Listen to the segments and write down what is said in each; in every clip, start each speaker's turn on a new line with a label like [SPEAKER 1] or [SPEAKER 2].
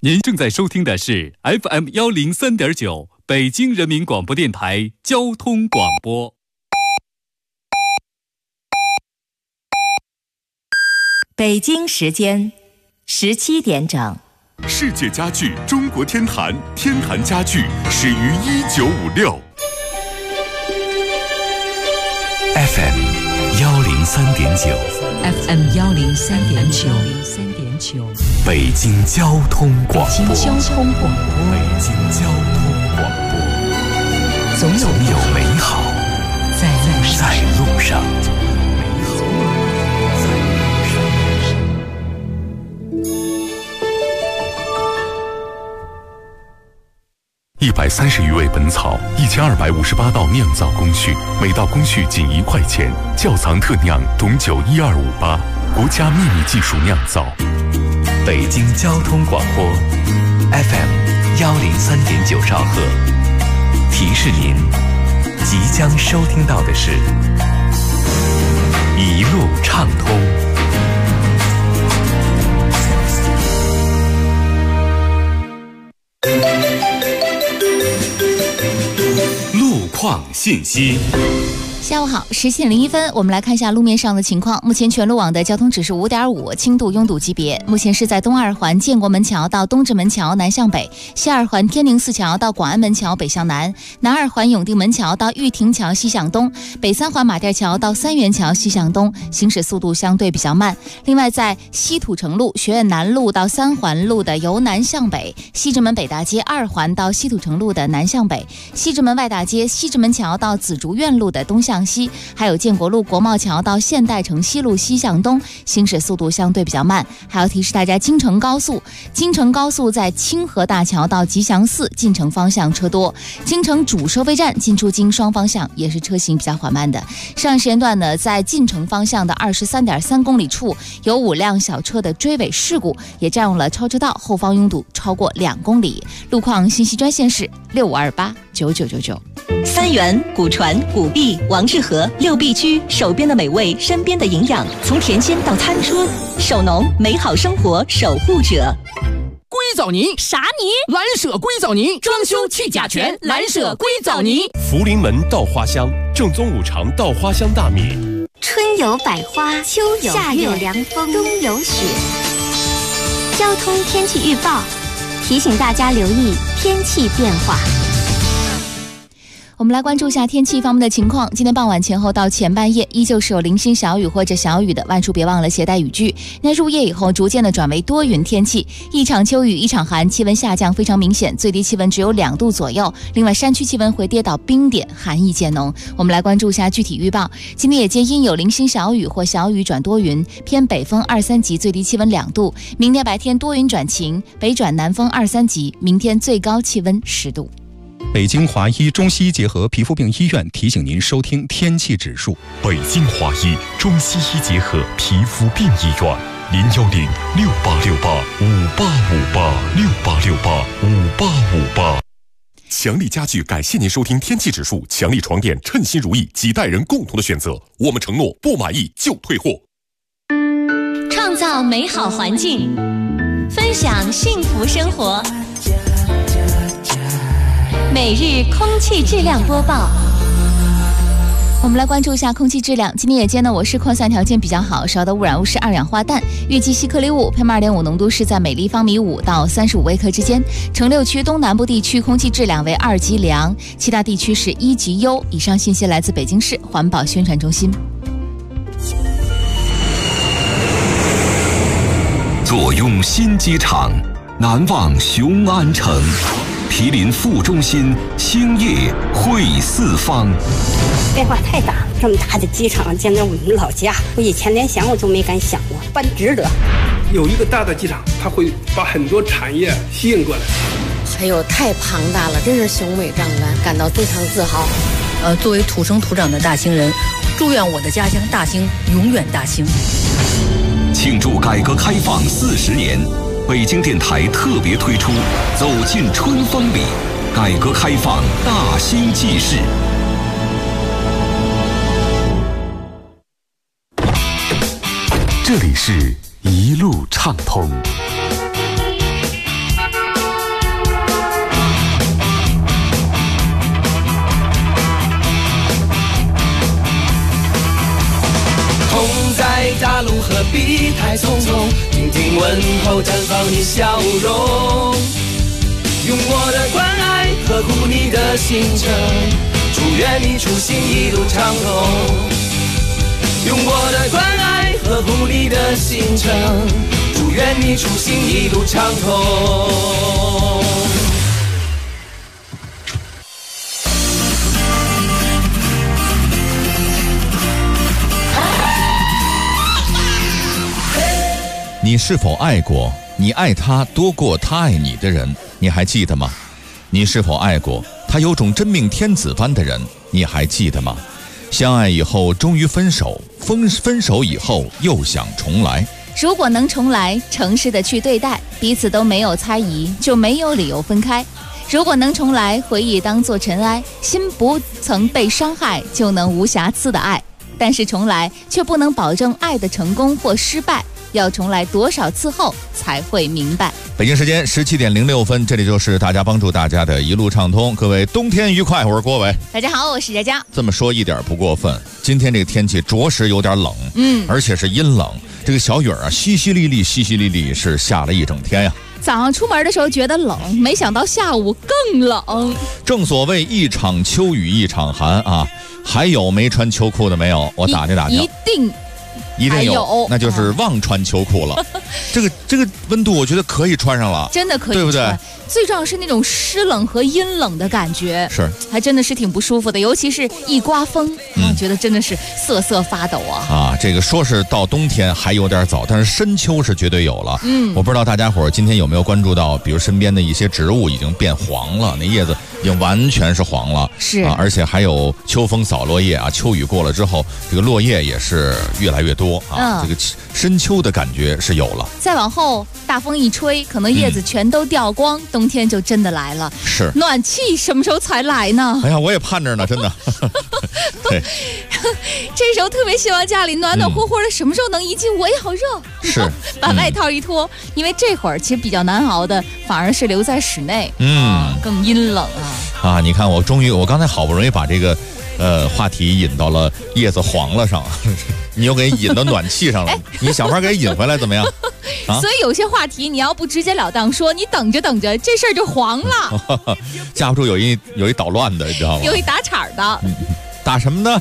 [SPEAKER 1] 您正在收听的是 FM103.9 北京人民广播电台交通广播。
[SPEAKER 2] 北京时间17点整。
[SPEAKER 3] 世界家具中国天坛，天坛家具始于1956。
[SPEAKER 4] FM103.9
[SPEAKER 2] FM103.9
[SPEAKER 4] 北京交通广播。
[SPEAKER 2] 北京交通广播。
[SPEAKER 4] 北京交通广播。总有美好在路上。130余味本草，1258道酿造工序，每道工序仅1块钱。窖藏特酿董酒12588，国家秘密技术酿造。北京交通广播 FM103.9兆赫，提示您即将收听到的是一路畅通。路况信息。
[SPEAKER 5] 下午好，17点01分，我们来看一下路面上的情况。目前全路网的交通指数5.5，轻度拥堵级别。目前是在东二环建国门桥到东直门桥南向北，西二环天宁寺桥到广安门桥北向南，南二环永定门桥到玉亭桥西向东，北三环马甸桥到三元桥西向东，行驶速度相对比较慢。另外，在西土城路、学院南路到三环路的由南向北，西直门北大街二环到西土城路的南向北，西直门外大街、西直门桥到紫竹院路的东向西，还有建国路国贸桥到现代城西路西向东，行驶速度相对比较慢。还要提示大家，京承高速在清河大桥到吉祥寺进城方向车多，京承主收费站进出京双方向也是车行比较缓慢的。上时间段呢，在进城方向的23.3公里处有5辆小车的追尾事故，也占用了超车道，后方拥堵超过2公里。路况信息专线是65289999。
[SPEAKER 6] 三元、古传、古币、王致和6必居，手边的美味，身边的营养，从田间到餐桌，手农美好生活守护者。
[SPEAKER 7] 硅藻泥
[SPEAKER 8] 啥泥？
[SPEAKER 7] 蓝舍硅藻泥，装修去甲醛，蓝舍硅藻泥。
[SPEAKER 3] 福临门稻花香，正宗五常稻花香大米。
[SPEAKER 8] 春有百花，秋有夏有凉风，冬有雪。交通天气预报提醒大家留意天气变化。
[SPEAKER 5] 我们来关注一下天气方面的情况。今天傍晚前后到前半夜依旧是有零星小雨或者小雨的，外出别忘了携带雨具。那入夜以后逐渐的转为多云天气，一场秋雨一场寒，气温下降非常明显，最低气温只有2度左右。另外山区气温会跌到冰点，寒意渐浓。我们来关注一下具体预报。今天夜间阴有零星小雨或小雨转多云，偏北风2、3级，最低气温2度。明天白天多云转晴，北转南风2、3级，明天最高气温10度。
[SPEAKER 9] 北京华医中西医结合皮肤病医院提醒您收听天气指数。
[SPEAKER 3] 北京华医中西医结合皮肤病医院，010-6868-5858，6868-5858。强力家具感谢您收听天气指数。强力床垫称心如意，几代人共同的选择。我们承诺不满意就退货。
[SPEAKER 6] 创造美好环境，分享幸福生活。每日空气质量播报。
[SPEAKER 5] 我们来关注一下空气质量。今天夜间呢，我市扩散条件比较好，少的污染物是2氧化氮、月季烯颗粒物 PM2.5 浓度是在每立方米5到35微克之间。城6区东南部地区空气质量为2级良，其他地区是1级优。以上信息来自北京市环保宣传中心。
[SPEAKER 4] 坐拥新机场，难忘雄安城。毗邻副中心，兴业汇四方。
[SPEAKER 10] 变化太大，这么大的机场建在我们老家，我以前连想我都没敢想过，办值得。
[SPEAKER 11] 有一个大的机场，它会把很多产业吸引过来。
[SPEAKER 12] 哎呦，太庞大了，真是雄伟壮观，感到非常自豪。
[SPEAKER 13] 作为土生土长的大兴人，祝愿我的家乡大兴永远大兴。
[SPEAKER 4] 庆祝改革开放40年。北京电台特别推出《走进春风里》，改革开放大兴纪事。
[SPEAKER 3] 这里是一路畅通。
[SPEAKER 14] 大路何必太匆匆，听听问候，绽放你笑容。用我的关爱呵护你的行程，祝愿你出行一路畅通。用我的关爱呵护你的行程，祝愿你出行一路畅通。
[SPEAKER 15] 你是否爱过？你爱他多过他爱你的人，你还记得吗？你是否爱过他有种真命天子般的人，你还记得吗？相爱以后终于分手，分手以后又想重来。
[SPEAKER 5] 如果能重来，诚实的去对待，彼此都没有猜疑，就没有理由分开。如果能重来，回忆当作尘埃，心不曾被伤害，就能无瑕疵的爱。但是重来却不能保证爱的成功或失败，要重来多少次后才会明白。
[SPEAKER 15] 北京时间17点06分，这里就是大家帮助大家的一路畅通。各位冬天愉快，我是郭伟。
[SPEAKER 5] 大家好，我是佳佳。
[SPEAKER 15] 这么说一点不过分，今天这个天气着实有点冷，而且是阴冷。这个小雨啊，淅淅沥沥是下了一整天呀。
[SPEAKER 5] 早上出门的时候觉得冷，没想到下午更冷。
[SPEAKER 15] 正所谓一场秋雨一场寒啊！还有没穿秋裤的没有？我打听打听，一定有，那就是忘穿秋裤了。这个温度，我觉得可以穿上了，
[SPEAKER 5] 真的可以穿，对不对？最重要是那种湿冷和阴冷的感觉，
[SPEAKER 15] 是
[SPEAKER 5] 还真的是挺不舒服的，尤其是一刮风，觉得真的是瑟瑟发抖啊！
[SPEAKER 15] 这个说是到冬天还有点早，但是深秋是绝对有了。我不知道大家伙今天有没有关注到，比如身边的一些植物已经变黄了，那叶子已经完全是黄了，
[SPEAKER 5] 是
[SPEAKER 15] 而且还有秋风扫落叶啊，秋雨过了之后，这个落叶也是越来越多啊，这个深秋的感觉是有了。
[SPEAKER 5] 再往后，大风一吹，可能叶子全都掉光，冬天就真的来了。
[SPEAKER 15] 是
[SPEAKER 5] 暖气什么时候才来呢？
[SPEAKER 15] 哎呀，我也盼着呢，真的。对，
[SPEAKER 5] 这时候特别希望家里暖暖和和的，什么时候能一进我也好热。
[SPEAKER 15] 是，
[SPEAKER 5] 把外套一脱，因为这会儿其实比较难熬的，反而是留在室内，更阴冷啊。
[SPEAKER 15] 你看，我刚才好不容易把这个话题引到了叶子黄了上，你又给引到暖气上了，你想法给引回来怎么样？
[SPEAKER 5] 所以有些话题你要不直截了当说，你等着这事儿就黄了。
[SPEAKER 15] 架不住有一捣乱的，你知道吗？
[SPEAKER 5] 有一打岔的，
[SPEAKER 15] 打什么呢？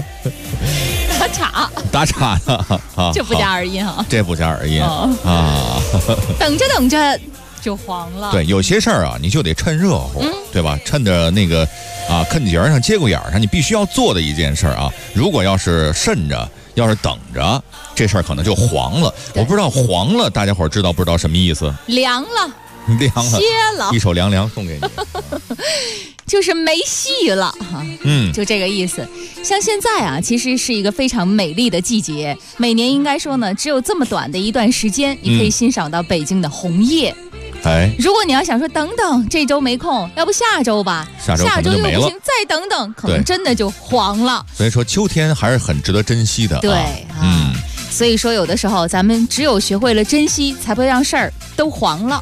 [SPEAKER 15] 打岔的啊，
[SPEAKER 5] 这不加耳音啊，
[SPEAKER 15] 这不加耳音啊。
[SPEAKER 5] 等着就黄了。
[SPEAKER 15] 对，有些事儿啊，你就得趁热乎，对吧？趁着那个坑节上、节骨眼上，你必须要做的一件事啊。如果要是慎着，要是等着，这事儿可能就黄了。我不知道黄了，大家伙知道不知道什么意思？
[SPEAKER 5] 凉了，歇了，
[SPEAKER 15] 一首凉凉送给你。
[SPEAKER 5] 就是没戏了哈，就这个意思。像现在啊，其实是一个非常美丽的季节，每年应该说呢，只有这么短的一段时间，你可以欣赏到北京的红叶。如果你要想说等等，这周没空，要不下周吧？下周又不行，再等等，可能真的就黄了。
[SPEAKER 15] 所以说，秋天还是很值得珍惜的。
[SPEAKER 5] 对，所以说有的时候咱们只有学会了珍惜，才不会让事儿都黄了。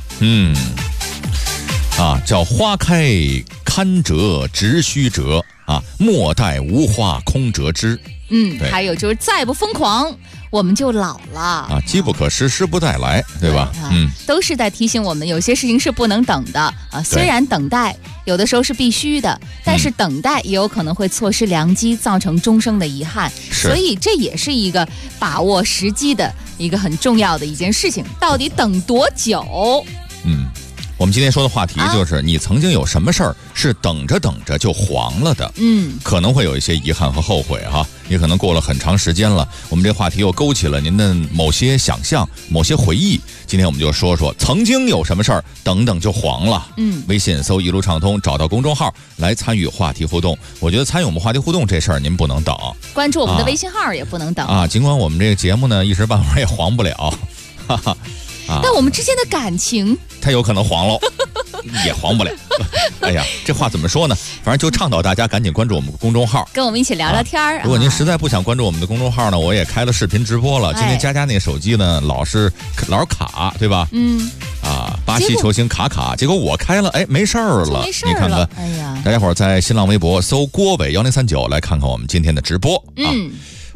[SPEAKER 15] 叫花开堪折直须折啊，莫待无花空折枝。
[SPEAKER 5] 还有就是再不疯狂，我们就老了啊！
[SPEAKER 15] 机不可失，失不再来，对吧？
[SPEAKER 5] 都是在提醒我们，有些事情是不能等的啊。虽然等待有的时候是必须的，但是等待也有可能会错失良机，造成终生的遗憾。所以这也是一个把握时机的一个很重要的一件事情。到底等多久？
[SPEAKER 15] 我们今天说的话题就是，你曾经有什么事儿是等着就黄了的？可能会有一些遗憾和后悔哈。你可能过了很长时间了，我们这话题又勾起了您的某些想象、某些回忆。今天我们就说说曾经有什么事儿等就黄了。微信搜一路畅通，找到公众号来参与话题互动。我觉得参与我们话题互动这事儿您不能等，
[SPEAKER 5] 关注我们的微信号也不能等
[SPEAKER 15] 啊。尽管我们这个节目呢一时半会儿也黄不了，哈哈。
[SPEAKER 5] 但我们之间的感情，
[SPEAKER 15] 它有可能黄了，也黄不了。哎呀，这话怎么说呢？反正就倡导大家赶紧关注我们公众号，
[SPEAKER 5] 跟我们一起聊聊天儿。
[SPEAKER 15] 如果您实在不想关注我们的公众号呢，我也开了视频直播了。今天佳佳那手机呢，老是卡，对吧？巴西球星卡，结果我开了，没事儿了。你看看，
[SPEAKER 5] 哎呀，
[SPEAKER 15] 大家伙在新浪微博搜郭伟1039来看看我们今天的直播啊。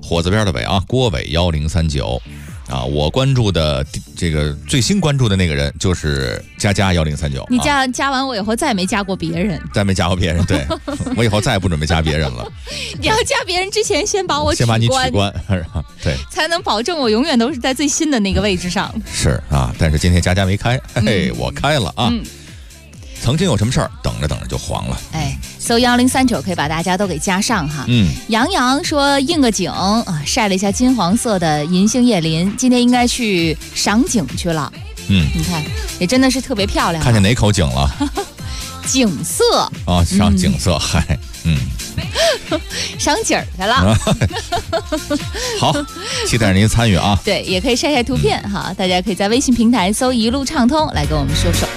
[SPEAKER 15] 火字边的伟啊，郭伟1039。啊，我关注的这个最新关注的那个人就是佳佳1039。
[SPEAKER 5] 你加完我以后再也没加过别人，
[SPEAKER 15] 再没加过别人，对我以后再也不准备加别人了。
[SPEAKER 5] 你要加别人之前，先把我
[SPEAKER 15] 先把你取关，对，
[SPEAKER 5] 才能保证我永远都是在最新的那个位置上。
[SPEAKER 15] 是啊，但是今天佳佳没开，嘿，我开了啊。曾经有什么事儿，等着等着就黄了。
[SPEAKER 5] 哎，搜1039可以把大家都给加上哈。杨洋说应个景啊，晒了一下金黄色的银杏叶林，今天应该去赏景去了。你看也真的是特别漂亮。
[SPEAKER 15] 看见哪口景了？
[SPEAKER 5] 景色
[SPEAKER 15] 啊，赏景色，嗨，
[SPEAKER 5] 赏景儿去了。
[SPEAKER 15] 好，期待您参与啊。
[SPEAKER 5] 对，也可以晒晒图片哈，大家可以在微信平台搜一路畅通来跟我们说说。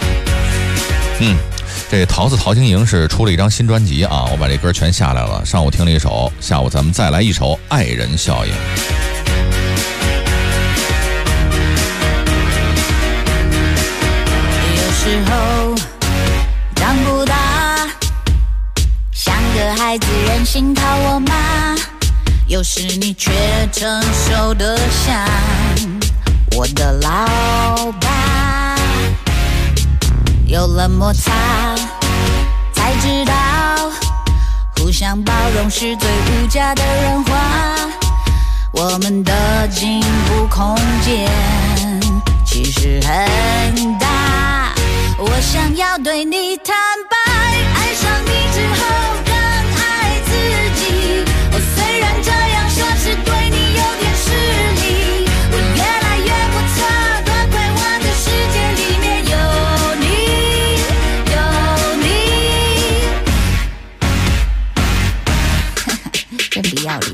[SPEAKER 15] 这桃子陶晶莹是出了一张新专辑啊，我把这歌全下来了。上午听了一首，下午咱们再来一首《爱人效应》。
[SPEAKER 16] 有时候长不大，像个孩子任性讨我骂，有时你却成熟得像我的老爸。有了摩擦才知道，互相包容是最无价的人话。我们的进步空间其实很大，我想要对你坦白，爱上你之后更爱自己。虽然这样说是对你有点失礼，我越来越不错，多亏我的世界里面有真不要脸。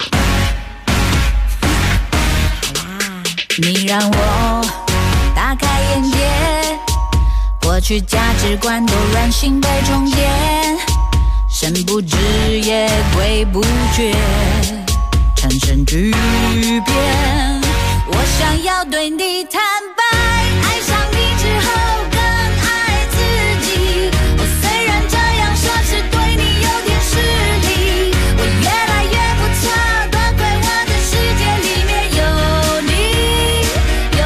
[SPEAKER 16] 你让我大开眼界，过去价值观都软性被重建，神不知也鬼不觉，产生巨变。我想要对你坦白，爱上你之后更爱自己。虽然这样说是对你有点失礼，我越来越不错，多亏我的世界里面有你，有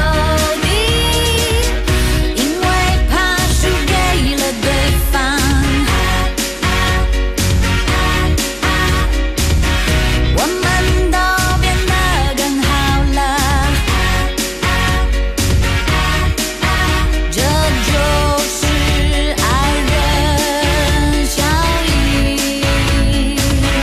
[SPEAKER 16] 你。因为怕输给了对方，我们都变得更好了，这就是爱人效应。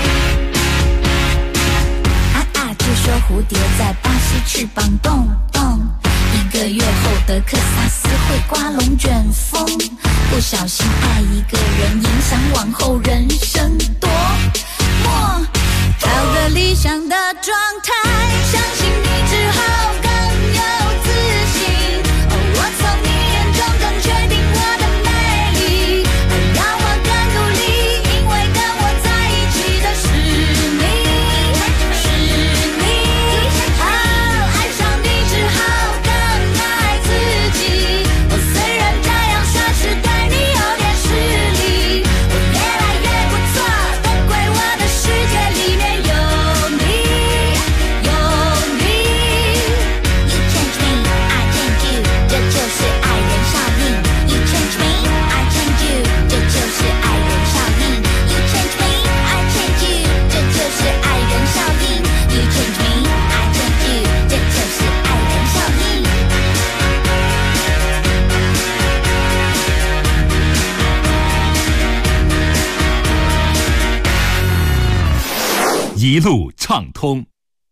[SPEAKER 16] 据说蝴蝶在巴西翅膀动动，1个月后德克萨斯会刮龙卷风，不小心爱一个人，影响往后人生多么。找个理想的状态，相信你之后更有自信。我从你眼中更确定我的魅力，让我更努力，因为跟我在一起的是你，是你。爱上你之后更爱自己。虽然这样说是对你有点失礼，我越来越不错，多亏我的世界里面有你，有你。You change me, I change you， 这就是爱人效应。You change me, I change you， 这就是爱人效应。You change me, I change you， 这就是爱人效应。You change me, I change you， 这就是爱人效应。
[SPEAKER 1] 一路畅通，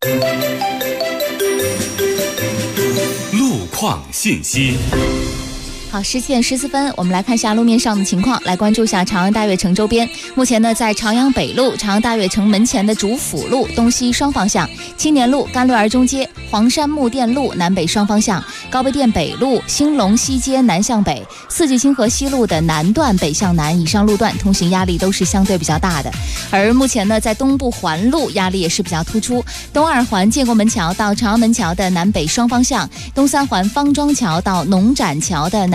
[SPEAKER 1] 路况信息。
[SPEAKER 5] 好，17点14分，我们来看一下路面上的情况，来关注一下长安大悦城周边。目前呢，在朝阳北路、长安大悦城门前的主辅路东西双方向、青年路、甘露园中街、黄山木店路南北双方向、高碑店北路、兴隆西街南向北、四季清河西路的南段北向南以上路段通行压力都是相对比较大的。而目前呢，在东部环路压力也是比较突出，东二环建国门桥到朝阳门桥的南北双方向、东三环方庄桥到农展桥的南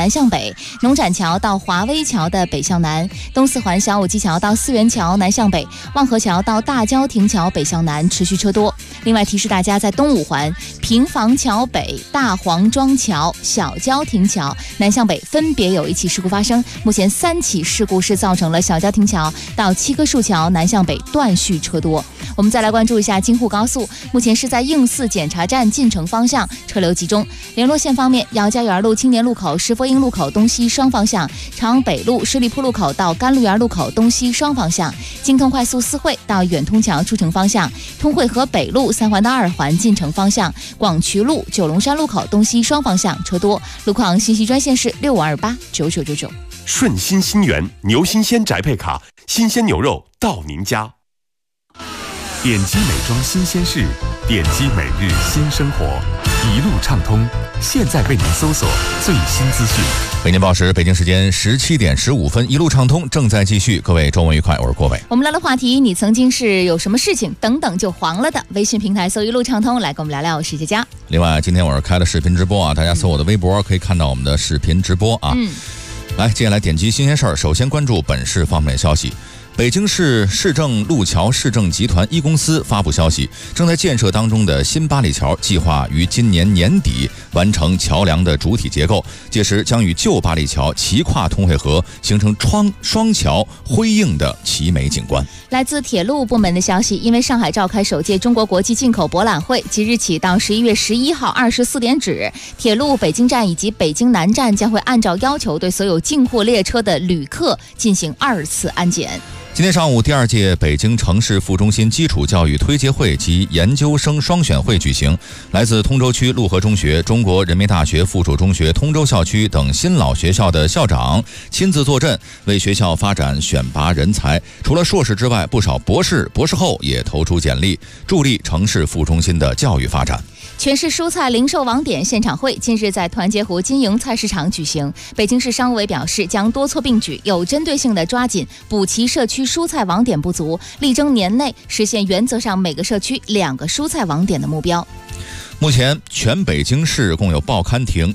[SPEAKER 5] 南向北，农展桥到华威桥的北向南，东四环小武基桥到四元桥南向北，望河桥到大郊亭桥北向南持续车多。另外提示大家，在东五环平房桥北、大黄庄桥、小郊亭桥南向北分别有1起事故发生，目前3起事故是造成了小郊亭桥到七棵树桥南向北断续车多。我们再来关注一下京沪高速，目前是在应四检查站进城方向车流集中。联络线方面，姚家园路青年路口、石佛营路口东西双方向，长北路十里铺路口到甘露园路口东西双方向，京通快速思汇到远通桥出城方向，通惠河北路3环到2环进城方向，广渠路九龙山路口东西双方向车多。路况信息专线是65289999。
[SPEAKER 3] 顺心新源牛新鲜宅配卡，新鲜牛肉到您家。点击美妆新鲜事，点击每日新生活，一路畅通。现在为您搜索最新资讯。
[SPEAKER 15] 北京报时，北京时间17点15分，一路畅通正在继续。各位周末愉快，我是郭伟。
[SPEAKER 5] 我们聊的话题，你曾经是有什么事情等等就黄了的？微信平台搜一路畅通，来跟我们聊聊世界家。
[SPEAKER 15] 另外，今天我是开了视频直播啊，大家搜我的微博可以看到我们的视频直播啊。来，接下来点击新鲜事儿，首先关注本市方面的消息。北京市市政路桥市政集团一公司发布消息，正在建设当中的新八里桥计划于今年年底完成桥梁的主体结构，届时将与旧八里桥齐跨通惠河，形成双桥辉映的奇美景观。
[SPEAKER 5] 来自铁路部门的消息，因为上海召开首届中国国际进口博览会，即日起到11月11号24点止，铁路北京站以及北京南站将会按照要求对所有进货列车的旅客进行2次安检。
[SPEAKER 15] 今天上午，第2届北京城市副中心基础教育推介会及研究生双选会举行，来自通州区陆河中学、中国人民大学附属中学通州校区等新老学校的校长亲自坐镇，为学校发展选拔人才。除了硕士之外，不少博士、博士后也投出简历，助力城市副中心的教育发展。
[SPEAKER 5] 全市蔬菜零售网点现场会近日在团结湖金营菜市场举行。北京市商务委表示，将多措并举，有针对性地抓紧补齐社区蔬菜网点不足，力争年内实现原则上每个社区2个蔬菜网点的目标。
[SPEAKER 15] 目前，全北京市共有报刊亭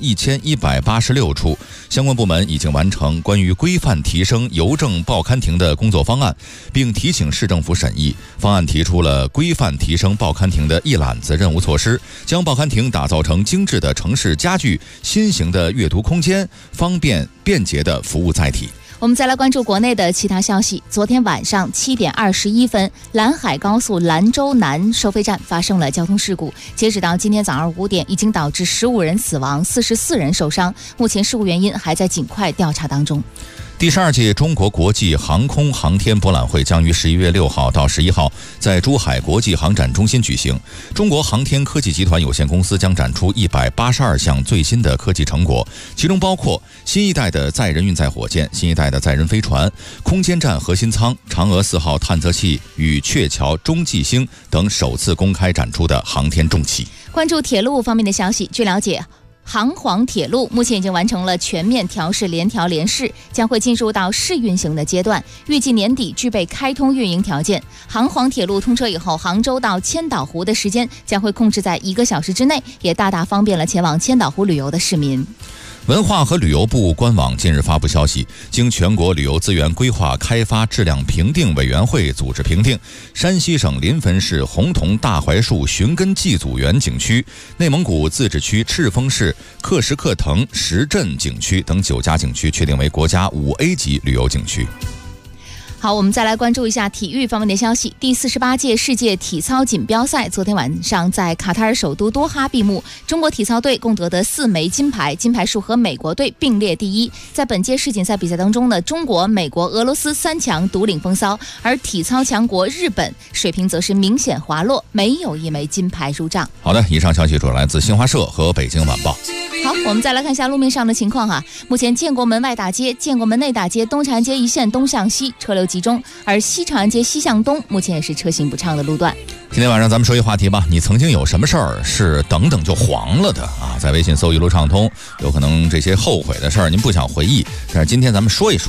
[SPEAKER 15] 1186处，相关部门已经完成关于规范提升邮政报刊亭的工作方案，并提请市政府审议。方案提出了规范提升报刊亭的一揽子任务措施，将报刊亭打造成精致的城市家具、新型的阅读空间、方便便捷的服务载体。
[SPEAKER 5] 我们再来关注国内的其他消息。昨天晚上7点21分，兰海高速兰州南收费站发生了交通事故，截止到今天早上5点，已经导致15人死亡，44人受伤。目前事故原因还在尽快调查当中。
[SPEAKER 15] 第12届中国国际航空航天博览会将于11月6号到11号在珠海国际航展中心举行。中国航天科技集团有限公司将展出182项最新的科技成果，其中包括新一代的载人运载火箭、新一代的载人飞船、空间站核心舱、嫦娥4号探测器与鹊桥中继星等首次公开展出的航天重器。
[SPEAKER 5] 关注铁路方面的消息，据了解，杭黄铁路目前已经完成了全面调试联调联试，将会进入到试运行的阶段，预计年底具备开通运营条件。杭黄铁路通车以后，杭州到千岛湖的时间将会控制在1个小时之内，也大大方便了前往千岛湖旅游的市民。
[SPEAKER 15] 文化和旅游部官网近日发布消息，经全国旅游资源规划开发质量评定委员会组织评定，山西省临汾市洪桐大槐树寻根祭祖园景区、内蒙古自治区赤峰市克什克腾石镇景区等9家景区确定为国家5A 级旅游景区。
[SPEAKER 5] 好，我们再来关注一下体育方面的消息。第48届世界体操锦标赛昨天晚上在卡塔尔首都多哈闭幕，中国体操队共夺得4枚金牌，金牌数和美国队并列第一。在本届世锦赛比赛当中呢，中国、美国、俄罗斯3强独领风骚，而体操强国日本水平则是明显滑落，没有1枚金牌入账。
[SPEAKER 15] 好的，以上消息主要来自新华社和北京晚报。
[SPEAKER 5] 好，我们再来看一下路面上的情况啊。目前建国门外大街、建国门内大街、东长安街一线东向西车流集中，而西长安街西向东目前也是车行不畅的路段。
[SPEAKER 15] 今天晚上咱们说一话题吧，你曾经有什么事儿是等等就黄了的啊？在微信搜一路畅通，有可能这些后悔的事儿您不想回忆，但是今天咱们说一说，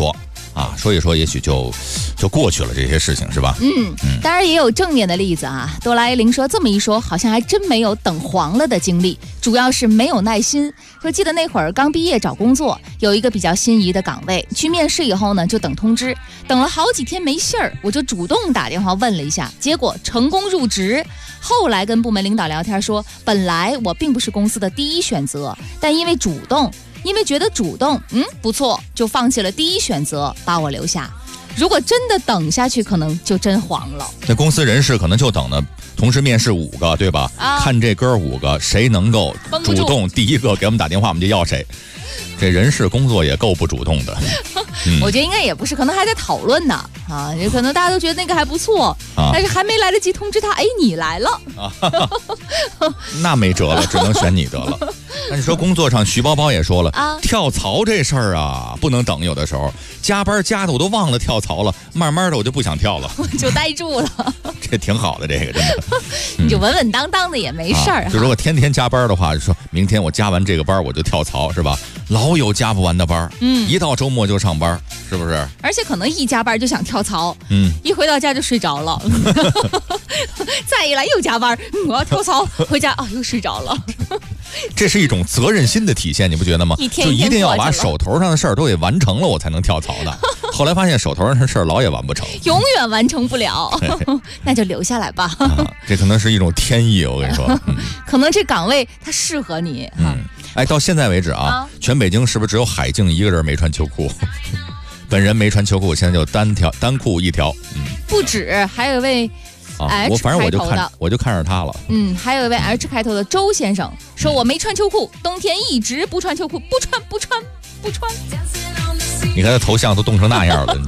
[SPEAKER 15] 啊，说一说也许就过去了这些事情，是吧？
[SPEAKER 5] 当然也有正面的例子啊。哆啦 A 零说，这么一说，好像还真没有等黄了的经历，主要是没有耐心。说记得那会儿刚毕业找工作，有一个比较心仪的岗位，去面试以后呢，就等通知，等了好几天没信儿，我就主动打电话问了一下，结果成功入职。后来跟部门领导聊天说，本来我并不是公司的第一选择，但因为觉得主动不错，就放弃了第一选择，把我留下。如果真的等下去，可能就真黄了。
[SPEAKER 15] 那公司人事可能就等呢，同时面试5个，对吧？看这哥5个谁能够主动第一个给我们打电话，我们就要谁。这人事工作也够不主动的。
[SPEAKER 5] 我觉得应该也不是，可能还在讨论呢啊，也可能大家都觉得那个还不错，但是还没来得及通知他，哎，你来了
[SPEAKER 15] 那没辙了，只能选你得了。那你说工作上，徐包包也说了跳槽这事儿啊，不能等，有的时候加班加的我都忘了跳槽了，慢慢的我就不想跳了，
[SPEAKER 5] 就呆住了。
[SPEAKER 15] 这挺好的，这个真的，
[SPEAKER 5] 你就稳稳当当的也没事儿。
[SPEAKER 15] 就如果天天加班的话，就说明天我加完这个班我就跳槽，是吧？老有加不完的班，一到周末就上班，是不是？
[SPEAKER 5] 而且可能一加班就想跳槽，一回到家就睡着了，再一来又加班，我要跳槽，回家又睡着了。
[SPEAKER 15] 这是一种责任心的体现，你不觉得吗？就一定要把手头上的事儿都给完成了，我才能跳槽的。后来发现手头上的事儿老也完不成，
[SPEAKER 5] 永远完成不了，那就留下来吧。
[SPEAKER 15] 这可能是一种天意，我跟你说，
[SPEAKER 5] 可能这岗位它适合你。
[SPEAKER 15] 哎，到现在为止全北京是不是只有海静一个人没穿秋裤？本人没穿秋裤，现在就单裤一条。
[SPEAKER 5] 不止，还有一位。
[SPEAKER 15] 反正我就看着他了。
[SPEAKER 5] 还有一位 H 开头的周先生说，我没穿秋裤，冬天一直不穿秋裤，不穿。
[SPEAKER 15] 你看他头像都冻成那样了。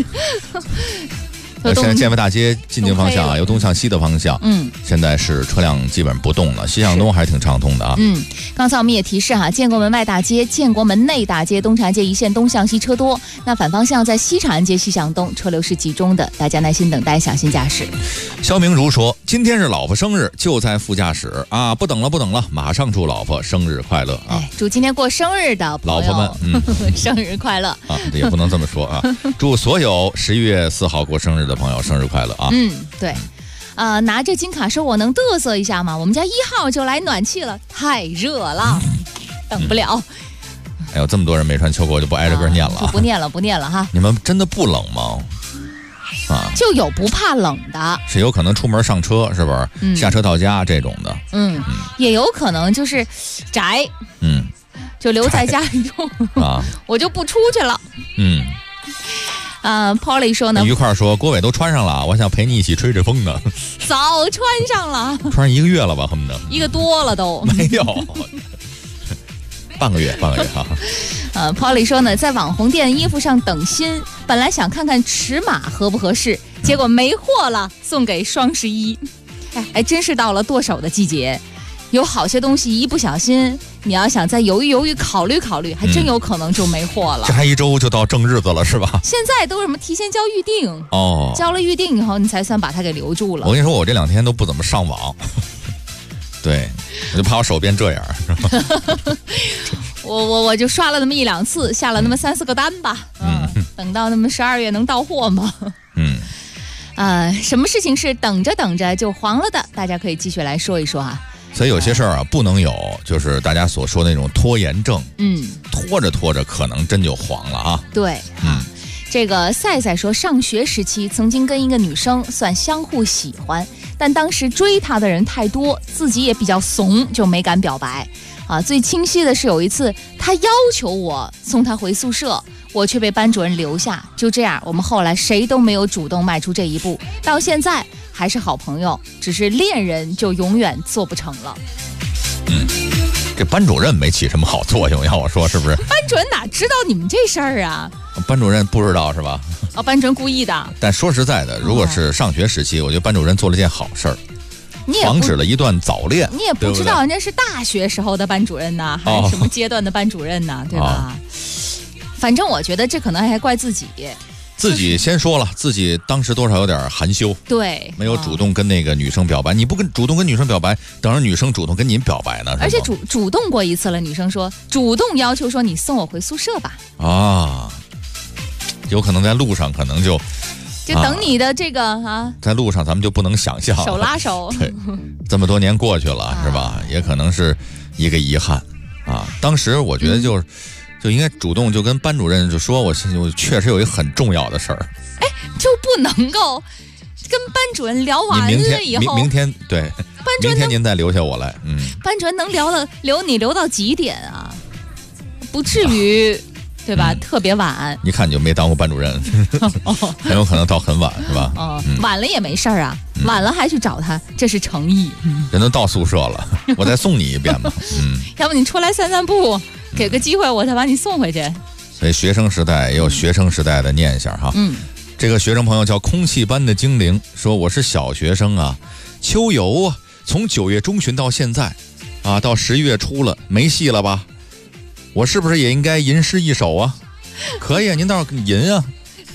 [SPEAKER 15] 现在建外大街进京方向由东向西的方向，现在是车辆基本不动了，西向东还挺畅通的啊。
[SPEAKER 5] 刚才我们也提示建国门外大街、建国门内大街、东长安街一线东向西车多，那反方向在西长安街西向东车流是集中的，大家耐心等待，小心驾驶。
[SPEAKER 15] 肖明如说，今天是老婆生日，就在副驾驶啊，不等了，马上祝老婆生日快乐啊！
[SPEAKER 5] 祝今天过生日的
[SPEAKER 15] 老婆们，
[SPEAKER 5] 生日快乐
[SPEAKER 15] 啊！也不能这么说啊，祝所有11月4号过生日的朋友生日快乐啊！
[SPEAKER 5] 对，拿着金卡说，我能嘚瑟一下吗？我们家1号就来暖气了，太热了，等不了。
[SPEAKER 15] 哎呦，这么多人没穿秋裤，就不挨着个念了啊！
[SPEAKER 5] 不念了哈！
[SPEAKER 15] 你们真的不冷吗？
[SPEAKER 5] 就有不怕冷的，
[SPEAKER 15] 是有可能出门上车，是不是？下车到家这种的，
[SPEAKER 5] 也有可能就是宅，就留在家里用我就不出去了，Polly 说呢，
[SPEAKER 15] 一块说郭伟都穿上了，我想陪你一起吹吹风呢。
[SPEAKER 5] 早穿上了，
[SPEAKER 15] 穿上1个月了吧，恨不得
[SPEAKER 5] 1个多了都
[SPEAKER 15] 没有。半个月哈。
[SPEAKER 5] Polly 说呢，在网红店衣服上等新，本来想看看尺码合不合适，结果没货了，送给双11。哎，真是到了剁手的季节，有好些东西一不小心，你要想再犹豫考虑，还真有可能就没货了。
[SPEAKER 15] 这还1周就到正日子了，是吧？
[SPEAKER 5] 现在都是什么提前交预定交了预定以后，你才算把它给留住了。
[SPEAKER 15] 我跟你说，我这2天都不怎么上网。对，我就怕我手变这样，是吧？
[SPEAKER 5] 我就刷了那么1、2次，下了那么3、4个单吧。等到那么12月能到货吗？什么事情是等着就黄了的？大家可以继续来说一说啊。
[SPEAKER 15] 所以有些事儿不能有，就是大家所说的那种拖延症。拖着可能真就黄了啊。
[SPEAKER 5] 对，这个赛赛说，上学时期曾经跟一个女生算相互喜欢，但当时追她的人太多，自己也比较怂，就没敢表白。最清晰的是有一次，她要求我送她回宿舍，我却被班主任留下。就这样，我们后来谁都没有主动迈出这一步，到现在还是好朋友，只是恋人就永远做不成了。
[SPEAKER 15] 这班主任没起什么好作用，要我说是不是？
[SPEAKER 5] 班主任哪知道你们这事儿啊？
[SPEAKER 15] 班主任不知道是吧？
[SPEAKER 5] 班主任故意的。
[SPEAKER 15] 但说实在的，如果是上学时期，我觉得班主任做了件好事儿。防止了一段早恋，
[SPEAKER 5] 你也不知道人家是大学时候的班主任呢，还是什么阶段的班主任呢，对吧？反正我觉得这可能还怪自己
[SPEAKER 15] 先说了，自己当时多少有点含羞，
[SPEAKER 5] 对，
[SPEAKER 15] 没有主动跟那个女生表白。你不主动跟女生表白，等着女生主动跟您表白呢？
[SPEAKER 5] 而且主动过一次了，女生说主动要求说你送我回宿舍吧。
[SPEAKER 15] 有可能在路上可能就
[SPEAKER 5] 等你的这个
[SPEAKER 15] 在路上咱们就不能想象
[SPEAKER 5] 手拉手。
[SPEAKER 15] 对，这么多年过去了，是吧？也可能是一个遗憾啊。当时我觉得就应该主动就跟班主任就说，我确实有一个很重要的事儿。
[SPEAKER 5] 哎，就不能够跟班主任聊完了以后，
[SPEAKER 15] 明天对，明天您再留下我来。
[SPEAKER 5] 班主任能留到几点啊？不至于。对吧？特别晚，
[SPEAKER 15] 一看你就没当过班主任，很有可能到很晚，是吧？
[SPEAKER 5] 晚了也没事儿啊，晚了还去找他，这是诚意。
[SPEAKER 15] 人都到宿舍了，我再送你一遍吧。
[SPEAKER 5] 要不你出来散散步，给个机会我再把你送回去。
[SPEAKER 15] 所以学生时代也有学生时代的念想哈。这个学生朋友叫空气般的精灵，说我是小学生啊，秋游啊，从9月中旬到现在啊，到11月初了，没戏了吧？我是不是也应该吟诗一首啊？可以啊，您倒是吟啊。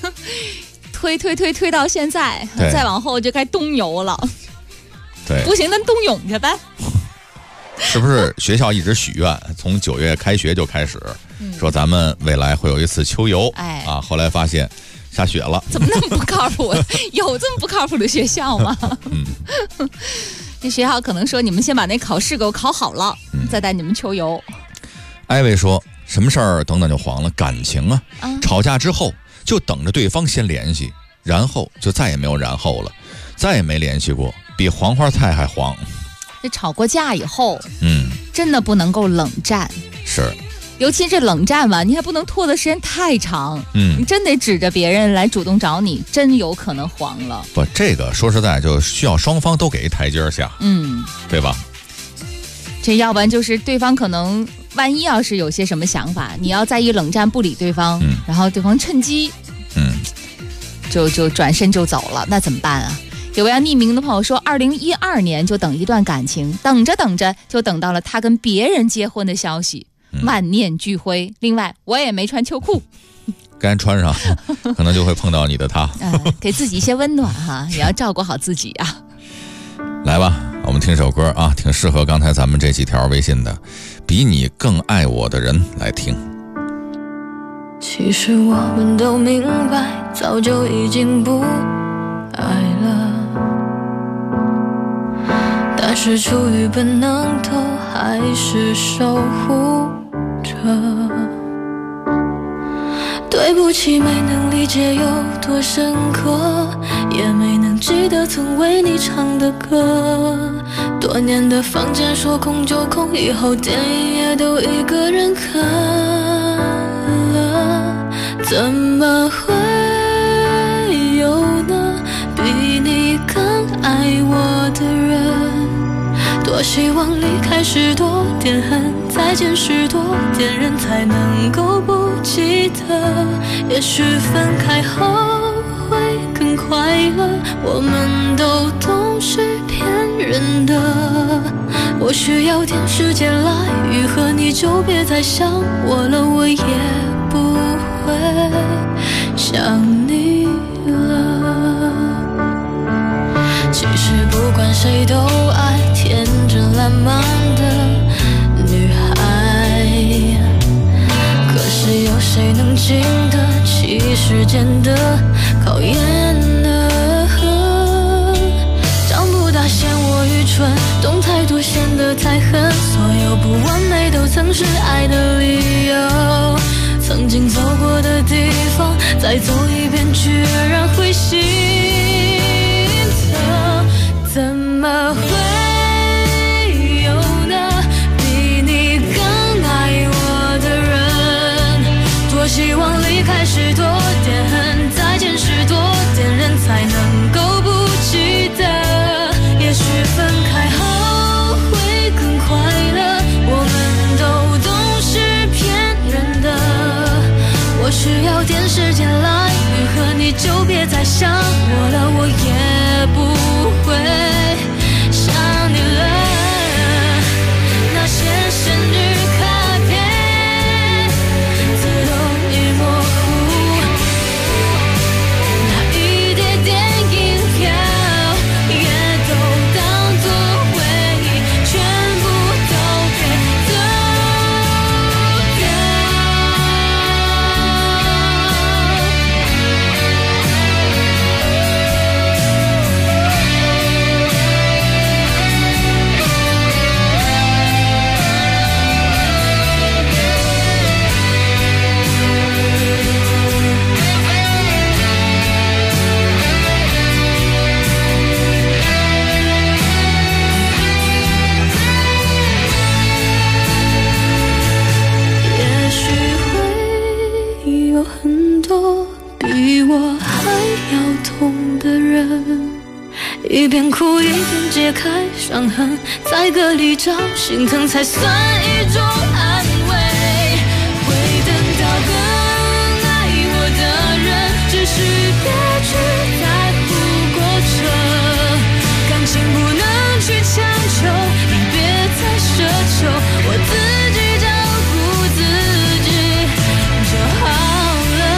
[SPEAKER 5] 推到现在，再往后就该冬游了。
[SPEAKER 15] 对，
[SPEAKER 5] 不行，咱冬泳去呗。
[SPEAKER 15] 是不是学校一直许愿，从9月开学就开始，说咱们未来会有一次秋游？后来发现下雪了。
[SPEAKER 5] 怎么那么不靠谱？有这么不靠谱的学校吗？这学校可能说你们先把那考试给我考好了，再带你们秋游。
[SPEAKER 15] 艾薇说什么事儿等等就黄了，感情啊，吵架之后就等着对方先联系，然后就再也没有然后了，再也没联系过，比黄花菜还黄。
[SPEAKER 5] 这吵过架以后，真的不能够冷战，
[SPEAKER 15] 是，
[SPEAKER 5] 尤其这冷战吧，你还不能拖的时间太长，你真得指着别人来主动找你，真有可能黄了。
[SPEAKER 15] 不，这个说实在就需要双方都给一台阶下，对吧？
[SPEAKER 5] 这要不然就是对方可能万一要是有些什么想法，你要再一冷战不理对方，然后对方趁机就转身就走了，那怎么办啊？有位匿名的朋友说2012年就等一段感情，等着等着就等到了他跟别人结婚的消息，万念俱灰。另外我也没穿秋裤，
[SPEAKER 15] 该穿上可能就会碰到你的他。
[SPEAKER 5] 给自己一些温暖哈，也要照顾好自己啊。
[SPEAKER 15] 来吧，我们听首歌啊，挺适合刚才咱们这几条微信的，比你更爱我的人来听。
[SPEAKER 17] 其实我们都明白，早就已经不爱了，但是出于本能都还是守护着。对不起，没能理解有多深刻，也没能记得曾为你唱的歌。多年的房间说空就空，以后电影也都一个人看了，怎么会有呢？比你更爱我的人。多希望离开时多点恨，再见时多点人，才能够不记得。也许分开后会更快乐，我们都懂是骗人的。我需要点时间来愈合，你就别再想我了，我也不会想你了。其实不管谁都爱天真烂漫的女孩，可是有谁能经得起时间的考验呢？长不大嫌我愚蠢，懂太多显得太狠，所有不完美都曾是爱的理由。曾经走过的地方再走一遍居然会心疼，怎么会有呢？比你更爱我的人。多希望离开时多点恨，再见时多点人，才能够不记得。也许分开后会更快乐，我们都懂是骗人的。我需要点时间来愈合，你就别再想我了，我也不会想你了。那些仙女卡片字都已模糊，那一叠电影票也都当作回忆，全部都给丢掉。 很多比我还要痛的人，一边哭一边揭开伤痕，在歌里找心疼才算一种安慰。会等到更爱我的人，只是别去在乎过程，感情不能去强求，你别再奢求，我自己照顾自己就好了。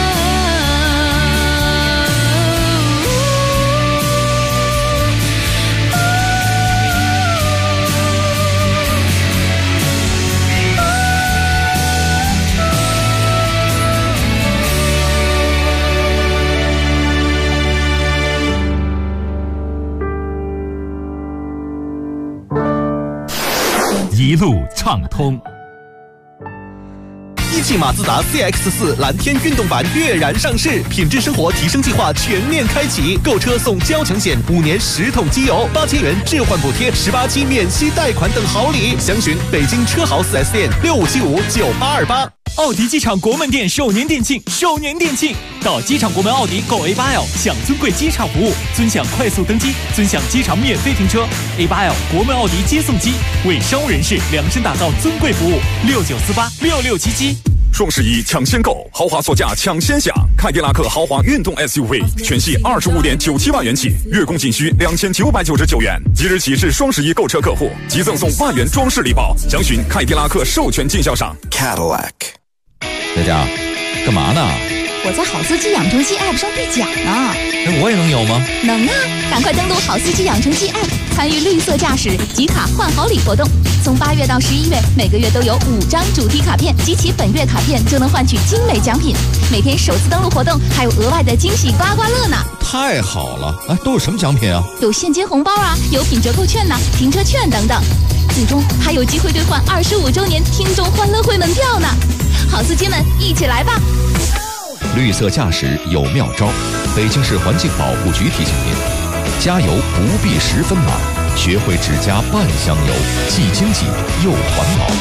[SPEAKER 4] 一路畅通。
[SPEAKER 18] 一汽马自达 CX-4 蓝天运动版跃然上市，品质生活提升计划全面开启，购车送交强险，5年10桶机油，8000元置换补贴，18期免息贷款等好礼。详询北京车豪 4S 店65759828。
[SPEAKER 19] 奥迪机场国门店首年店庆，到机场国门奥迪购 A8L 享尊贵机场服务，尊享快速登机，尊享机场免费停车。A8L 国门奥迪接送机为商务人士量身打造尊贵服务，69486677。
[SPEAKER 20] 双11抢先购，豪华座驾抢先享，凯迪拉克豪华运动 SUV 全系25.97万元起，月供仅需2999元。即日起至双11购车客户即赠送万元装饰礼包，详询凯迪拉克授权经销商 Cadillac。
[SPEAKER 15] 在家干嘛呢？
[SPEAKER 5] 我在好司机养成记 App 上兑奖呢。
[SPEAKER 15] 那我也能有吗？
[SPEAKER 5] 能啊！赶快登录好司机养成记 App， 参与绿色驾驶集卡换好礼活动。从8月到11月，每个月都有5张主题卡片，集齐本月卡片就能换取精美奖品。每天首次登录活动还有额外的惊喜刮刮乐呢！
[SPEAKER 15] 太好了！哎，都有什么奖品啊？
[SPEAKER 5] 有现金红包啊，有品折扣券呐、停车券等等。最终还有机会兑换25周年听众欢乐会门票呢！好司机们，一起来吧！
[SPEAKER 4] 绿色驾驶有妙招，北京市环境保护局提醒您：加油不必10分满，学会只加半箱油，既经济又环保。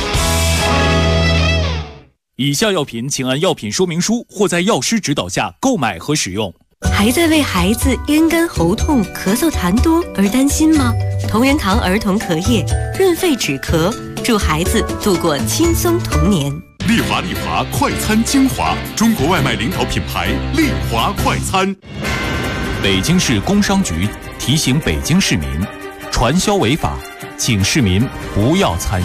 [SPEAKER 19] 以下药品请按药品说明书或在药师指导下购买和使用。
[SPEAKER 21] 还在为孩子咽干喉痛、咳嗽痰多而担心吗？同仁堂儿童咳液润肺止咳，助孩子度过轻松童年。
[SPEAKER 3] 丽华快餐精华，中国外卖领导品牌丽华快餐。
[SPEAKER 19] 北京市工商局提醒北京市民，传销违法，请市民不要参与。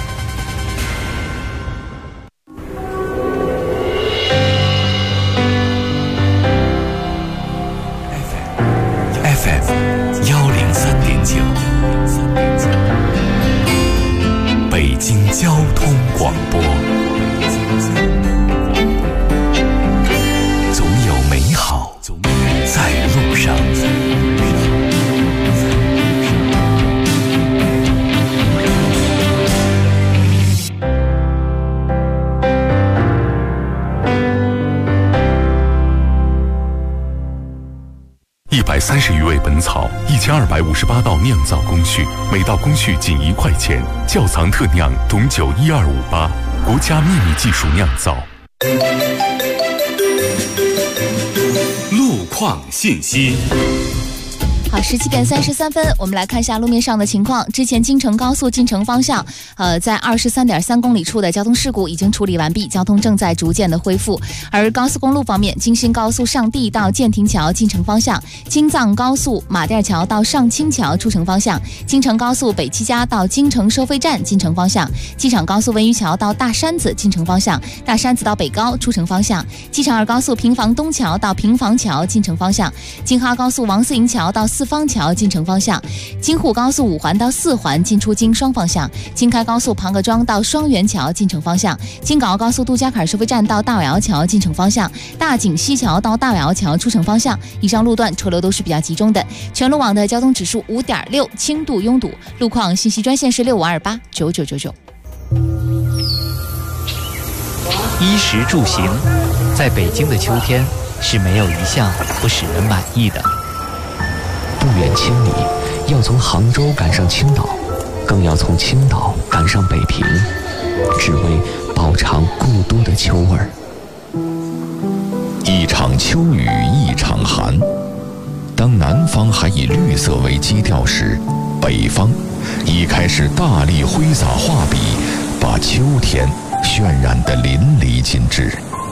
[SPEAKER 4] FM 103.9，北京交通广播。总有美好在路上。130余味本草，1258道酿造工序，每道工序仅1块钱。窖藏特酿董酒12588，国家秘密技术酿造。
[SPEAKER 1] 路况信息。
[SPEAKER 5] 好，17点33分，我们来看一下路面上的情况。之前京承高速进城方向，在23.3公里处的交通事故已经处理完毕，交通正在逐渐的恢复。而高速公路方面，京新高速上地到建亭桥进城方向，京藏高速马甸桥到上清桥出城方向，京承高速北七家到京城收费站进城方向，机场高速文榆桥到大山子进城方向，大山子到北高出城方向，机场2高速平房东桥到平房桥进城方向，京哈高速王四营桥到四方桥进城方向，京沪高速5环到4环进出京双方向，京开高速庞各庄到双元桥进城方向，京港澳高速杜家坎收费站到大尾窑桥进城方向，大井西桥到大尾窑桥出城方向。以上路段车流都是比较集中的。全路网的交通指数5.6，轻度拥堵。路况信息专线是65289999。
[SPEAKER 22] 衣食住行，在北京的秋天是没有一项不使人满意的。
[SPEAKER 23] 不远千里，要从杭州赶上青岛，更要从青岛赶上北平，只为饱尝故都的秋味儿。
[SPEAKER 4] 一场秋雨一场寒。当南方还以绿色为基调时，北方已开始大力挥洒画笔，把秋天渲染得淋漓尽致。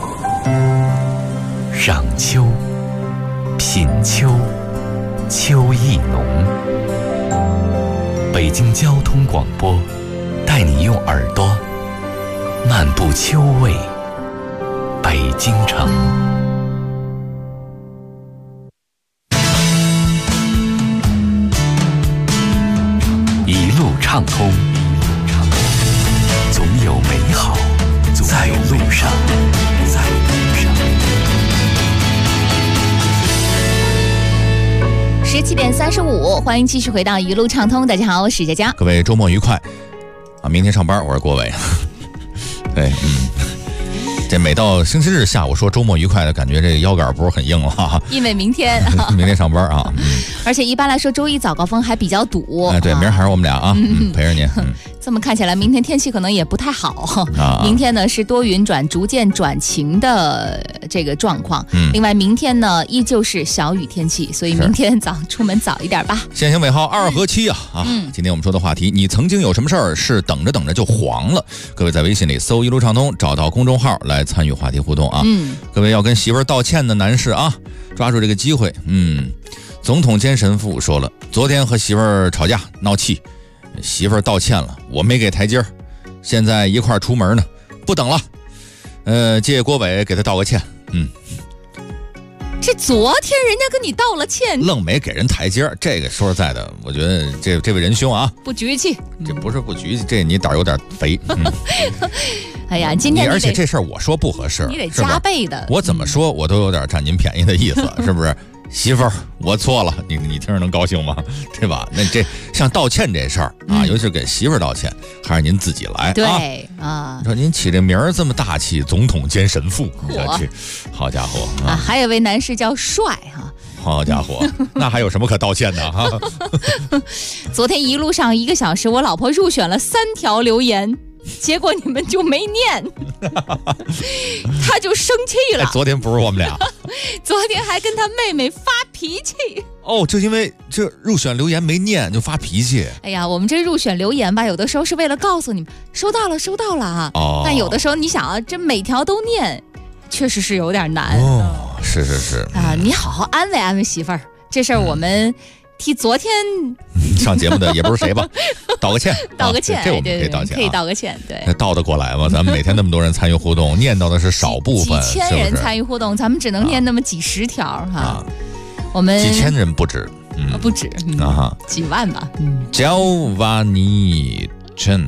[SPEAKER 22] 赏秋，品秋，秋意浓。北京交通广播，带你用耳朵漫步秋味北京城。一路畅通，总有美好在路上。
[SPEAKER 5] 17点35，欢迎继续回到一路畅通。大家好，我是佳佳。
[SPEAKER 15] 各位周末愉快啊！明天上班，我是郭伟。对，这每到星期日下午说周末愉快的感觉，这个腰杆不是很硬了。
[SPEAKER 5] 因为明天
[SPEAKER 15] 明天上班啊。
[SPEAKER 5] 而且一般来说周一早高峰还比较堵。
[SPEAKER 15] 哎，对，明儿还是我们俩啊，陪着您。
[SPEAKER 5] 这么看起来，明天天气可能也不太好。明天呢是多云逐渐转晴的这个状况。另外明天呢依旧是小雨天气，所以明天出门早一点吧。
[SPEAKER 15] 限行尾号2和7啊。今天我们说的话题，你曾经有什么事儿是等着就黄了？各位在微信里搜一路畅通，找到公众号来参与话题互动啊。各位要跟媳妇儿道歉的男士啊，抓住这个机会。总统兼神父说了，昨天和媳妇儿吵架闹气，媳妇儿道歉了，我没给台阶儿，现在一块儿出门呢，不等了。借郭伟给他道个歉。
[SPEAKER 5] 这昨天人家跟你道了歉，
[SPEAKER 15] 愣没给人台阶儿，这个说实在的，我觉得这位仁兄啊，
[SPEAKER 5] 不局气。
[SPEAKER 15] 这不是不局气，这你胆儿有点肥。
[SPEAKER 5] 哎呀，今天
[SPEAKER 15] 而且这事儿我说不合适，
[SPEAKER 5] 你得加倍的。
[SPEAKER 15] 我怎么说我都有点占您便宜的意思，是不是？媳妇儿，我错了，你听着能高兴吗？对吧？那这像道歉这事儿啊，尤其是给媳妇儿道歉，还是您自己来。
[SPEAKER 5] 对啊，
[SPEAKER 15] 你说您起这名儿这么大气，总统兼神父，好家伙
[SPEAKER 5] 啊！还有位男士叫帅哈。
[SPEAKER 15] 好家伙，那还有什么可道歉的哈？
[SPEAKER 5] 昨天一路上1个小时，我老婆入选了3条留言。结果你们就没念，他就生气了。
[SPEAKER 15] 昨天不是我们俩，
[SPEAKER 5] 昨天还跟他妹妹发脾气。
[SPEAKER 15] 哦，就因为这入选留言没念就发脾气。
[SPEAKER 5] 哎呀，我们这入选留言吧，有的时候是为了告诉你们收到了啊。但有的时候你想啊，这每条都念，确实是有点难。
[SPEAKER 15] 是
[SPEAKER 5] 啊，你好好安慰安慰媳妇儿，这事儿我们。替昨天
[SPEAKER 15] 上节目的也不是谁吧，道个歉，这我们可以道歉，
[SPEAKER 5] 可以道个歉，对，
[SPEAKER 15] 道得过来吗？咱们每天那么多人参与互动，念叨的是少部分，
[SPEAKER 5] 几千人参与互动，咱们只能念那么几十条哈。我们
[SPEAKER 15] 几千人不止，
[SPEAKER 5] 不止几万吧。
[SPEAKER 15] 吉奥瓦尼陈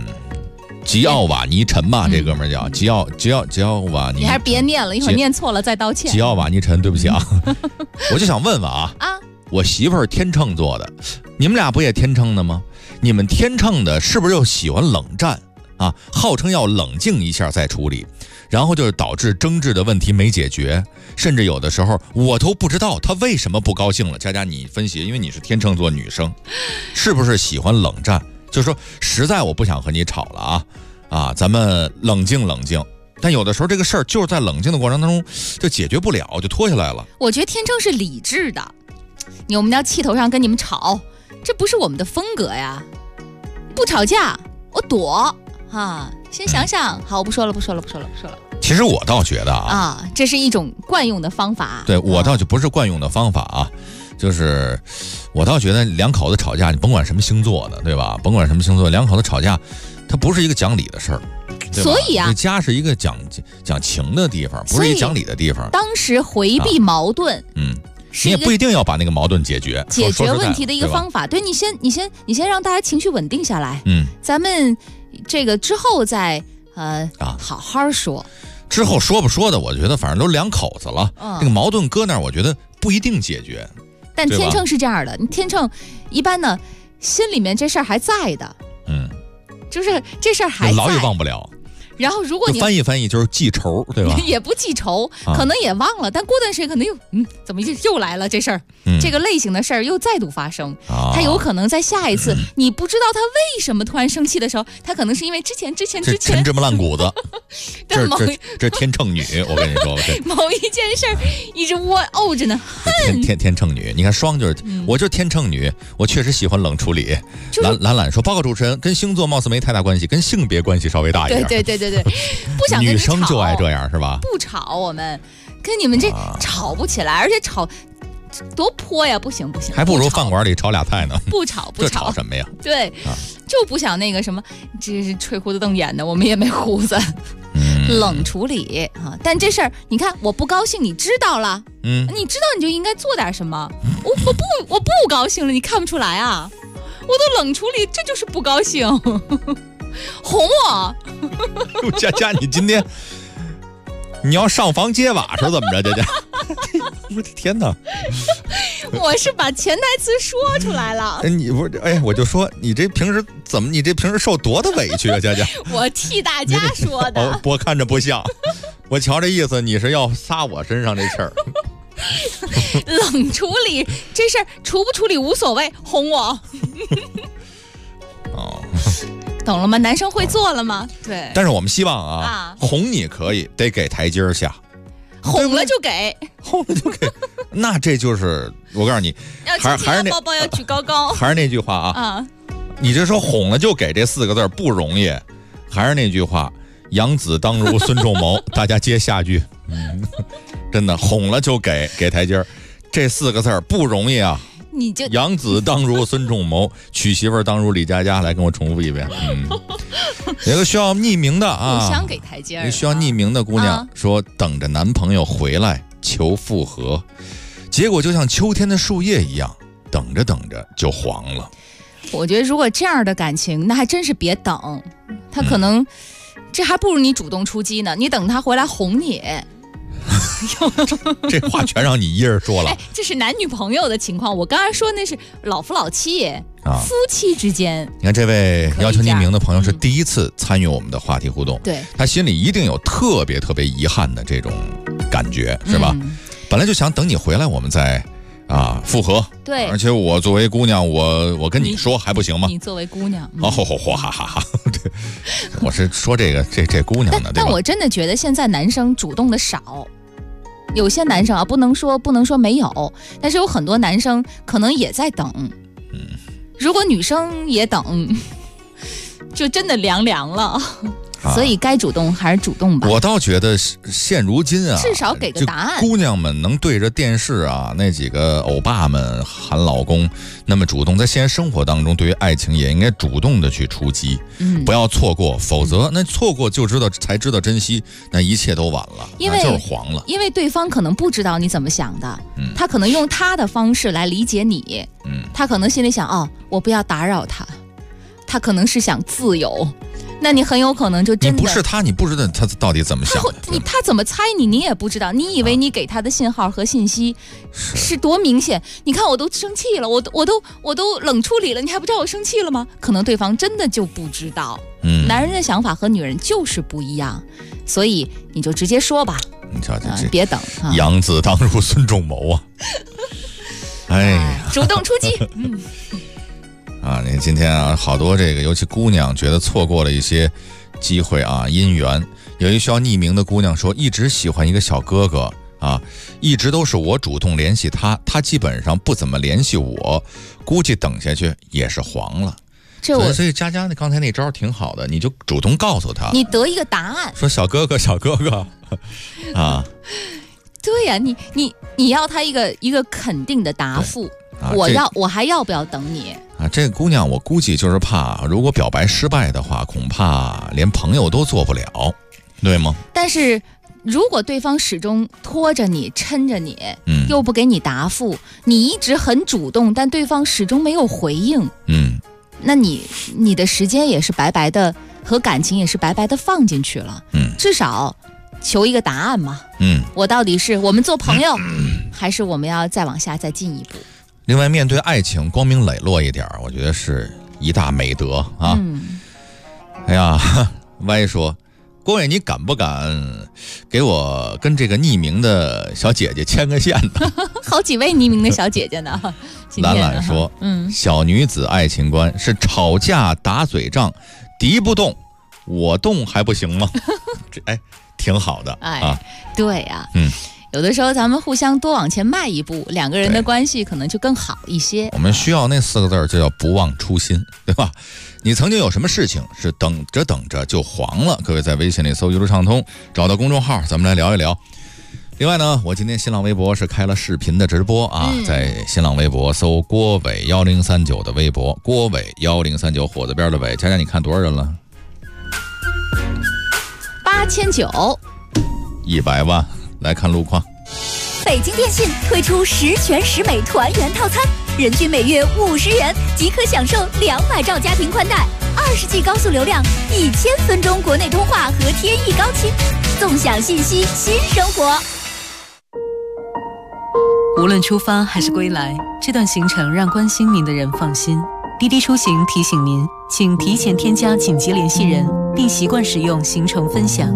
[SPEAKER 15] 吧，这哥们儿叫吉奥瓦尼。
[SPEAKER 5] 你还是别念了，一会儿念错了再道歉。
[SPEAKER 15] 吉奥瓦尼陈，对不起啊，我就想问问啊。我媳妇儿天秤座的，你们俩不也天秤的吗？你们天秤的是不是又喜欢冷战啊？号称要冷静一下再处理，然后就是导致争执的问题没解决，甚至有的时候我都不知道她为什么不高兴了。佳佳，你分析，因为你是天秤座女生，是不是喜欢冷战？就是说，实在我不想和你吵了啊，咱们冷静冷静。但有的时候这个事儿就是在冷静的过程当中就解决不了，就拖下来了。
[SPEAKER 5] 我觉得天秤是理智的。我们要气头上跟你们吵，这不是我们的风格呀！不吵架，我躲啊！先想想，好，我不说了。
[SPEAKER 15] 其实我倒觉得
[SPEAKER 5] 这是一种惯用的方法。
[SPEAKER 15] 对，我倒就不是惯用的方法啊，就是我倒觉得两口子吵架，你甭管什么星座的，对吧？甭管什么星座，两口子吵架，它不是一个讲理的事儿。
[SPEAKER 5] 所以啊，
[SPEAKER 15] 家是一个讲情的地方，不是一个讲理的地方。
[SPEAKER 5] 当时回避矛盾，
[SPEAKER 15] 你也不一定要把那个矛盾解决
[SPEAKER 5] 问题的一个方法。对，你先让大家情绪稳定下来。咱们这个之后再好好说。
[SPEAKER 15] 之后说不说的，我觉得反正都两口子了，这个矛盾搁那儿，我觉得不一定解决。
[SPEAKER 5] 但天秤是这样的，天秤一般呢，心里面这事儿还在的，就是这事儿还在，
[SPEAKER 15] 老也忘不了。
[SPEAKER 5] 然后如果你
[SPEAKER 15] 翻译翻译就是记仇，对吧？
[SPEAKER 5] 也不记仇，可能也忘了，但过段时间可能又怎么又来了这事儿，这个类型的事儿又再度发生。他有可能在下一次你不知道他为什么突然生气的时候，他可能是因为之前
[SPEAKER 15] 天这么烂谷子，这天秤女，我跟你说，
[SPEAKER 5] 某一件事儿一直怄着呢。
[SPEAKER 15] 天秤女，你看双就是，我就是天秤女，我确实喜欢冷处理。懒说，报告主持人，跟星座貌似没太大关系，跟性别关系稍微大一点。
[SPEAKER 5] 对，不想跟
[SPEAKER 15] 女生就爱这样是吧？
[SPEAKER 5] 不吵，我们跟你们这吵不起来，而且吵多泼呀，不行，
[SPEAKER 15] 还不如饭馆里炒俩菜呢。
[SPEAKER 5] 不吵，
[SPEAKER 15] 这吵什么呀？
[SPEAKER 5] 对，就不想那个什么，这是吹胡子瞪眼的，我们也没胡子。冷处理啊！但这事儿你看，我不高兴，你知道了，你知道你就应该做点什么。我不高兴了，你看不出来啊？我都冷处理，这就是不高兴。哄我。
[SPEAKER 15] 佳，你今天你要上房揭瓦是怎么着？佳，我的天哪！
[SPEAKER 5] 我是把潜台词说出来了。
[SPEAKER 15] 你不是我就说你这平时怎么？你这平时受多大委屈啊，佳？
[SPEAKER 5] 我替大家说的。
[SPEAKER 15] 我看着不像，我瞧这意思，你是要撒我身上这气儿。
[SPEAKER 5] 冷处理这事儿处不处理无所谓，哄我。懂了吗？男生会做了吗？对。
[SPEAKER 15] 但是我们希望啊，哄你可以，得给台阶下。
[SPEAKER 5] 哄了就给，
[SPEAKER 15] 那这就是我告诉你，还是那
[SPEAKER 5] 包包要举高高，
[SPEAKER 15] 还是那句话啊，你这说哄了就给这4个字不容易，还是那句话，养子当如孙仲谋，大家接下句，真的哄了就给台阶，这4个字不容易啊。
[SPEAKER 5] 你就
[SPEAKER 15] 养子当如孙仲谋，娶媳妇当如李佳佳，来跟我重复一遍。有个需要匿名的啊，
[SPEAKER 5] 互相给台阶儿。
[SPEAKER 15] 需要匿名的姑娘说，等着男朋友回来求复合，结果就像秋天的树叶一样，等着等着就黄了。
[SPEAKER 5] 我觉得如果这样的感情，那还真是别等，他可能这还不如你主动出击呢。你等他回来哄你。
[SPEAKER 15] 这话全让你一人说了。
[SPEAKER 5] 这是男女朋友的情况，我刚才说那是老夫老妻夫妻之间。
[SPEAKER 15] 你看这位要求匿名的朋友是第一次参与我们的话题互动，
[SPEAKER 5] 对，
[SPEAKER 15] 他心里一定有特别遗憾的这种感觉，是吧？本来就想等你回来我们再复合，
[SPEAKER 5] 对，
[SPEAKER 15] 而且我作为姑娘，我跟你说还不行吗？
[SPEAKER 5] 你作为姑娘，
[SPEAKER 15] 哈哈，我是说这姑娘的，
[SPEAKER 5] 但我真的觉得现在男生主动的少。有些男生不能说没有，但是有很多男生可能也在等。如果女生也等，就真的凉了。所以该主动还是主动吧。
[SPEAKER 15] 我倒觉得现如今
[SPEAKER 5] 至少给个答案。
[SPEAKER 15] 姑娘们能对着电视那几个欧巴们喊老公，那么主动，在现实生活当中，对于爱情也应该主动的去出击，不要错过，否则那错过才知道珍惜，那一切都晚了，那就是黄了。
[SPEAKER 5] 因为对方可能不知道你怎么想的，他可能用他的方式来理解你，他可能心里想我不要打扰他，他可能是想自由。那你很有可能就真的
[SPEAKER 15] 你不是他，你不知道他到底怎么想，
[SPEAKER 5] 他怎么猜你也不知道。你以为你给他的信号和信息是多明显？你看我都生气了，我都冷处理了，你还不知道我生气了吗？可能对方真的就不知道。男人的想法和女人就是不一样，所以你就直接说吧。
[SPEAKER 15] 你瞧这
[SPEAKER 5] 别等，
[SPEAKER 15] 养子当如孙仲谋啊！哎呀，
[SPEAKER 5] 主动出击。
[SPEAKER 15] 你今天好多尤其姑娘觉得错过了一些机会姻缘。有一需要匿名的姑娘说，一直喜欢一个小哥哥一直都是我主动联系他，他基本上不怎么联系我，估计等下去也是黄了。所以佳佳刚才那招挺好的，你就主动告诉他，
[SPEAKER 5] 你得一个答案，
[SPEAKER 15] 说小哥哥
[SPEAKER 5] 对呀，你要他一个肯定的答复。我还要不要等你
[SPEAKER 15] 这个姑娘我估计就是怕，如果表白失败的话，恐怕连朋友都做不了，对吗？
[SPEAKER 5] 但是如果对方始终拖着你抻着你，又不给你答复，你一直很主动，但对方始终没有回应，那你的时间也是白白的，和感情也是白白的放进去了。至少求一个答案嘛。我到底是我们做朋友，还是我们要再往下再进一步？
[SPEAKER 15] 另外，面对爱情光明磊落一点，我觉得是一大美德啊。哎呀，歪说郭伟，你敢不敢给我跟这个匿名的小姐姐牵个线呢？
[SPEAKER 5] 好几位匿名的小姐姐呢。
[SPEAKER 15] 兰兰说，小女子爱情观是吵架打嘴仗，敌不动，我动还不行吗？这挺好的啊。
[SPEAKER 5] 对啊，有的时候咱们互相多往前迈一步，两个人的关系可能就更好一些。
[SPEAKER 15] 我们需要那4个字，就叫不忘初心，对吧？你曾经有什么事情是等着等着就黄了？各位在微信里搜一路畅通，找到公众号，咱们来聊一聊。另外呢，我今天新浪微博是开了视频的直播啊，在新浪微博搜郭伟1039的微博，郭伟1039火字边的伟。佳佳，你看多少人了
[SPEAKER 5] ？8900。
[SPEAKER 15] 100万。来看路况。
[SPEAKER 2] 北京电信推出10全10美团圆套餐，人均每月50元即可享受200兆家庭宽带，20G 高速流量，1000分钟国内通话和天翼高清，纵享信息新生活。
[SPEAKER 7] 无论出发还是归来，这段行程让关心您的人放心。滴滴出行提醒您，请提前添加紧急联系人，并习惯使用行程分享。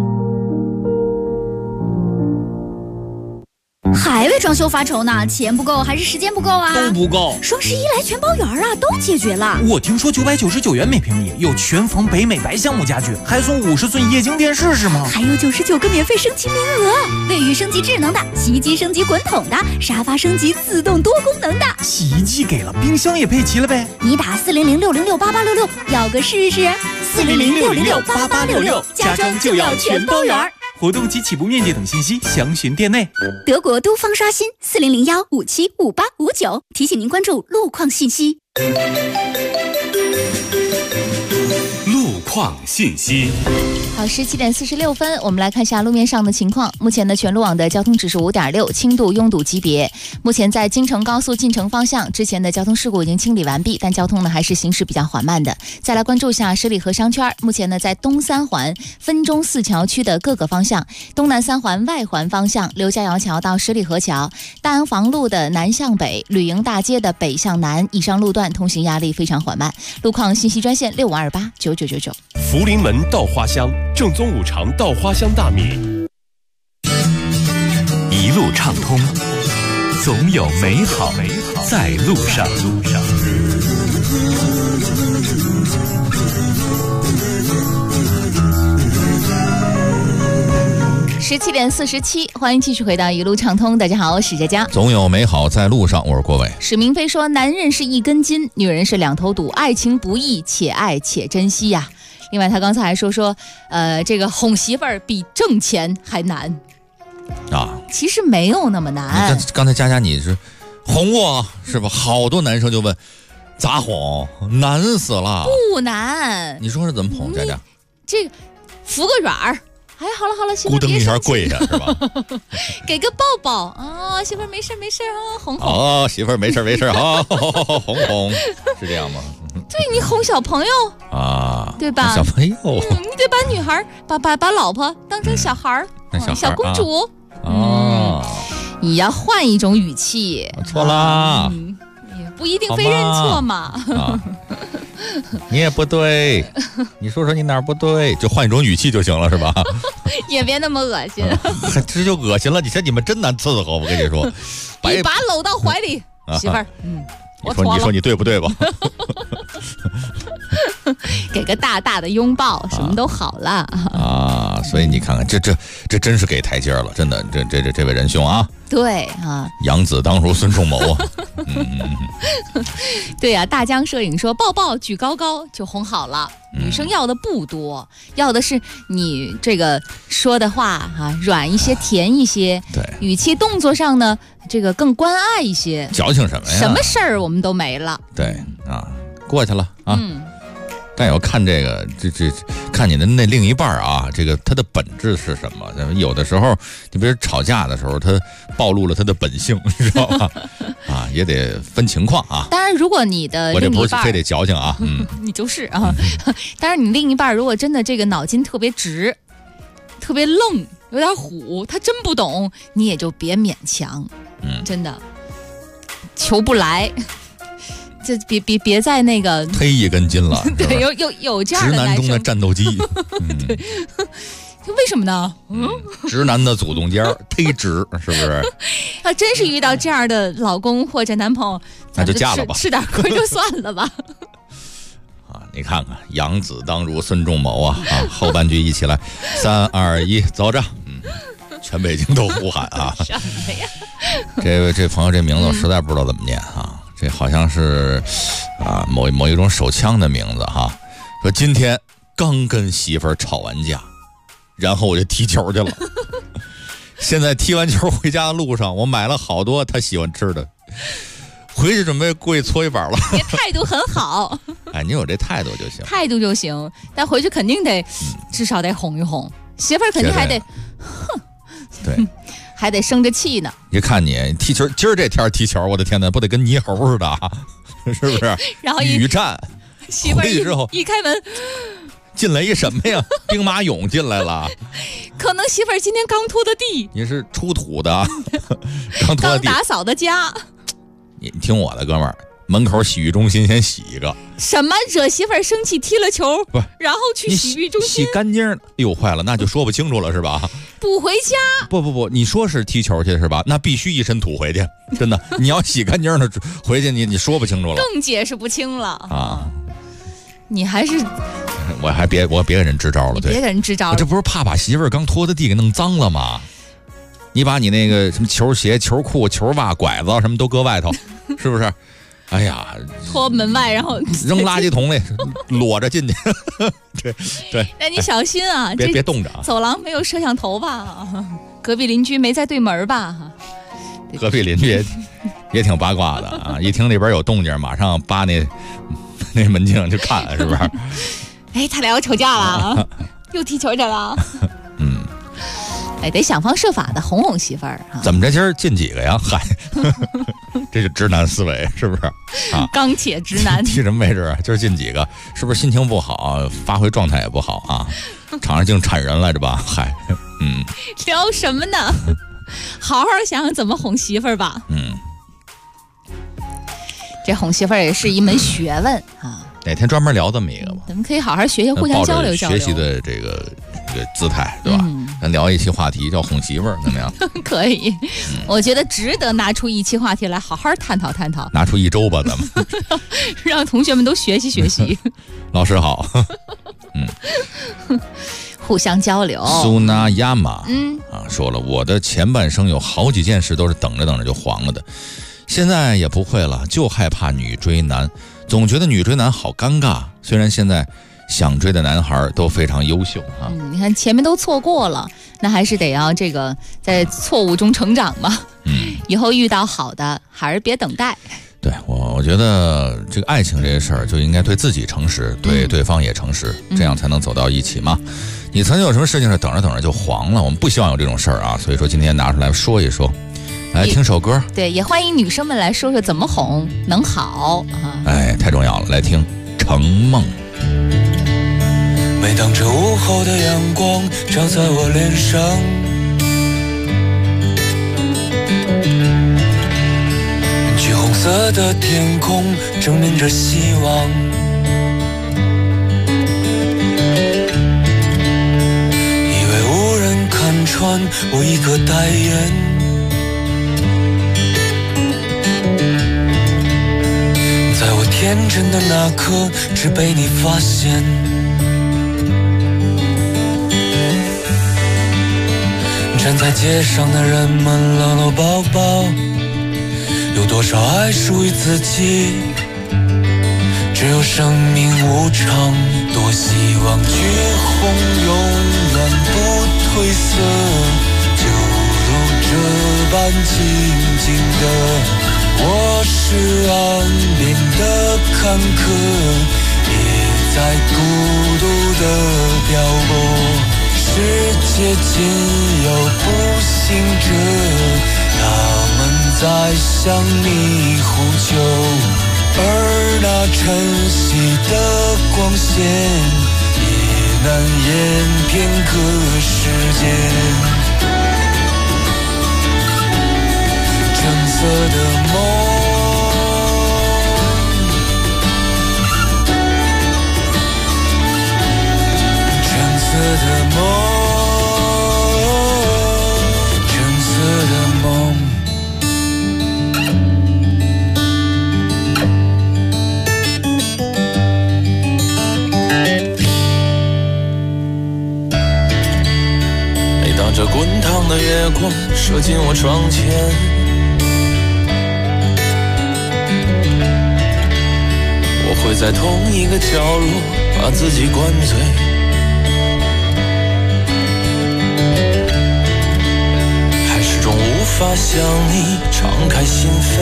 [SPEAKER 2] 还为装修发愁呢？钱不够还是时间不够啊？
[SPEAKER 19] 都不够。
[SPEAKER 2] 双11来全包圆啊，都解决了。
[SPEAKER 19] 我听说999元每平米有全房北美白橡木家具，还送50寸液晶电视是吗？
[SPEAKER 2] 还有99个免费升级名额，卫浴升级智能的，洗衣机升级滚筒的，沙发升级自动多功能的。
[SPEAKER 19] 洗衣机给了，冰箱也配齐了呗？
[SPEAKER 2] 你打40060688866，要个试试。40060688866，家装就要全包圆。
[SPEAKER 19] 活动及起步面积等信息详询店内。
[SPEAKER 2] 德国都方刷新4001575859，提醒您关注路况信息。
[SPEAKER 1] 路况信息。
[SPEAKER 5] 好，17点46分，我们来看一下路面上的情况。目前的全路网的交通指数5.6，轻度拥堵级别。目前在京承高速进城方向，之前的交通事故已经清理完毕，但交通呢还是行驶比较缓慢的。再来关注一下十里河商圈，目前呢在东三环分钟4桥区的各个方向，东南三环外环方向，刘家窑桥到十里河桥，大安房路的南向北，旅营大街的北向南，以上路段通行压力非常缓慢。路况信息专线65289999。
[SPEAKER 3] 福临门稻花香，正宗五常稻花香大米。
[SPEAKER 22] 一路畅通，总有美好在路上。
[SPEAKER 5] 17点47，欢迎继续回到一路畅通。大家好，我是佳佳。
[SPEAKER 15] 总有美好在路上，我是郭伟。
[SPEAKER 5] 史明飞说，男人是一根筋，女人是2头堵，爱情不易，且爱且珍惜呀。另外他刚才还说这个哄媳妇儿比挣钱还难
[SPEAKER 15] 啊，
[SPEAKER 5] 其实没有那么难。
[SPEAKER 15] 刚才佳佳你是哄我是吧？好多男生就问咋哄，难死了。
[SPEAKER 5] 不难，
[SPEAKER 15] 你说是怎么哄？佳佳
[SPEAKER 5] 这个扶个软儿，哎，好了，媳妇
[SPEAKER 15] 咕噔一下跪下是吧？
[SPEAKER 5] 给个抱抱啊，媳妇儿没事啊，哄哄。
[SPEAKER 15] 哦，媳妇儿没事啊，哄哄，是这样吗？
[SPEAKER 5] 对，你哄小朋友啊，对吧？
[SPEAKER 15] 小朋友，
[SPEAKER 5] 你得把女孩把老婆当成小孩儿，小公主
[SPEAKER 15] 哦。
[SPEAKER 5] 你要换一种语气。
[SPEAKER 15] 错啦，
[SPEAKER 5] 也不一定非认错嘛。
[SPEAKER 15] 你也不对，你说你哪儿不对，就换一种语气就行了，是吧？
[SPEAKER 5] 也别那么恶心，
[SPEAKER 15] 这就恶心了。你看你们真难伺候，我跟你说，
[SPEAKER 5] 一把搂到怀里，媳妇儿，
[SPEAKER 15] 你说你对不对吧？
[SPEAKER 5] 给个大大的拥抱，什么都好了
[SPEAKER 15] 啊！所以你看看，这真是给台阶了，真的，这位仁兄啊，
[SPEAKER 5] 对啊，
[SPEAKER 15] 养子当如孙仲谋啊，
[SPEAKER 5] 对啊，大江摄影说抱抱举高高就哄好了，女生要的不多，要的是你这个说的话软一些，甜一些，
[SPEAKER 15] 对，
[SPEAKER 5] 语气动作上呢，这个更关爱一些。
[SPEAKER 15] 矫情什么呀？
[SPEAKER 5] 什么事儿我们都没了。
[SPEAKER 15] 对啊，过去了啊。但要看这个，看你的那另一半啊，这个他的本质是什么？有的时候，你比如吵架的时候，他暴露了他的本性，你知道吧？啊，也得分情况啊。
[SPEAKER 5] 当然，如果你的
[SPEAKER 15] 我这不是非得矫情啊，
[SPEAKER 5] 你就是啊。当然，你另一半如果真的这个脑筋特别直、特别愣、有点虎，他真不懂，你也就别勉强。真的求不来。这别在那个
[SPEAKER 15] 忒一根筋了，
[SPEAKER 5] 对，有这样的
[SPEAKER 15] 直男中的战斗机，
[SPEAKER 5] 对， 为什么呢？
[SPEAKER 15] 直男的祖宗尖儿忒直，是不是？
[SPEAKER 5] 要真是遇到这样的老公或者男朋友，
[SPEAKER 15] 那就嫁了吧，
[SPEAKER 5] 吃点亏就算了吧。
[SPEAKER 15] 啊，你看看，养子当如孙仲谋啊！啊，后半句一起来，3、2、1，走着。全北京都呼喊啊！
[SPEAKER 5] 什么呀？
[SPEAKER 15] 这朋友这名字我实在不知道怎么念啊，这好像是啊某一种手枪的名字哈。说今天刚跟媳妇儿吵完架，然后我就踢球去了。现在踢完球回家的路上，我买了好多他喜欢吃的，回去准备过去搓一板了。
[SPEAKER 5] 你态度很好。
[SPEAKER 15] 哎，你有这态度就行，
[SPEAKER 5] 态度就行，但回去肯定得，至少得哄一哄媳妇儿，肯定还得，哼。
[SPEAKER 15] 对，
[SPEAKER 5] 还得生着气呢。
[SPEAKER 15] 一看你踢球，今儿这天踢球，我的天哪，不得跟泥猴似的，是不是？
[SPEAKER 5] 然后
[SPEAKER 15] 雨战，
[SPEAKER 5] 媳妇
[SPEAKER 15] 之后
[SPEAKER 5] 一开门，
[SPEAKER 15] 进来一什么呀？兵马俑进来了。
[SPEAKER 5] 可能媳妇儿今天刚拖的地。
[SPEAKER 15] 你是出土的，刚拖的地，
[SPEAKER 5] 刚打扫的家。
[SPEAKER 15] 你听我的，哥们儿。门口洗浴中心先洗一个，
[SPEAKER 5] 什么惹媳妇儿生气踢了球，
[SPEAKER 15] 不，
[SPEAKER 5] 然后去洗浴中心
[SPEAKER 15] 洗干净了，哎呦坏了，那就说不清楚了是吧？
[SPEAKER 5] 不回家？
[SPEAKER 15] 不，你说是踢球去是吧？那必须一身土回去，真的。你要洗干净了回去，你说不清楚了，
[SPEAKER 5] 更解释不清了
[SPEAKER 15] 啊！
[SPEAKER 5] 你还是，
[SPEAKER 15] 我别给人支招了，对，
[SPEAKER 5] 别给人支招了，
[SPEAKER 15] 这不是怕把媳妇儿刚拖的地给弄脏了吗？你把你那个什么球鞋、球裤、球袜、拐子什么都搁外头，是不是？哎呀，
[SPEAKER 5] 拖门外，然后
[SPEAKER 15] 扔垃圾桶里，裸着进去。对。
[SPEAKER 5] 那你小心啊，
[SPEAKER 15] 别冻着啊！
[SPEAKER 5] 走廊没有摄像头吧？隔壁邻居没在对门吧？
[SPEAKER 15] 隔壁邻居也挺八卦的啊！一听那边有动静，马上扒那门镜就看，是不是？
[SPEAKER 5] 哎，他俩要吵架了啊！又踢球去了。哎，得想方设法的哄哄媳妇儿啊！
[SPEAKER 15] 怎么着，今儿进几个呀？嗨，这是直男思维，是不是？啊，
[SPEAKER 5] 钢铁直男。
[SPEAKER 15] 踢什么位置啊？今儿进几个？是不是心情不好，发挥状态也不好啊？场上净铲人来着吧？嗨，
[SPEAKER 5] 聊什么呢？好好想想怎么哄媳妇儿吧。这哄媳妇儿也是一门学问啊。
[SPEAKER 15] 哪天专门聊这么一个吧？
[SPEAKER 5] 咱们可以好好学学，互相交流交流。
[SPEAKER 15] 学习的这个姿态，对吧？咱聊一期话题叫哄媳妇儿，怎么样？
[SPEAKER 5] 可以，我觉得值得拿出一期话题来好好探讨探讨。
[SPEAKER 15] 拿出一周吧，咱们
[SPEAKER 5] 让同学们都学习学习。
[SPEAKER 15] 老师好，
[SPEAKER 5] 互相交流。
[SPEAKER 15] 苏纳亚玛，说了，我的前半生有好几件事都是等着等着就黄了的，现在也不会了，就害怕女追男，总觉得女追男好尴尬。虽然现在想追的男孩都非常优秀啊，
[SPEAKER 5] 你看前面都错过了，那还是得要这个在错误中成长嘛。以后遇到好的还是别等待。
[SPEAKER 15] 对，我觉得这个爱情这些事儿就应该对自己诚实，对对方也诚实，这样才能走到一起嘛。你曾经有什么事情是等着等着就黄了，我们不希望有这种事儿啊，所以说今天拿出来说一说。来听首歌，
[SPEAKER 5] 对，也欢迎女生们来说说怎么哄能好啊。
[SPEAKER 15] 哎，太重要了，来听《成梦》。
[SPEAKER 14] 每当这午后的阳光照在我脸上，橘红色的天空证明着希望，以为无人看穿我一个代言，在我天真的那刻只被你发现，站在街上的人们搂搂抱抱，有多少爱属于自己，只有生命无常，多希望橘红永远不褪色，就如这般静静的。我是岸边的看客，也在孤独的漂泊，世界仅有步行者，他们在向你呼救，而那晨曦的光线也难掩片刻时间。橙色的梦，橙色的梦。 射进我窗前。我会在同一个角落把自己灌醉，还始终无法向你敞开心扉。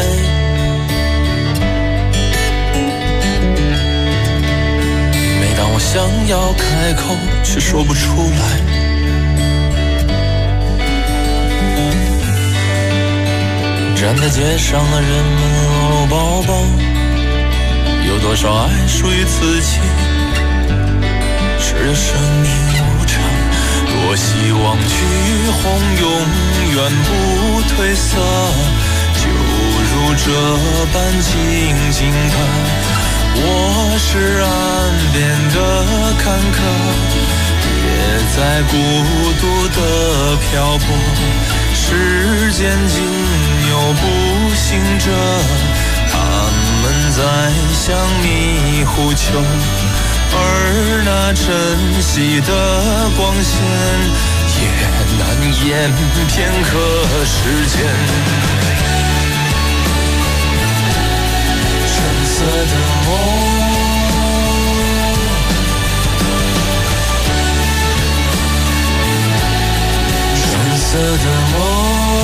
[SPEAKER 14] 每当我想要开口却说不出来，站在街上的人们搂搂抱抱，有多少爱属于自己？只有生命无常，多希望剧红永远不褪色，就如这般静静的。我是岸边的看客，也在孤独的漂泊。时间仅有不行者，他们在向你呼求，而那晨曦的光线也难掩片刻时间。橙色的梦，橙色的梦，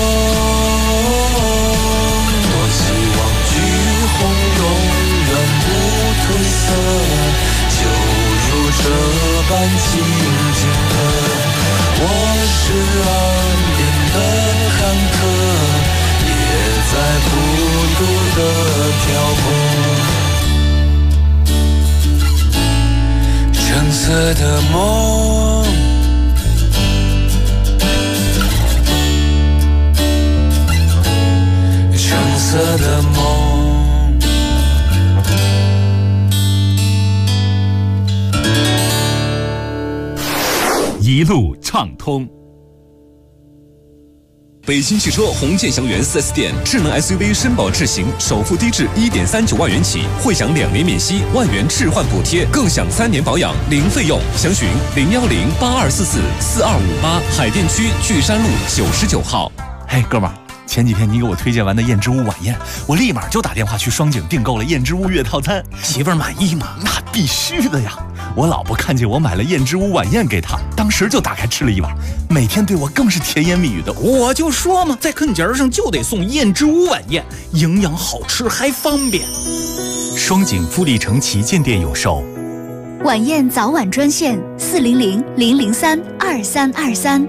[SPEAKER 14] 多希望剧红永远不褪色，就如这般静静的。我是岸边的看客，也在孤独的漂泊。橙色的梦，橙色的梦。
[SPEAKER 1] 一路畅通。
[SPEAKER 6] 北京汽车红箭祥源 4S 店智能 SUV 绅宝智行首付低至 1.39万元起，会享2年免息，1万元置换补贴，更享3年保养零费用。详询010-8244-4258，海淀区巨山路99号。
[SPEAKER 18] 嘿，哥们儿，前几天你给我推荐完的燕之屋晚宴，我立马就打电话去双井订购了燕之屋月套餐。媳妇儿满意吗？那必须的呀！我老婆看见我买了燕之屋晚宴给她，当时就打开吃了一碗，每天对我更是甜言蜜语的。
[SPEAKER 8] 我就说嘛，在坑节上就得送燕之屋晚宴，营养好吃还方便。
[SPEAKER 18] 双井富力城旗舰店有售。
[SPEAKER 2] 晚宴早晚专线400-003-2323。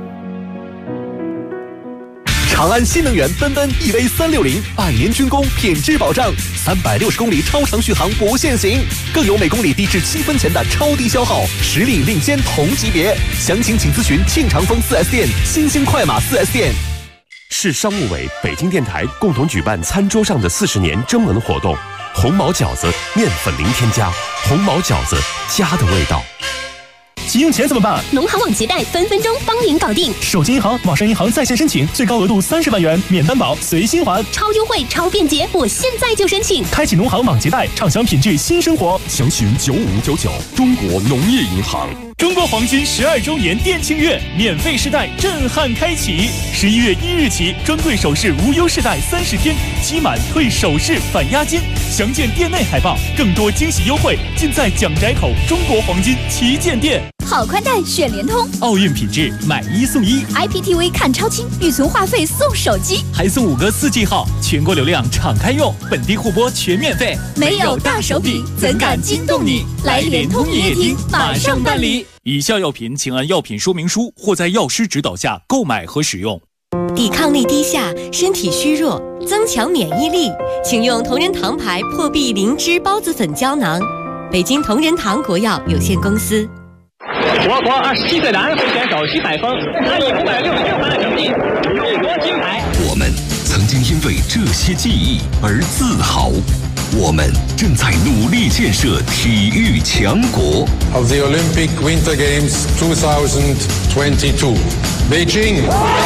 [SPEAKER 18] 长安新能源奔奔 EV360半年竣工，品质保障，360公里超长续航不限行，更有每公里低至7分钱的超低消耗，实力领先同级别。详情请咨询庆长丰 4S 店、新兴快马 4S 店。
[SPEAKER 3] 市商务委、北京电台共同举办餐桌上的40年征文活动，红毛饺子面粉零添加，红毛饺子家的味道。
[SPEAKER 9] 急用钱怎么办？
[SPEAKER 24] 农行网结贷分分钟帮您搞定。
[SPEAKER 9] 手机银行、网上银行在线申请，最高额度30万元，免担保，随心还，
[SPEAKER 24] 超优惠、超便捷，我现在就申请。
[SPEAKER 9] 开启农行网结贷，畅享品质新生活。
[SPEAKER 3] 详询9599，中国农业银行。
[SPEAKER 9] 中国黄金12周年店庆月，免费试戴震撼开启。11月1日起，专柜首饰无忧试戴30天，期满退首饰返押金。详见店内海报，更多惊喜优惠尽在蒋宅口中国黄金旗舰店。
[SPEAKER 2] 好宽带选联通，
[SPEAKER 9] 奥运品质买1送1
[SPEAKER 2] ，IPTV 看超清，预存话费送手机，
[SPEAKER 9] 还送5个4G 号，全国流量敞开用，本地互播全免费。
[SPEAKER 2] 没有大手笔，怎敢惊动你？来联通营业厅马上办理。
[SPEAKER 9] 以下药品请按药品说明书或在药师指导下购买和使用。
[SPEAKER 21] 抵抗力低下，身体虚弱，增强免疫力，请用同仁堂牌破壁灵芝孢子粉胶囊。北京同仁堂国药有限公司。
[SPEAKER 25] 我国27岁的安徽选手徐海峰，他以566分的成绩勇夺金牌。
[SPEAKER 22] 我们曾经因为这些记忆而自豪，我们正在努力建设体育强国。
[SPEAKER 26] Of the Olympic Winter Games 2022, Beijing。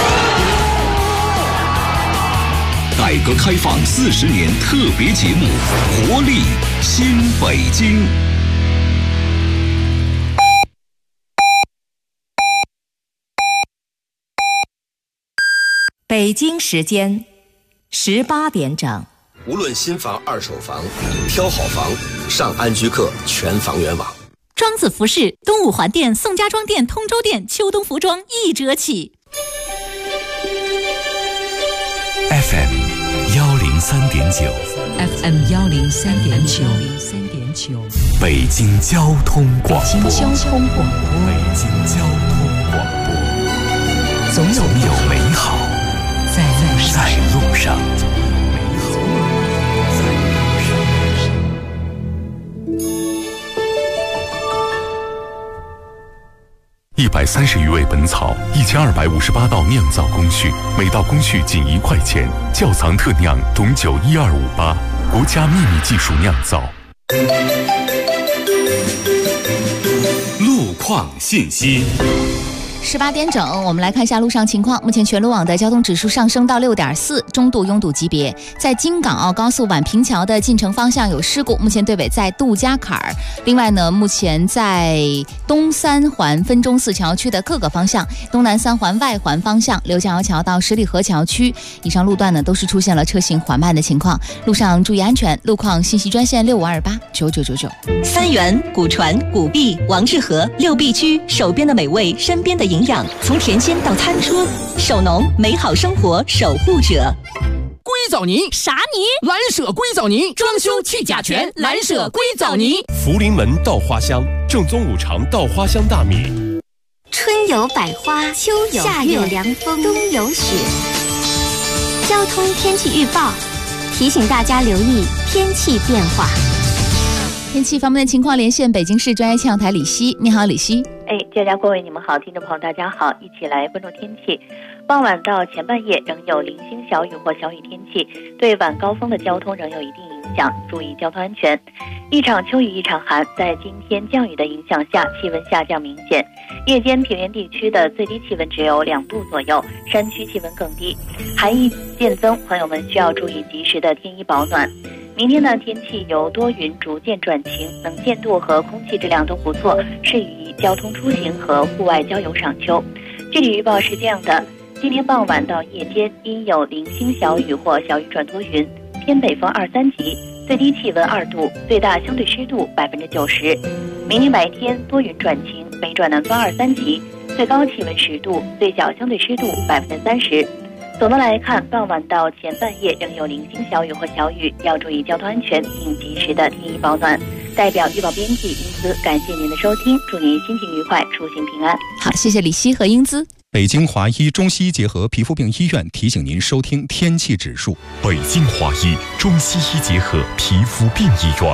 [SPEAKER 22] 改革开放40年特别节目，活力新北京。
[SPEAKER 27] 北
[SPEAKER 10] 北京时间18点整。
[SPEAKER 11] 无论新房、二手房，挑好房，上安居客全房源网。
[SPEAKER 24] 庄子服饰，东五环店、宋家庄店、通州店秋冬服装1折起。
[SPEAKER 4] FM 103.9
[SPEAKER 7] FM 103.9
[SPEAKER 4] 北京交通广播。
[SPEAKER 7] 北京交通广播。
[SPEAKER 4] 总有美好在路上。130余味本草，1258道酿造工序，每道工序仅1块钱。窖藏特酿董酒12588，国家秘密技术酿造。
[SPEAKER 1] 路况信息。
[SPEAKER 5] 18点整，我们来看一下路上情况。目前全路网的交通指数上升到6.4，中度拥堵级别。在京港澳高速宛平桥的进城方向有事故，目前队尾在杜家坎儿。另外呢，目前在东三环分钟寺桥区的各个方向，东南三环外环方向刘家窑桥到十里河桥区以上路段呢，都是出现了车行缓慢的情况，路上注意安全。路况信息专线6528999999。
[SPEAKER 24] 三元、古传、古壁、王致和6必居，手边的美味，身边的营养，从甜鲜到餐桌，手农美好生活守护者。
[SPEAKER 12] 硅藻泥
[SPEAKER 24] 啥泥？
[SPEAKER 12] 蓝舍硅藻泥，装修去甲醛，蓝舍硅藻泥。
[SPEAKER 3] 福临门稻花香，正宗五常稻花香大米。
[SPEAKER 13] 春有百花，秋有夏有凉风，冬有雪。交通天气预报提醒大家留意天气变化。
[SPEAKER 5] 天气方面的情况，连线北京市专业气象台李希。你好，李希。
[SPEAKER 16] 佳佳各位你们好，听众朋友大家好，一起来关注天气。傍晚到前半夜仍有零星小雨或小雨天气，对晚高峰的交通仍有一定影响，注意交通安全。一场秋雨一场寒，在今天降雨的影响下，气温下降明显。夜间平原地区的最低气温只有2度左右，山区气温更低，寒意渐增，朋友们需要注意及时的添衣保暖。明天的天气由多云逐渐转晴，能见度和空气质量都不错，适宜交通出行和户外郊游赏秋。具体预报是这样的：今天傍晚到夜间阴有零星小雨或小雨转多云，偏北风2、3级，最低气温2度，最大相对湿度90%。明天白天多云转晴，北转南风2、3级，最高气温10度，最小相对湿度30%。总的来看，傍晚到前半夜仍有零星小雨或小雨，要注意交通安全，并及时的添衣保暖。代表预报编辑英姿，感谢您的收听，祝您心情愉快，出行平安。
[SPEAKER 5] 好，谢谢李希和英姿。
[SPEAKER 17] 北京华医中西医结合皮肤病医院提醒您收听天气指数。
[SPEAKER 3] 北京华医中西医结合皮肤病医院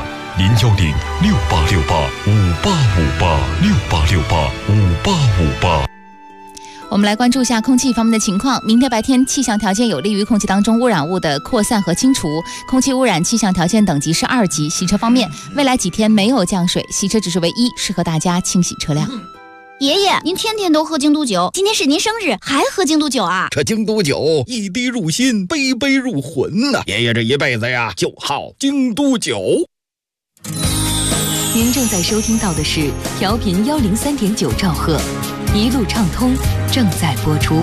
[SPEAKER 3] ，010-6868-5858，6868-5858。
[SPEAKER 5] 我们来关注一下空气方面的情况。明天白天气象条件有利于空气当中污染物的扩散和清除，空气污染气象条件等级是2级。洗车方面，未来几天没有降水，洗车指数为1，适合大家清洗车辆。
[SPEAKER 24] 爷爷，您天天都喝京都酒，今天是您生日，还喝京都酒啊？
[SPEAKER 27] 这京都酒一滴入心，杯杯入魂呐！爷爷这一辈子呀，就好京都酒。
[SPEAKER 7] 您正在收听到的是调频103.9兆赫，一路畅通正在播出。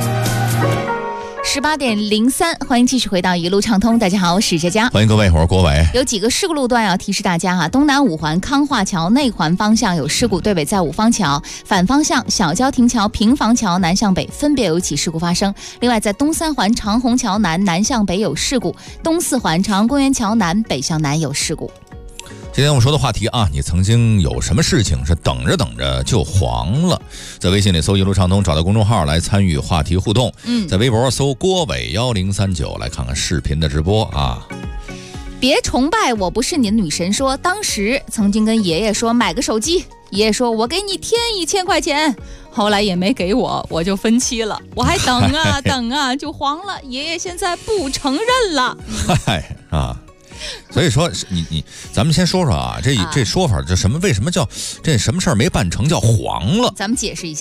[SPEAKER 5] 18:03，欢迎继续回到一路畅通。大家好，我是佳佳，
[SPEAKER 15] 欢迎各位，我是郭伟。
[SPEAKER 5] 有几个事故路段要提示大家哈，东南5环康化桥内环方向有事故，队尾在五方桥；反方向小交亭桥、平房桥南向北分别有一起事故发生。另外，在东3环长虹桥南南向北有事故，东4环长安公园桥南北向南有事故。
[SPEAKER 15] 今天我们说的话题啊，你曾经有什么事情是等着等着就黄了？在微信里搜一路畅通，找到公众号来参与话题互动。在微博搜郭伟1039来看看视频的直播啊。
[SPEAKER 5] 别崇拜我不是你的女神说，当时曾经跟爷爷说买个手机，爷爷说我给你添1000块钱，后来也没给我，我就分期了，我还等啊等啊就黄了，爷爷现在不承认了。
[SPEAKER 15] 嗨啊。所以说咱们先说说啊，这说法这什么？为什么叫这什么事儿没办成叫黄了？
[SPEAKER 5] 咱们解释一下，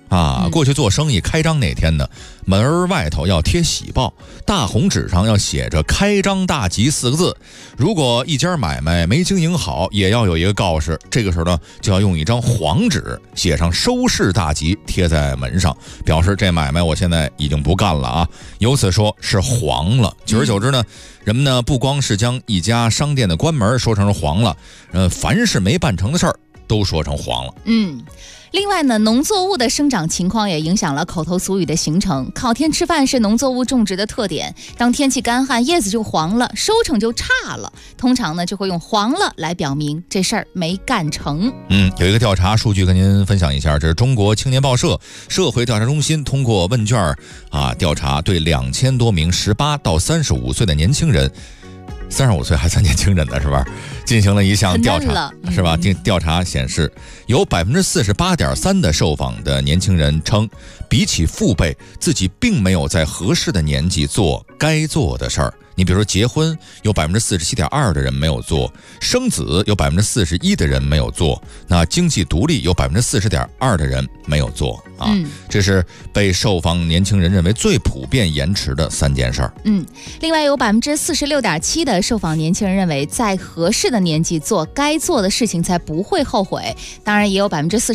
[SPEAKER 15] 过去做生意开张那天呢，门外头要贴喜报，大红纸上要写着开张大吉4个字。如果一家买卖没经营好，也要有一个告示，这个时候呢就要用一张黄纸写上收视大吉，贴在门上，表示这买卖我现在已经不干了啊，由此说是黄了。久而久之呢，人们呢不光是将一家商店的关门说成是黄了，凡是没办成的事儿都说成黄了。
[SPEAKER 5] 另外呢，农作物的生长情况也影响了口头俗语的形成。靠天吃饭是农作物种植的特点，当天气干旱，叶子就黄了，收成就差了，通常呢就会用黄了来表明这事儿没干成。
[SPEAKER 15] 有一个调查数据跟您分享一下，这是中国青年报社社会调查中心通过问卷调查，对2000多名18到35岁的年轻人，35岁还算年轻人呢，是吧？进行了一项调查，是吧？调查显示，有48.3%的受访的年轻人称，比起父辈，自己并没有在合适的年纪做该做的事儿。你比如说结婚，有47.2%的人没有做；生子有41%的人没有做；那经济独立有40.2%的人没有做啊。这是被受访年轻人认为最普遍延迟的3件事儿。
[SPEAKER 5] 另外有46.7%的受访年轻人认为，在合适的年纪做该做的事情才不会后悔。当然，也有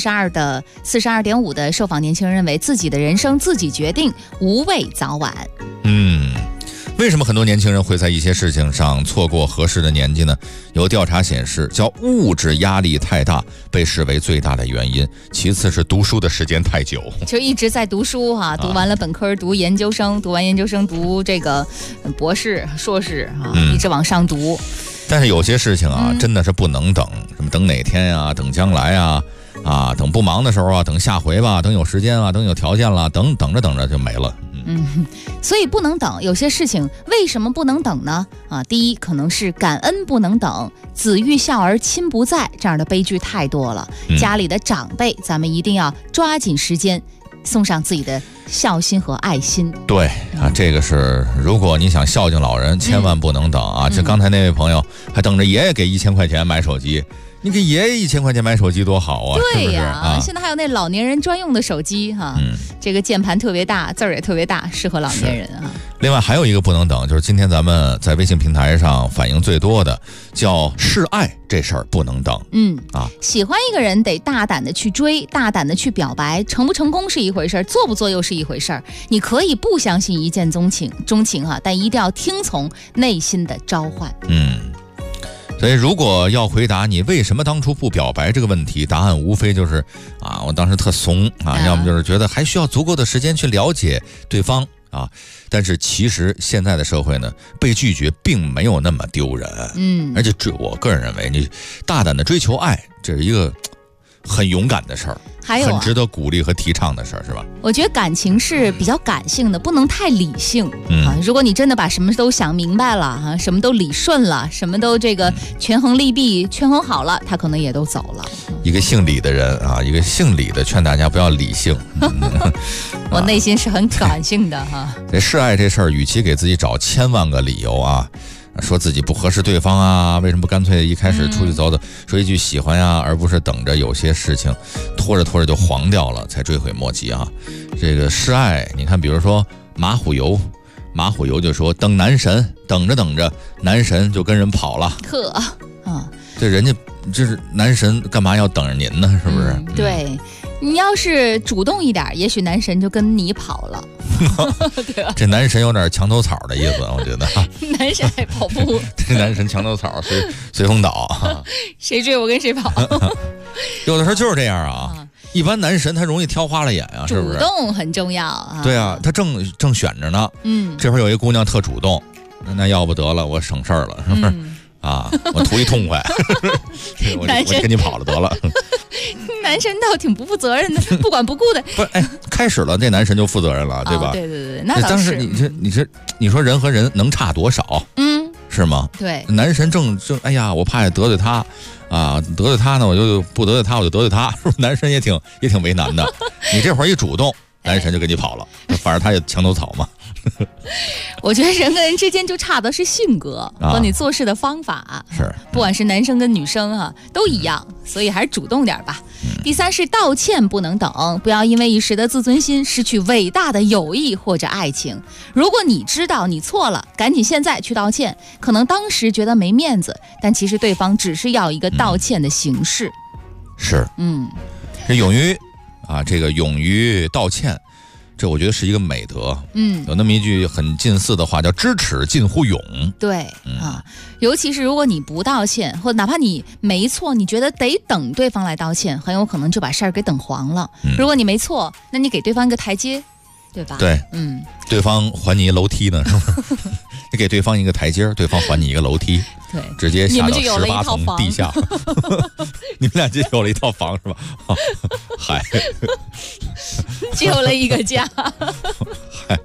[SPEAKER 5] 42.5%的受访年轻人认为，自己的人生自己决定，无谓早晚。
[SPEAKER 15] 为什么很多年轻人会在一些事情上错过合适的年纪呢？有调查显示，叫物质压力太大被视为最大的原因，其次是读书的时间太久，
[SPEAKER 5] 就一直在读书读完了本科读研究生，读完研究生读这个博士硕士一直往上读。
[SPEAKER 15] 但是有些事情真的是不能等，什么等哪天呀，等将来呀，等不忙的时候等下回吧，等有时间等有条件了，等着就没了。
[SPEAKER 5] 所以不能等。有些事情为什么不能等呢？第一，可能是感恩不能等，子欲孝而亲不在，这样的悲剧太多了。家里的长辈，咱们一定要抓紧时间送上自己的孝心和爱心。
[SPEAKER 15] 对这个是，如果你想孝敬老人，千万不能等就刚才那位朋友还等着爷爷给1000块钱买手机，你给爷爷1000块钱买手机多好啊！
[SPEAKER 5] 对呀，现在还有那老年人专用的手机这个键盘特别大，字儿也特别大，适合老年人
[SPEAKER 15] 另外还有一个不能等，就是今天咱们在微信平台上反映最多的，叫示爱这事儿不能等。
[SPEAKER 5] 喜欢一个人得大胆的去追，大胆的去表白，成不成功是一回事儿，做不做又是一回事儿。你可以不相信一见钟情但一定要听从内心的召唤。
[SPEAKER 15] 所以如果要回答你为什么当初不表白这个问题，答案无非就是我当时特怂要么就是觉得还需要足够的时间去了解对方但是其实现在的社会呢，被拒绝并没有那么丢人。而且我个人认为，你大胆的追求爱，这是一个很勇敢的事儿，
[SPEAKER 5] 还有
[SPEAKER 15] 很值得鼓励和提倡的事儿，是吧？
[SPEAKER 5] 我觉得感情是比较感性的，不能太理性如果你真的把什么都想明白了什么都理顺了，什么都这个权衡利弊权衡好了，他可能也都走了。
[SPEAKER 15] 一个姓李的人一个姓李的劝大家不要理性。
[SPEAKER 5] 我内心是很感性的
[SPEAKER 15] 这示爱这事儿，与其给自己找1000万个理由说自己不合适对方为什么不干脆一开始出去走走，说一句喜欢而不是等着有些事情拖着就黄掉了才追悔莫及这个示爱，你看比如说马虎油就说等男神，等着男神就跟人跑了。这人家就是男神干嘛要等着您呢？是不是？
[SPEAKER 5] 对，你要是主动一点，也许男神就跟你跑了。对吧？
[SPEAKER 15] 这男神有点墙头草的意思，我觉得。
[SPEAKER 5] 男神还跑步？
[SPEAKER 15] 这男神墙头草随风倒。
[SPEAKER 5] 谁追我跟谁跑。
[SPEAKER 15] 有的时候就是这样一般男神他容易挑花了眼是不是？
[SPEAKER 5] 主动很重要
[SPEAKER 15] 对他正选着呢。这会儿有一姑娘特主动，那要不得了，我省事儿了，是不是？我图一痛快。我跟你跑了得了。
[SPEAKER 5] 男神倒挺不负责任的，不管不顾的。
[SPEAKER 15] 不是，开始了，这男神就负责任了，对吧？
[SPEAKER 5] 对，那倒是。
[SPEAKER 15] 当时你说人和人能差多少？是吗？
[SPEAKER 5] 对，
[SPEAKER 15] 男神正哎呀，我怕得罪他得罪他呢，我就不得罪他，我就得罪他，是不是？男神也挺为难的。你这会儿一主动，男神就跟你跑了，反正他也墙头草嘛。
[SPEAKER 5] 我觉得人跟人之间就差的是性格和你做事的方法
[SPEAKER 15] 是，
[SPEAKER 5] 不管是男生跟女生都一样，所以还是主动点吧。 第3是道歉不能等，不要因为一时的自尊心失去伟大的友谊或者爱情。如果你知道你错了，赶紧现在去道歉。可能当时觉得没面子，但其实对方只是要一个道歉的形式。
[SPEAKER 15] 是，这勇于道歉，这我觉得是一个美德。有那么一句很近似的话，叫知耻近乎勇。
[SPEAKER 5] 对尤其是如果你不道歉，或哪怕你没错，你觉得得等对方来道歉，很有可能就把事儿给等黄了。如果你没错，那你给对方一个台阶，对吧？
[SPEAKER 15] 对，对方还你一楼梯呢，是吧？你给对方一个台阶，对方还你一个楼梯，
[SPEAKER 5] 对，
[SPEAKER 15] 直接下到18层地下。你们俩就有了一套房是吧？嗨，
[SPEAKER 5] 就有了一个家，
[SPEAKER 15] 嗨，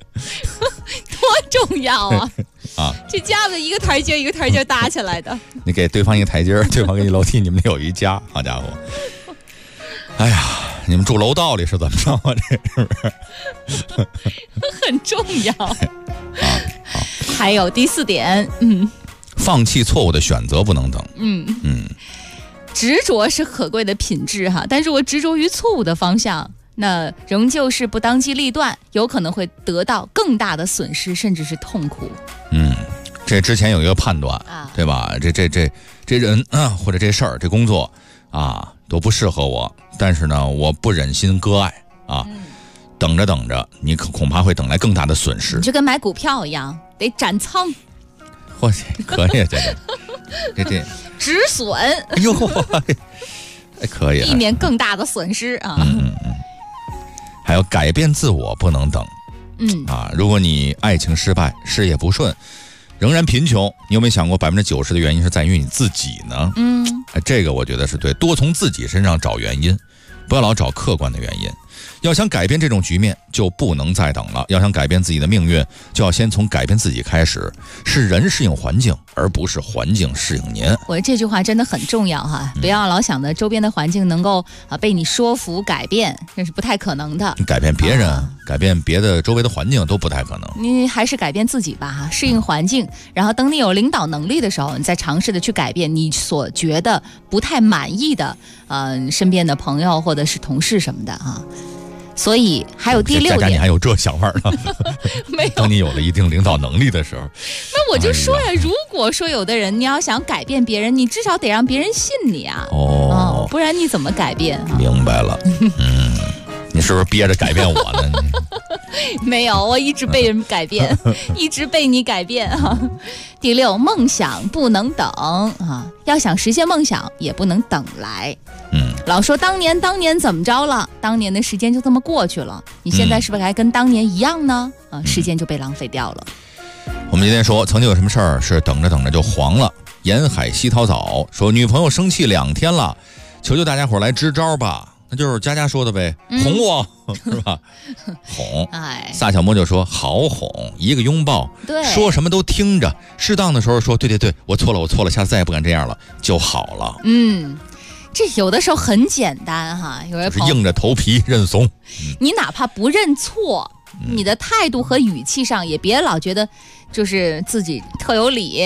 [SPEAKER 5] 多重要啊！这家子一个台阶一个台阶搭起来的。
[SPEAKER 15] 你给对方一个台阶，对方给你楼梯，你们有一家，好家伙！哎呀，你们住楼道里是怎么着啊？这是不是
[SPEAKER 5] 很重要？还有第4点，
[SPEAKER 15] 放弃错误的选择不能等。
[SPEAKER 5] 执着是可贵的品质哈，但如果执着于错误的方向，那仍旧是不当机立断，有可能会得到更大的损失，甚至是痛苦。
[SPEAKER 15] 这之前有一个判断对吧？这人或者这事儿这工作都不适合我，但是呢我不忍心割爱等着你恐怕会等来更大的损失。
[SPEAKER 5] 就跟买股票一样，得斩仓。
[SPEAKER 15] 嚯，可以这
[SPEAKER 5] 止损。
[SPEAKER 15] 哎呦，可以，
[SPEAKER 5] 避免更大的损失啊。
[SPEAKER 15] 还有改变自我不能等。如果你爱情失败，事业不顺，仍然贫穷，你有没有想过90%的原因是在于你自己呢？这个我觉得是对，多从自己身上找原因，不要老找客观的原因。要想改变这种局面，就不能再等了。要想改变自己的命运，就要先从改变自己开始。是人适应环境，而不是环境适应您。
[SPEAKER 5] 我这句话真的很重要哈，不要老想着周边的环境能够被你说服改变，这是不太可能的。
[SPEAKER 15] 改变别人，改变别的周围的环境都不太可能。
[SPEAKER 5] 你还是改变自己吧哈，适应环境，然后等你有领导能力的时候，你再尝试的去改变你所觉得不太满意的身边的朋友或者是同事什么的啊。所以还有第6点，
[SPEAKER 15] 佳佳你还有这想法呢？
[SPEAKER 5] 没有。
[SPEAKER 15] 当你有了一定领导能力的时候，
[SPEAKER 5] 那我就说呀，如果说有的人你要想改变别人，你至少得让别人信你啊。不然你怎么改变？
[SPEAKER 15] 明白了。你是不是憋着改变我呢？
[SPEAKER 5] 没有，我一直被人改变，一直被你改变哈。第6，梦想不能等要想实现梦想，也不能等来。老说当年怎么着了？当年的时间就这么过去了，你现在是不是还跟当年一样呢？时间就被浪费掉了。
[SPEAKER 15] 我们今天说，曾经有什么事儿是等着就黄了。沿海西涛早说，女朋友生气2天了，求求大家伙来支招吧。那就是佳佳说的呗，哄我是吧？哄。萨小莫就说好哄，一个拥抱，说什么都听着，适当的时候说对，我错了，下次再也不敢这样了就好了。
[SPEAKER 5] 这有的时候很简单哈，有人
[SPEAKER 15] 硬着头皮认怂。
[SPEAKER 5] 你哪怕不认错，你的态度和语气上也别老觉得就是自己特有理。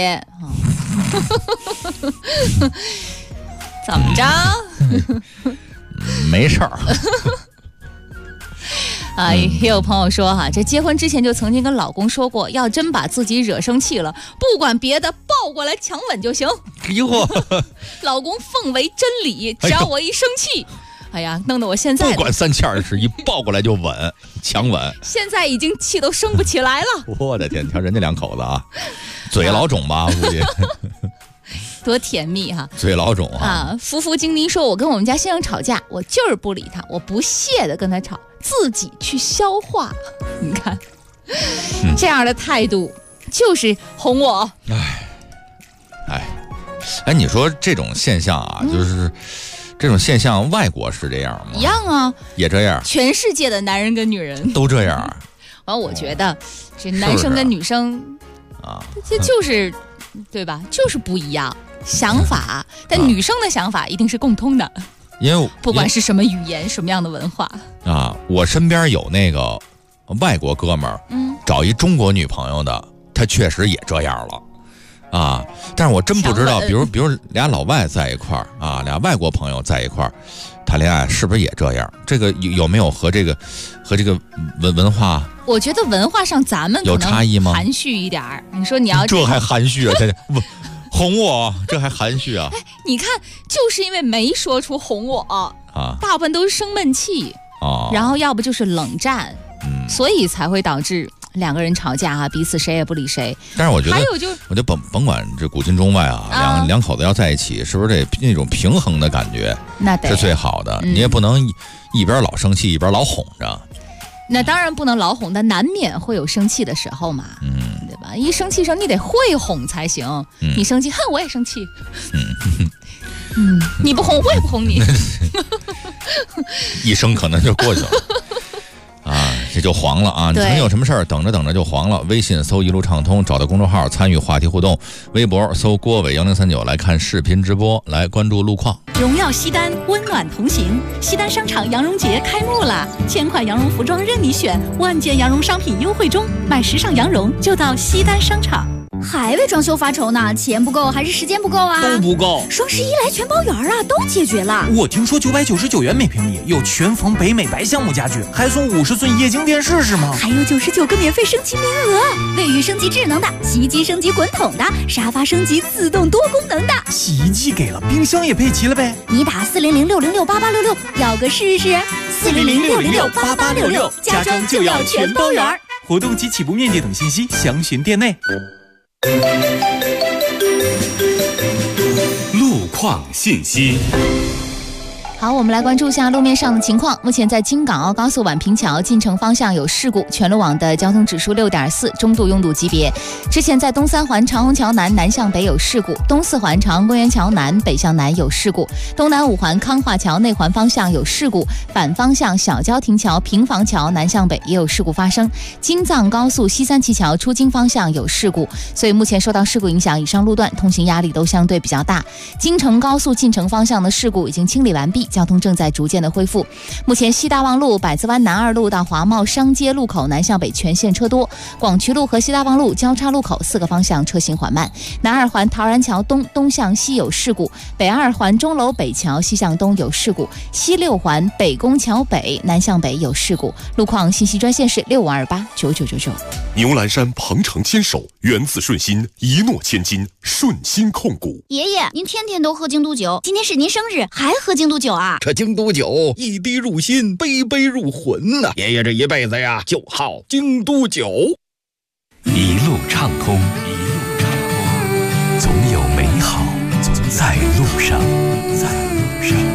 [SPEAKER 5] 怎么着？
[SPEAKER 15] 没事儿。
[SPEAKER 5] 也有朋友说哈，这结婚之前就曾经跟老公说过，要真把自己惹生气了，不管别的，抱过来强吻就行。老公奉为真理，只要我一生气，弄得我现在
[SPEAKER 15] 不管3七2十一，抱过来就吻，强吻。
[SPEAKER 5] 现在已经气都生不起来了。
[SPEAKER 15] 我的天，瞧人家2口子啊，嘴老肿吧，估计。
[SPEAKER 5] 多甜蜜哈！
[SPEAKER 15] 嘴老肿
[SPEAKER 5] 夫妇精明说，我跟我们家先生吵架，我就是不理他，我不屑的跟他吵，自己去消化。你看，这样的态度就是哄我。
[SPEAKER 15] 你说这种现象啊，就是这种现象，外国是这样吗？
[SPEAKER 5] 一样啊，
[SPEAKER 15] 也这样。
[SPEAKER 5] 全世界的男人跟女人
[SPEAKER 15] 都这样。
[SPEAKER 5] 我觉得这男生跟女生这就是对吧？就是不一样想法，但女生的想法一定是共通的，
[SPEAKER 15] 因为
[SPEAKER 5] 不管是什么语言，什么样的文化
[SPEAKER 15] 我身边有那个外国哥们儿，找一中国女朋友的，他确实也这样了但是我真不知道，比如俩老外在一块儿俩外国朋友在一块儿， 谈恋爱是不是也这样？这个有没有和这个文化？
[SPEAKER 5] 我觉得文化上咱们
[SPEAKER 15] 有差异吗？
[SPEAKER 5] 含蓄一点儿。你说你要
[SPEAKER 15] 这还含蓄啊？哄我，这还含蓄啊？
[SPEAKER 5] 你看，就是因为没说出哄我啊，大部分都是生闷气然后要不就是冷战，所以才会导致两个人吵架彼此谁也不理谁。
[SPEAKER 15] 但是我觉得，
[SPEAKER 5] 还有就
[SPEAKER 15] 我觉得甭管这古今中外两口子要在一起，是不是那种平衡的感觉
[SPEAKER 5] 那得
[SPEAKER 15] 是最好的？你也不能一边老生气一边老哄着。
[SPEAKER 5] 那当然不能老哄，但难免会有生气的时候嘛，对吧？一生气时候你得会哄才行。你生气，哼，我也生气。你不哄我也不哄你。
[SPEAKER 15] 一生可能就过去了。这就黄了啊！你曾经有什么事儿，等着就黄了。微信搜一路畅通，找到公众号参与话题互动；微博搜郭伟1039来看视频直播，来关注路况。
[SPEAKER 6] 荣耀西单，温暖同行。西单商场羊绒节开幕了，1000款羊绒服装任你选，万件羊绒商品优惠中，买时尚羊绒就到西单商场。
[SPEAKER 2] 还为装修发愁呢？钱不够还是时间不够啊？
[SPEAKER 27] 都不够。
[SPEAKER 2] 双11来全包圆啊，都解决了。
[SPEAKER 27] 我听说999元每平米有全缝北美白橡木家具，还送50寸液晶电视是吗？
[SPEAKER 2] 还有99个免费升级名额，卫浴升级智能的，洗衣机升级滚筒的，沙发升级自动多功能的。
[SPEAKER 27] 洗衣机给了，冰箱也配齐了呗。
[SPEAKER 2] 你打400-606-8866，要个试试。400-606-8866，家装就要全包圆。
[SPEAKER 27] 活动及起步面积等信息详询店内。
[SPEAKER 3] 路况信息。
[SPEAKER 5] 好，我们来关注一下路面上的情况。目前在京港澳高速宛平桥进城方向有事故，全路网的交通指数6.4，中度拥堵级别。之前在东三环长虹桥南南向北有事故，东四环长安公园桥南北向南有事故，东南五环康化桥内环方向有事故，反方向小交亭桥平房桥南向北也有事故发生。京藏高速西三旗桥出京方向有事故，所以目前受到事故影响，以上路段通行压力都相对比较大。京承高速进城方向的事故已经清理完毕，交通正在逐渐的恢复。目前西大望路百子湾南2路到华贸商街路口南向北全线车多，广渠路和西大望路交叉路口4个方向车行缓慢。南2环陶然桥东向西有事故，北2环钟楼北桥西向东有事故，西6环北宫桥北南向北有事故。路况信息专线是65289999。
[SPEAKER 3] 牛栏山鹏程牵手，源自顺心，一诺千金，顺心控股。
[SPEAKER 2] 爷爷，您天天都喝京都酒，今天是您生日，还喝京都酒啊？
[SPEAKER 27] 这京都酒一滴入心，杯杯入魂呐！爷爷这一辈子呀，就好京都酒。
[SPEAKER 22] 一路畅通，一路畅通，总有美好在路上，在路上。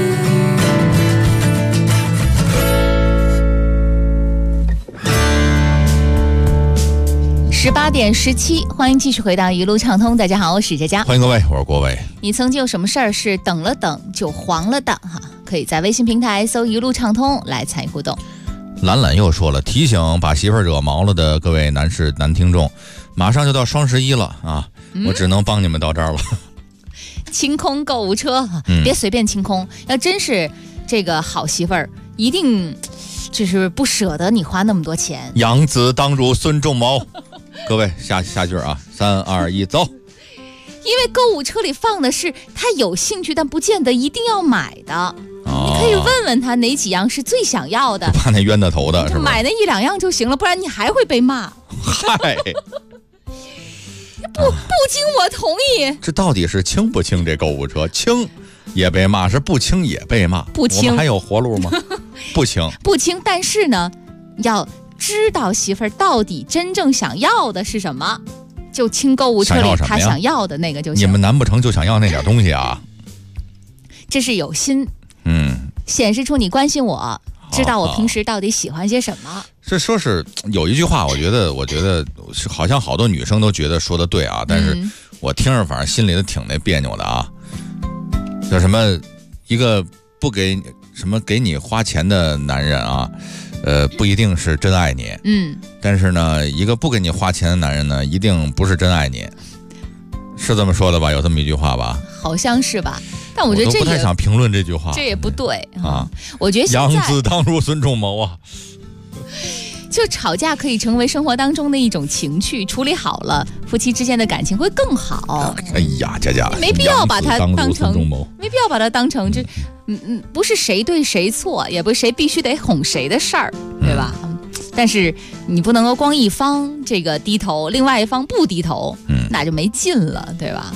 [SPEAKER 5] 18点17，欢迎继续回到一路畅通。大家好，我是佳佳，
[SPEAKER 15] 欢迎各位，我是郭伟。
[SPEAKER 5] 你曾经有什么事儿是等了等就黄了的哈？可以在微信平台搜一路畅通来参与互动。
[SPEAKER 15] 兰兰又说了，提醒把媳妇儿惹毛了的各位男听众，马上就到双11了啊，我只能帮你们到这儿了。
[SPEAKER 5] 清空购物车，别随便清空，要真是这个好媳妇儿，一定就是不舍得你花那么多钱。
[SPEAKER 15] 养子当如孙仲谋。各位下句啊，3、2、1，走。
[SPEAKER 5] 因为购物车里放的是他有兴趣但不见得一定要买的，你可以问问他哪几样是最想要的，
[SPEAKER 15] 不怕那冤大头的是吧？
[SPEAKER 5] 买那1、2样就行了，不然你还会被骂。
[SPEAKER 15] 嗨，
[SPEAKER 5] 不经我同意，
[SPEAKER 15] 这到底是清不清？这购物车清也被骂，是不清也被骂。
[SPEAKER 5] 不清，
[SPEAKER 15] 我们还有活路吗？不清，
[SPEAKER 5] 不清。但是呢，要知道媳妇儿到底真正想要的是什么，就清购物车里他想要的那个就行。
[SPEAKER 15] 你们难不成就想要那点东西啊？
[SPEAKER 5] 这是有心，显示出你关心我，知道我平时到底喜欢些什么。
[SPEAKER 15] 这说是有一句话，我觉得好像好多女生都觉得说的对啊，但是我听着反正心里头挺那别扭的啊。叫什么一个不给你花钱的男人啊，不一定是真爱你，但是呢，一个不给你花钱的男人呢，一定不是真爱你，是这么说的吧？有这么一句话吧？
[SPEAKER 5] 好像是吧？但我觉得这
[SPEAKER 15] 我都不太想评论这句话，
[SPEAKER 5] 这也不对
[SPEAKER 15] 啊。
[SPEAKER 5] 我觉得
[SPEAKER 15] 养子当如孙仲谋啊。
[SPEAKER 5] 就吵架可以成为生活当中的一种情趣，处理好了，夫妻之间的感情会更好。
[SPEAKER 15] 哎呀，佳佳，
[SPEAKER 5] 没必要把它当成，没必要把它当成这不是谁对谁错，也不是谁必须得哄谁的事儿，对吧？但是你不能够光一方这个低头，另外一方不低头，那就没劲了，对吧？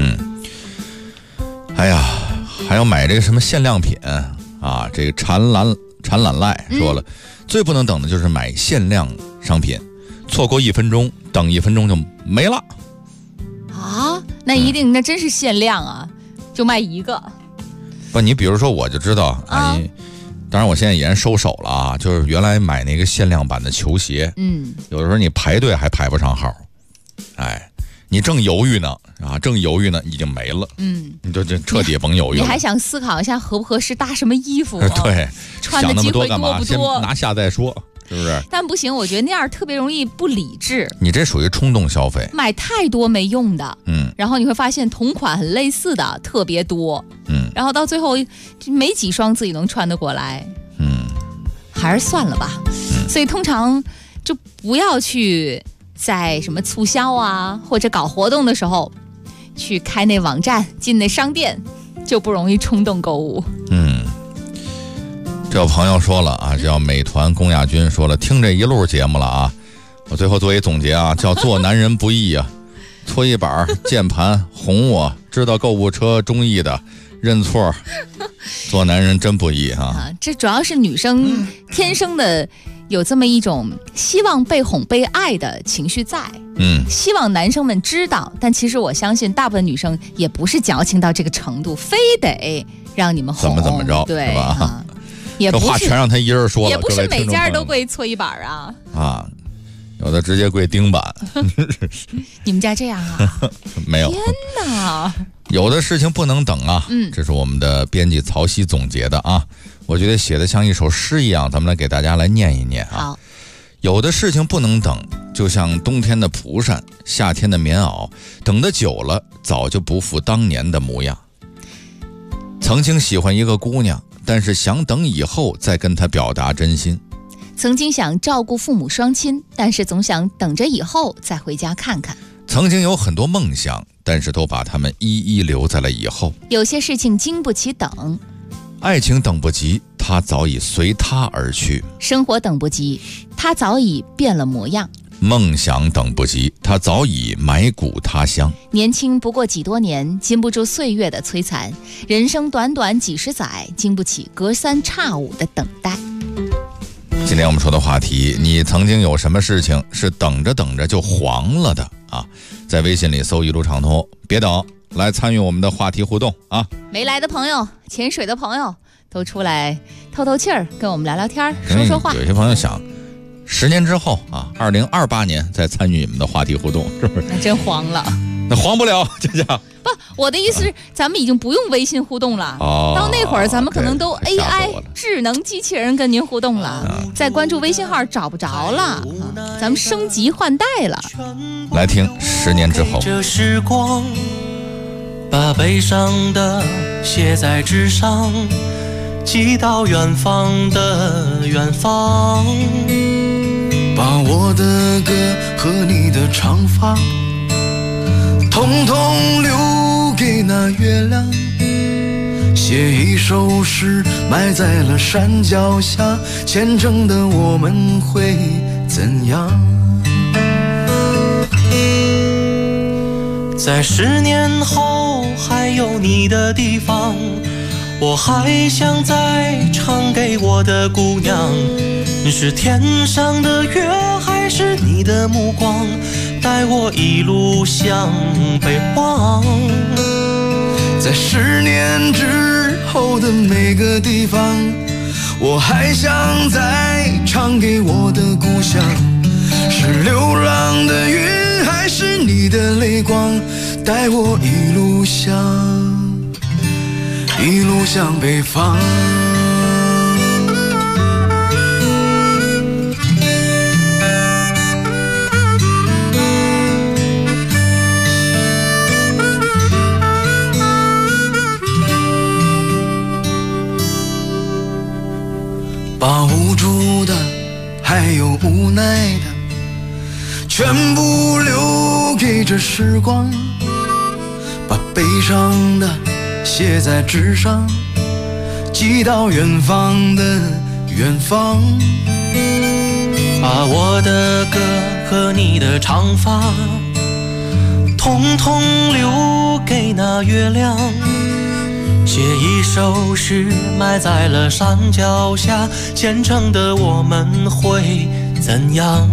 [SPEAKER 15] 哎呀，还要买这个什么限量品啊！这个馋懒赖说了，最不能等的就是买限量商品，错过1分钟，等1分钟就没了。
[SPEAKER 5] 啊，那一定那真是限量啊，就卖一个。
[SPEAKER 15] 不，你比如说我就知道啊，当然我现在也收手了啊，就是原来买那个限量版的球鞋，有的时候你排队还排不上号，哎，你正犹豫呢已经没了，你就彻底甭犹豫了。
[SPEAKER 5] 你还想思考一下合不合适，搭什么衣服？
[SPEAKER 15] 对，
[SPEAKER 5] 穿的机会多不多？
[SPEAKER 15] 先拿下再说。是不是？
[SPEAKER 5] 但不行，我觉得那样特别容易不理智。
[SPEAKER 15] 你这属于冲动消费，
[SPEAKER 5] 买太多没用的，然后你会发现同款很类似的特别多，然后到最后没几双自己能穿得过来，还是算了吧。所以通常就不要去在什么促销啊或者搞活动的时候去开那网站进那商店，就不容易冲动购物。
[SPEAKER 15] 这有朋友说了啊，叫美团龚亚军说了，听这一路节目了啊，我最后做一总结啊，叫做男人不易啊，搓衣板键盘哄我，知道购物车中意的认错，做男人真不易啊。
[SPEAKER 5] 这主要是女生天生的有这么一种希望被哄被爱的情绪在，希望男生们知道，但其实我相信大部分女生也不是矫情到这个程度，非得让你们哄
[SPEAKER 15] 怎么着，
[SPEAKER 5] 对
[SPEAKER 15] 是吧？
[SPEAKER 5] 也不是
[SPEAKER 15] 这话全让他一人说了，
[SPEAKER 5] 也不是每家都跪搓衣板
[SPEAKER 15] 啊，有的直接跪钉板。
[SPEAKER 5] 你们家这样啊？
[SPEAKER 15] 没有。
[SPEAKER 5] 天哪！
[SPEAKER 15] 有的事情不能等啊，这是我们的编辑曹曦总结的啊，我觉得写的像一首诗一样，咱们来给大家来念一念啊。
[SPEAKER 5] 好，
[SPEAKER 15] 有的事情不能等，就像冬天的蒲扇，夏天的棉袄，等得久了，早就不复当年的模样。曾经喜欢一个姑娘，但是想等以后再跟她表达真心。
[SPEAKER 5] 曾经想照顾父母双亲，但是总想等着以后再回家看看。
[SPEAKER 15] 曾经有很多梦想，但是都把它们一一留在了以后。
[SPEAKER 5] 有些事情经不起等，
[SPEAKER 15] 爱情等不及，它早已随他而去。
[SPEAKER 5] 生活等不及，它早已变了模样。
[SPEAKER 15] 梦想等不及，它早已埋骨他乡。
[SPEAKER 5] 年轻不过几多年，经不住岁月的摧残；人生短短几十载，经不起隔三差五的等待。
[SPEAKER 15] 今天我们说的话题，你曾经有什么事情是等着等着就黄了的啊？在微信里搜一路畅通，别等，来参与我们的话题互动啊！
[SPEAKER 5] 没来的朋友，潜水的朋友都出来透透气儿，跟我们聊聊天，说说话。
[SPEAKER 15] 有些朋友想10年之后啊，2028年再参与你们的话题互动，是不是？
[SPEAKER 5] 那真黄了，
[SPEAKER 15] 那黄不了，这家。
[SPEAKER 5] 不，我的意思是，咱们已经不用微信互动了。到那会儿，咱们可能都 AI 智能机器人跟您互动了，再关注微信号找不着了，咱们升级换代了。
[SPEAKER 15] 来听10年之后。
[SPEAKER 8] 这时光，把悲伤的写在纸上，寄到远方的远方。
[SPEAKER 9] 把我的歌和你的长发统统留给那月亮，写一首诗埋在了山脚下，虔诚的我们会怎样？
[SPEAKER 8] 在10年后还有你的地方，我还想再唱给我的姑娘，是天上的月还是你的目光，带我一路向北望。
[SPEAKER 9] 在10年之后的每个地方，我还想再唱给我的故乡，是流浪的云还是你的泪光，带我一路向北方。把无助的还有无奈的全部留给这时光，把悲伤的写在纸上， 寄到远方的远方。
[SPEAKER 8] 把我的歌和你的长发统统留给那月亮，写一首诗埋在了山脚下，虔诚的我们会怎样？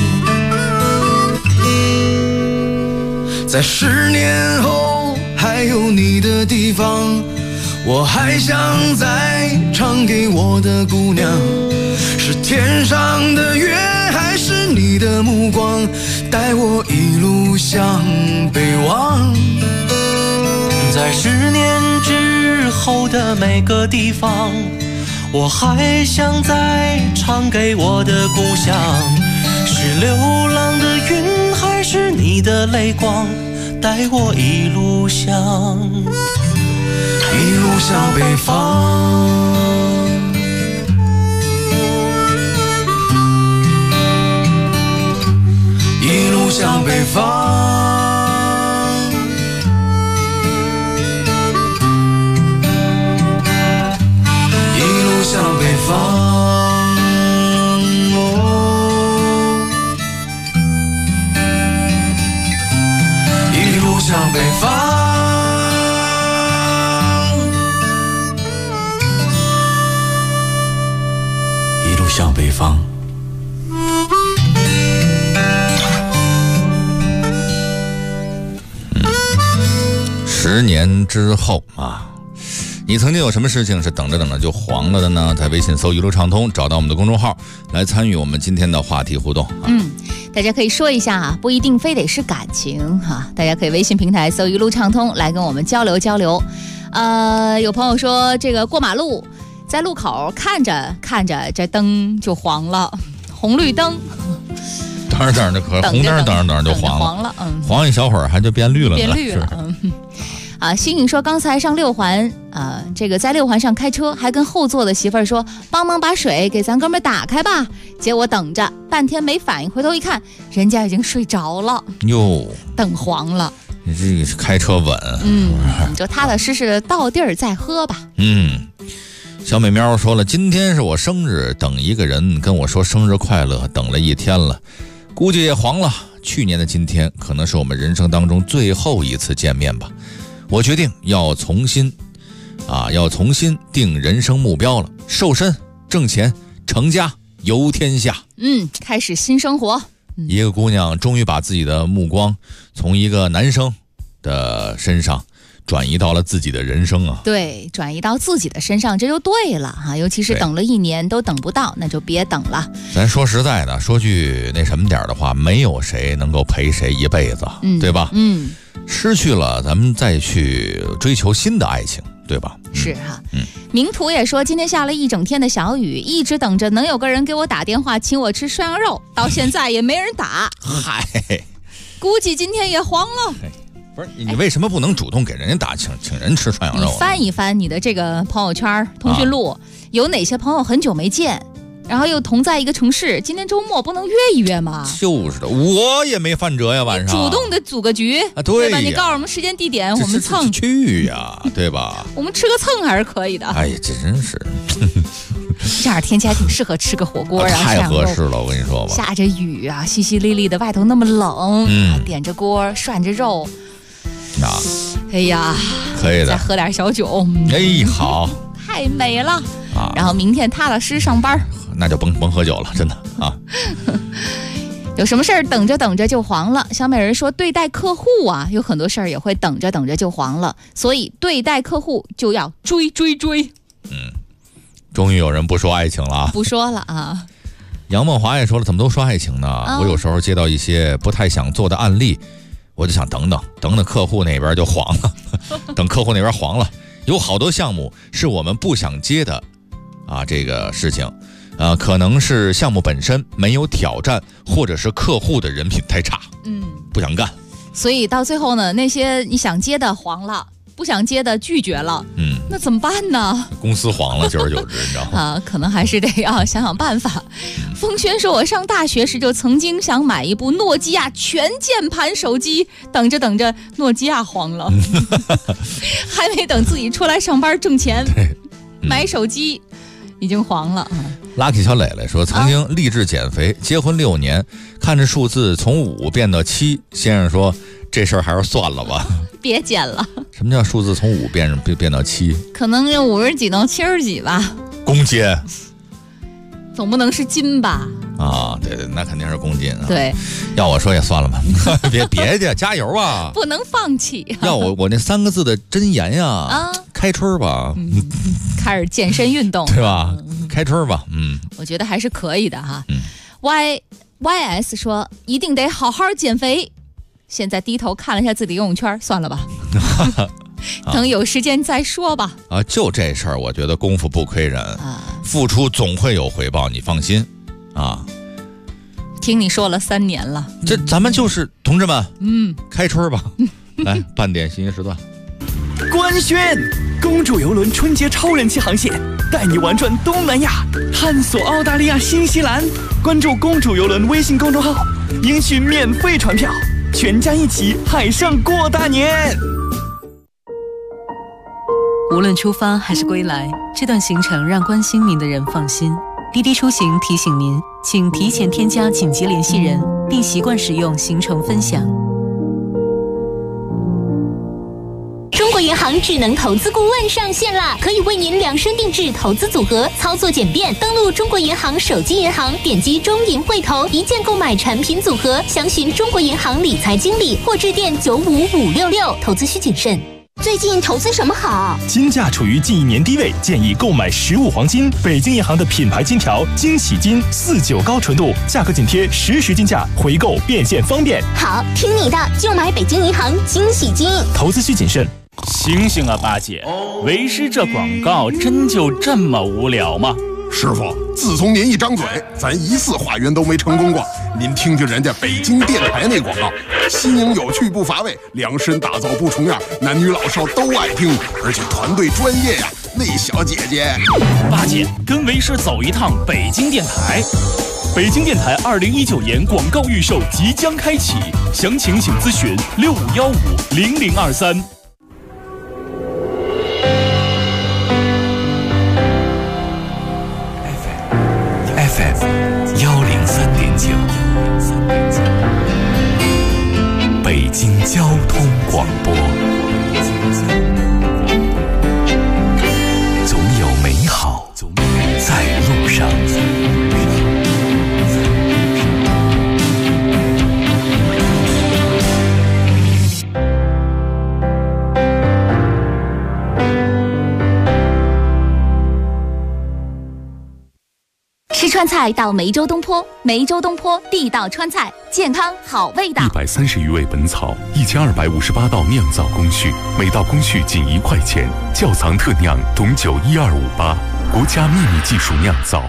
[SPEAKER 9] 在10年后还有你的地方，我还想再唱给我的姑娘，是天上的月还是你的目光，带我一路向北望。
[SPEAKER 8] 在10年之后的每个地方，我还想再唱给我的故乡，是流浪的云还是你的泪光，带我一路向
[SPEAKER 9] 北方。一路向北方，一路向北方，一路向北方，一路向北方。
[SPEAKER 15] 10年之后啊，你曾经有什么事情是等着等着就黄了的呢？在微信搜一路畅通，找到我们的公众号来参与我们今天的话题互动。
[SPEAKER 5] 大家可以说一下啊，不一定非得是感情哈，大家可以微信平台搜一路畅通来跟我们交流交流。有朋友说这个过马路，在路口看着看着这灯就黄了，红绿灯。
[SPEAKER 15] 等着就可红灯等着就黄了，黄一小会儿还就变绿了呢。
[SPEAKER 5] 变绿了，星宇说刚才上6环这个在6环上开车，还跟后座的媳妇儿说帮忙把水给咱哥们打开吧，结果等着半天没反应，回头一看人家已经睡着了
[SPEAKER 15] 哟，
[SPEAKER 5] 等黄了。
[SPEAKER 15] 你这个开车稳，
[SPEAKER 5] 你就踏踏实实的到地儿再喝吧。
[SPEAKER 15] 小美喵说了，今天是我生日，等一个人跟我说生日快乐，等了1天了，估计也黄了。去年的今天可能是我们人生当中最后一次见面吧，我决定要重新定人生目标了，瘦身、挣钱、成家、游天下。
[SPEAKER 5] 开始新生活。
[SPEAKER 15] 一个姑娘终于把自己的目光从一个男生的身上转移到了自己的人生啊！
[SPEAKER 5] 对，转移到自己的身上，这就对了哈。尤其是等了1年都等不到，那就别等了。
[SPEAKER 15] 咱说实在的，说句那什么点的话，没有谁能够陪谁一辈子，对吧？失去了，咱们再去追求新的爱情，对吧？
[SPEAKER 5] 是哈。明图也说，今天下了一整天的小雨，一直等着能有个人给我打电话请我吃涮羊肉，到现在也没人打。
[SPEAKER 15] 嗨，
[SPEAKER 5] 估计今天也黄了。
[SPEAKER 15] 不是你为什么不能主动给人家打请人吃涮羊肉？
[SPEAKER 5] 你翻一翻你的这个朋友圈、通讯录，有哪些朋友很久没见，然后又同在一个城市，今天周末不能约一约吗？
[SPEAKER 15] 就是的，我也没犯辙呀，晚上
[SPEAKER 5] 主动的组个局
[SPEAKER 15] 啊，对
[SPEAKER 5] 吧？你告诉我们时间地点，我们蹭
[SPEAKER 15] 去呀，对吧？
[SPEAKER 5] 我们吃个蹭还是可以的。
[SPEAKER 15] 哎呀，这真是。
[SPEAKER 5] 这样天气还挺适合吃个火锅，
[SPEAKER 15] 太合适了，我跟你说吧。
[SPEAKER 5] 下着雨啊，淅淅沥沥的，外头那么冷，点着锅涮着肉。哎呀，
[SPEAKER 15] 可以的，
[SPEAKER 5] 再喝点小酒，
[SPEAKER 15] 哎，好，
[SPEAKER 5] 太美了啊！然后明天踏踏实实上班，
[SPEAKER 15] 那就甭喝酒了，真的啊。
[SPEAKER 5] 有什么事儿等着等着就黄了？小美人说，对待客户啊，有很多事儿也会等着等着就黄了，所以对待客户就要追。
[SPEAKER 15] 终于有人不说爱情了啊！
[SPEAKER 5] 不说了啊。
[SPEAKER 15] 杨梦华也说了，怎么都说爱情呢？我有时候接到一些不太想做的案例，我就想等客户那边就黄了，等客户那边黄了，有好多项目是我们不想接的啊，这个事情，可能是项目本身没有挑战，或者是客户的人品太差，不想干。
[SPEAKER 5] 所以到最后呢，那些你想接的黄了，不想接的拒绝了，那怎么办呢？
[SPEAKER 15] 公司黄了，久而久之，你知道吗？
[SPEAKER 5] 可能还是得要想想办法。风轩说，我上大学时就曾经想买一部诺基亚全键盘手机，等着等着，诺基亚黄了，还没等自己出来上班挣钱， 买手机已经黄了。
[SPEAKER 15] Lucky 小磊磊说，曾经励志减肥，结婚6年，看着数字从5变到7，先生说这事儿还是算了吧，
[SPEAKER 5] 别减了。
[SPEAKER 15] 什么叫数字从5变到7？
[SPEAKER 5] 可能有50几到70几吧。
[SPEAKER 15] 公斤，
[SPEAKER 5] 总不能是斤吧？
[SPEAKER 15] 啊，对对，那肯定是公斤啊。
[SPEAKER 5] 对，
[SPEAKER 15] 要我说也算了吧，别的，加油啊！
[SPEAKER 5] 不能放弃。
[SPEAKER 15] 要我那3个字的真言呀，开春吧，
[SPEAKER 5] 开始健身运动，
[SPEAKER 15] 对吧？开春吧，
[SPEAKER 5] 我觉得还是可以的哈。YS 说一定得好好减肥，现在低头看了一下自己游泳圈，算了吧。等有时间再说吧。
[SPEAKER 15] 就这事儿，我觉得功夫不亏人，付出总会有回报，你放心啊。
[SPEAKER 5] 听你说了3年了，
[SPEAKER 15] 这咱们就是同志们，开春吧。来，半点新时段。
[SPEAKER 14] 官宣：公主游轮春节超人气航线，带你玩转东南亚，探索澳大利亚、新西兰。关注公主游轮微信公众号，领取免费船票，全家一起海上过大年。
[SPEAKER 7] 无论出发还是归来，这段行程让关心您的人放心。滴滴出行提醒您，请提前添加紧急联系人，并习惯使用行程分享。
[SPEAKER 24] 中国银行智能投资顾问上线啦，可以为您量身定制投资组合，操作简便。登录中国银行手机银行，点击中银汇投，一键购买产品组合，详询中国银行理财经理或致电95566。投资需谨慎。
[SPEAKER 13] 最近投资什么好？
[SPEAKER 14] 金价处于近1年低位，建议购买实物黄金。北京银行的品牌金条惊喜金49高纯度，价格紧贴实时金价，回购变现方便。
[SPEAKER 13] 好，听你的，就买北京银行惊喜金。
[SPEAKER 14] 投资需谨慎。
[SPEAKER 18] 醒醒啊，八姐，为师这广告真就这么无聊吗？
[SPEAKER 19] 师傅，自从您一张嘴，咱1次化缘都没成功过。您听听人家北京电台那广告，新颖有趣不乏味，量身打造不重样，男女老少都爱听，而且团队专业呀。那小姐姐，
[SPEAKER 18] 八姐跟为师走一趟北京电台。
[SPEAKER 14] 北京电台2019年广告预售即将开启，详情请咨询65150023。
[SPEAKER 22] FM 103.9，北京交通广播，总有美好在路上。
[SPEAKER 2] 吃川菜到梅州东坡，梅州东坡地道川菜，健康好味道。
[SPEAKER 4] 130余味本草，1258道酿造工序，每道工序仅1块钱，窖藏特酿，董酒12588，国家秘密技术酿造。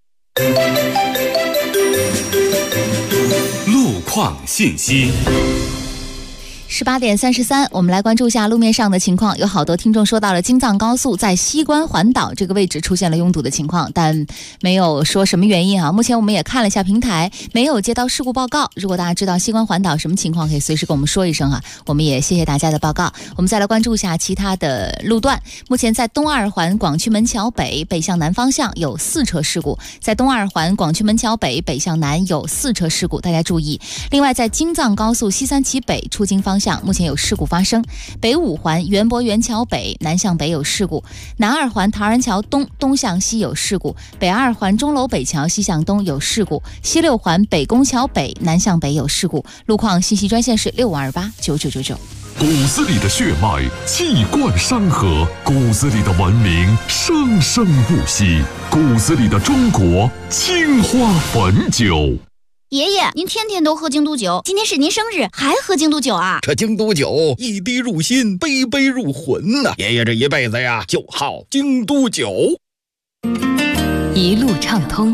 [SPEAKER 1] 路况信息。
[SPEAKER 5] 18点33，我们来关注一下路面上的情况。有好多听众说到了京藏高速在西关环岛这个位置出现了拥堵的情况，但没有说什么原因啊。目前我们也看了一下平台，没有接到事故报告。如果大家知道西关环岛什么情况，可以随时跟我们说一声啊。我们也谢谢大家的报告。我们再来关注一下其他的路段。目前在东二环广渠门桥北北向南方向有4车事故，在东二环广渠门桥北北向南有4车事故，大家注意。另外在京藏高速西三旗北出京方向目前有事故发生，北5环园博园桥北南向北有事故，南2环陶然桥东东向西有事故，北2环钟楼北桥西向东有事故，西6环北宫桥北南向北有事故。路况信息专线是65289999。
[SPEAKER 22] 骨子里的血脉气贯山河，骨子里的文明生生不息，骨子里的中国青花汾酒。
[SPEAKER 13] 爷爷，您天天都喝京都酒，今天是您生日，还喝京都酒啊？
[SPEAKER 27] 这京都酒一滴入心，杯杯入魂呐！爷爷这一辈子呀，就好京都酒。
[SPEAKER 7] 一路畅通。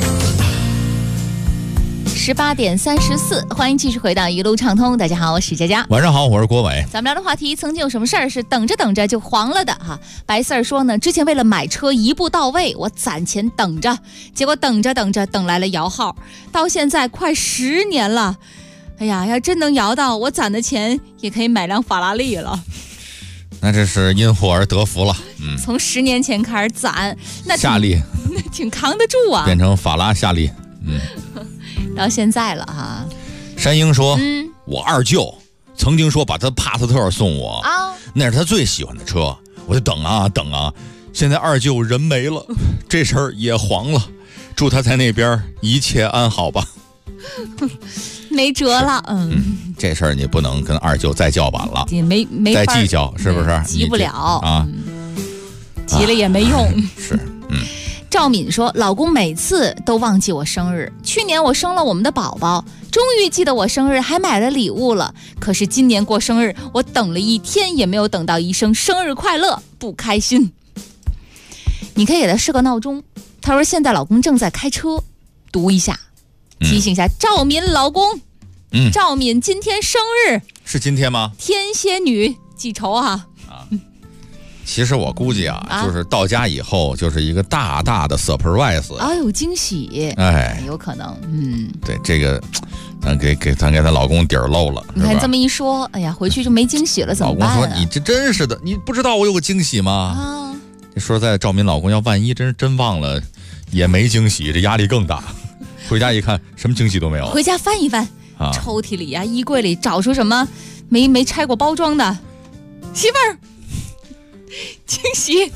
[SPEAKER 5] 18点34，欢迎继续回到一路畅通。大家好，我是佳佳。
[SPEAKER 15] 晚上好，我是郭伟。
[SPEAKER 5] 咱们聊的话题，曾经有什么事儿是等着等着就黄了的哈？白四儿说呢，之前为了买车一步到位，我攒钱等着，结果等着等着等来了摇号，到现在快10年了。哎呀，要真能摇到，我攒的钱也可以买辆法拉利了。
[SPEAKER 15] 那这是因祸而得福了。
[SPEAKER 5] 从10年前开始攒，那
[SPEAKER 15] 夏利
[SPEAKER 5] 挺扛得住啊，
[SPEAKER 15] 变成法拉夏利。
[SPEAKER 5] 到现在了哈。
[SPEAKER 15] 山鹰说，我二舅曾经说把他帕萨特送我那是他最喜欢的车，我就等啊，现在二舅人没了，这事儿也黄了，祝他在那边一切安好吧。
[SPEAKER 5] 没辙了。
[SPEAKER 15] 这事儿你不能跟二舅再叫板了，
[SPEAKER 5] 也没
[SPEAKER 15] 再计较，是不是？
[SPEAKER 5] 急不了
[SPEAKER 15] 啊，
[SPEAKER 5] 急了也没用。
[SPEAKER 15] 是。
[SPEAKER 5] 赵敏说，老公每次都忘记我生日，去年我生了我们的宝宝，终于记得我生日，还买了礼物了。可是今年过生日，我等了1天也没有等到一声生日快乐，不开心。你可以给他设个闹钟，他说现在老公正在开车，读一下，提醒一下赵敏老公。赵敏今天生日，
[SPEAKER 15] 是今天吗？
[SPEAKER 5] 天蝎女，记仇啊。
[SPEAKER 15] 其实我估计就是到家以后就是一个大大的 surprise，
[SPEAKER 5] 有惊喜，有可能。
[SPEAKER 15] 对，这个咱给她老公底儿漏了。
[SPEAKER 5] 你看这么一说，哎呀，回去就没惊喜了，怎么办？
[SPEAKER 15] 老公说：“你这真是的，你不知道我有个惊喜吗？”这说实在，赵敏老公要万一真忘了，也没惊喜，这压力更大。回家一看，什么惊喜都没有。
[SPEAKER 5] 回家翻一翻，抽屉里衣柜里找出什么没拆过包装的，媳妇儿。惊喜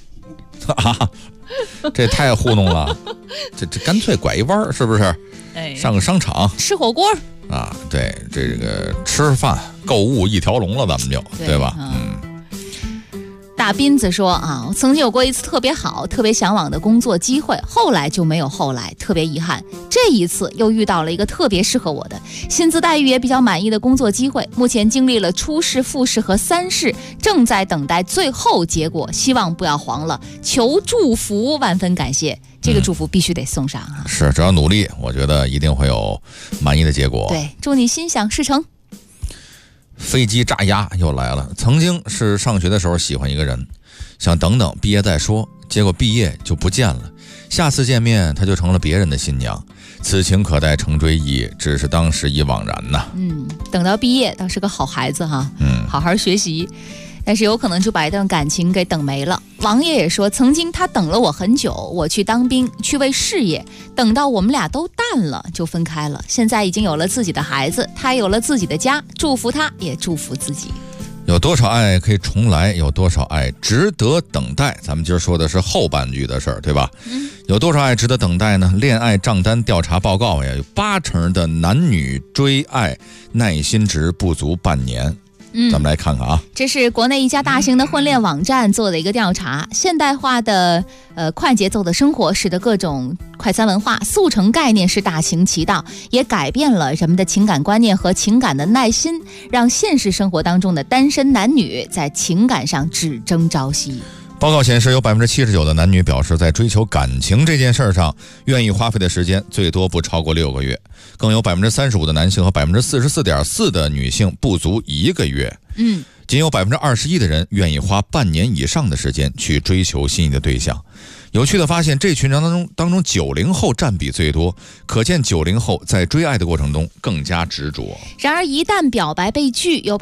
[SPEAKER 15] 这太糊弄了，这干脆拐一弯，是不是？上个商场
[SPEAKER 5] 吃火锅
[SPEAKER 15] 对，这个吃饭购物一条龙了，咱们就 对吧？
[SPEAKER 5] 大斌子说我曾经有过一次特别好、特别向往的工作机会，后来就没有后来，特别遗憾。这一次又遇到了一个特别适合我的、薪资待遇也比较满意的工作机会，目前经历了初试、复试和3试，正在等待最后结果，希望不要黄了，求祝福，万分感谢。这个祝福必须得送上
[SPEAKER 15] 是，只要努力，我觉得一定会有满意的结果。
[SPEAKER 5] 对，祝你心想事成。
[SPEAKER 15] 飞机炸鸭又来了。曾经是上学的时候喜欢一个人，想等等毕业再说，结果毕业就不见了，下次见面他就成了别人的新娘，此情可待成追忆，只是当时已惘然呐。
[SPEAKER 5] 等到毕业倒是个好孩子哈，好好学习，但是有可能就把一段感情给等没了。王爷也说，曾经他等了我很久，我去当兵，去为事业，等到我们俩都淡了就分开了，现在已经有了自己的孩子，他有了自己的家，祝福他也祝福自己。
[SPEAKER 15] 有多少爱可以重来，有多少爱值得等待，咱们今儿说的是后半句的事儿，对吧？有多少爱值得等待呢？恋爱账单调查报告呀，有80%的男女追爱耐心值不足半年。咱们来看看
[SPEAKER 5] 这是国内一家大型的婚恋网站做的一个调查。现代化的快节奏的生活使得各种快餐文化、速成概念是大行其道，也改变了人们的情感观念和情感的耐心，让现实生活当中的单身男女在情感上只争朝夕。
[SPEAKER 15] 报告显示，有79%的男女表示，在追求感情这件事上，愿意花费的时间最多不超过6个月，更有35%的男性和44.4%的女性不足1个月。仅有21%的人愿意花半年以上的时间去追求心仪的对象。有趣的发现，这群人当中90后占比最多，可见90后在追爱的过程中更加执着。
[SPEAKER 5] 然而一旦表白被拒，有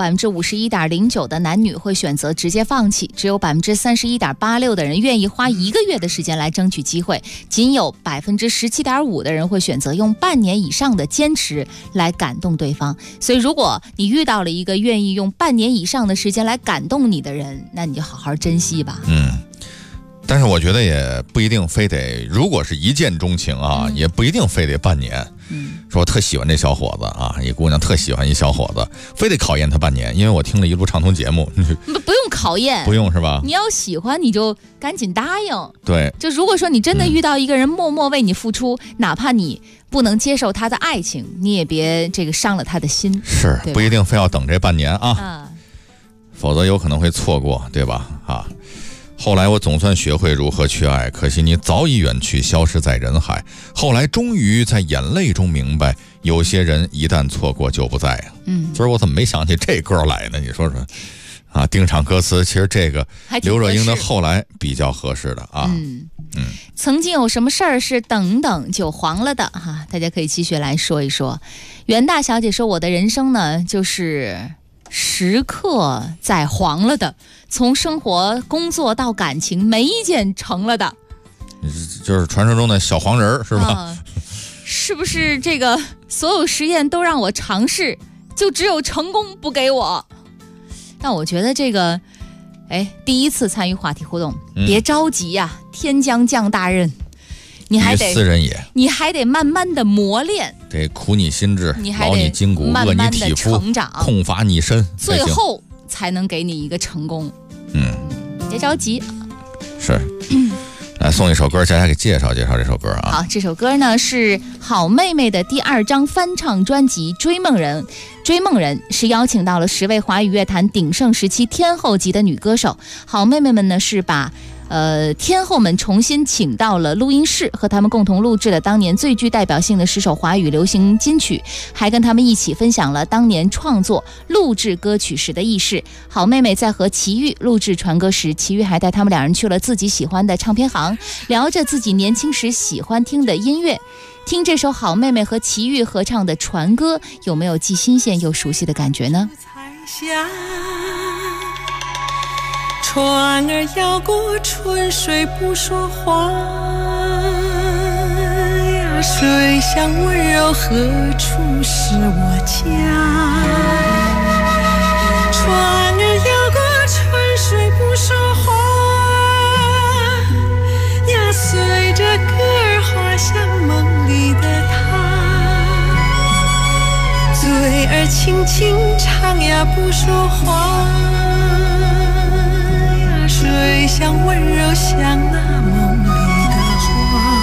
[SPEAKER 5] 51.09%的男女会选择直接放弃，只有31.86%的人愿意花1个月的时间来争取机会，仅有17.5%的人会选择用半年以上的坚持来感动对方。所以如果你遇到了一个愿意用半年以上的时间来感动你的人，那你就好好珍惜吧。
[SPEAKER 15] 但是我觉得也不一定非得，如果是一见钟情也不一定非得半年。说我特喜欢这小伙子一姑娘特喜欢一小伙子，非得考验他半年。因为我听了一路畅通节目，
[SPEAKER 5] 不用考验，
[SPEAKER 15] 不用是吧？
[SPEAKER 5] 你要喜欢你就赶紧答应。
[SPEAKER 15] 对，
[SPEAKER 5] 就如果说你真的遇到一个人默默为你付出，哪怕你不能接受他的爱情，你也别这个伤了他的心。
[SPEAKER 15] 是，不一定非要等这半年否则有可能会错过，对吧？后来我总算学会如何去爱，可惜你早已远去，消失在人海。后来终于在眼泪中明白，有些人一旦错过就不在所以我怎么没想起这歌来呢？你说说定场歌词，其实这个刘若英的后来比较合适的
[SPEAKER 5] 曾经有什么事儿是等等就黄了的大家可以继续来说一说。袁大小姐说，我的人生呢就是时刻在黄了的，从生活、工作到感情，没一件成了的。
[SPEAKER 15] 就是传说中的小黄人是吧？
[SPEAKER 5] 是不是这个所有实验都让我尝试，就只有成功不给我？但我觉得这个，第一次参与话题互动，别着急呀，天将降大任，你还得
[SPEAKER 15] 斯人也，
[SPEAKER 5] 你还得慢慢的磨练，
[SPEAKER 15] 得苦你心智，
[SPEAKER 5] 你还得
[SPEAKER 15] 劳你筋骨，
[SPEAKER 5] 慢慢的
[SPEAKER 15] 饿你体肤，
[SPEAKER 5] 成长，
[SPEAKER 15] 空乏你身，
[SPEAKER 5] 最后才能给你一个成功。别着急。
[SPEAKER 15] 是。来送一首歌，佳佳给介绍介绍这首歌啊。
[SPEAKER 5] 好，这首歌呢是好妹妹的第2张翻唱专辑《追梦人》。追梦人是邀请到了10位华语乐坛鼎盛时期天后级的女歌手。好妹妹们呢是把天后们重新请到了录音室，和他们共同录制了当年最具代表性的10首华语流行金曲，还跟他们一起分享了当年创作录制歌曲时的轶事。好妹妹在和齐豫录制传歌时，齐豫还带他们2人去了自己喜欢的唱片行，聊着自己年轻时喜欢听的音乐。听这首好妹妹和齐豫合唱的传歌，有没有既新鲜又熟悉的感觉呢？
[SPEAKER 10] 船儿摇过春水不说话呀，水乡温柔何处是我家？船儿摇过春水不说话呀，随着歌儿滑向梦里的他，嘴儿轻轻唱呀不说话，水乡温柔像那梦里的花。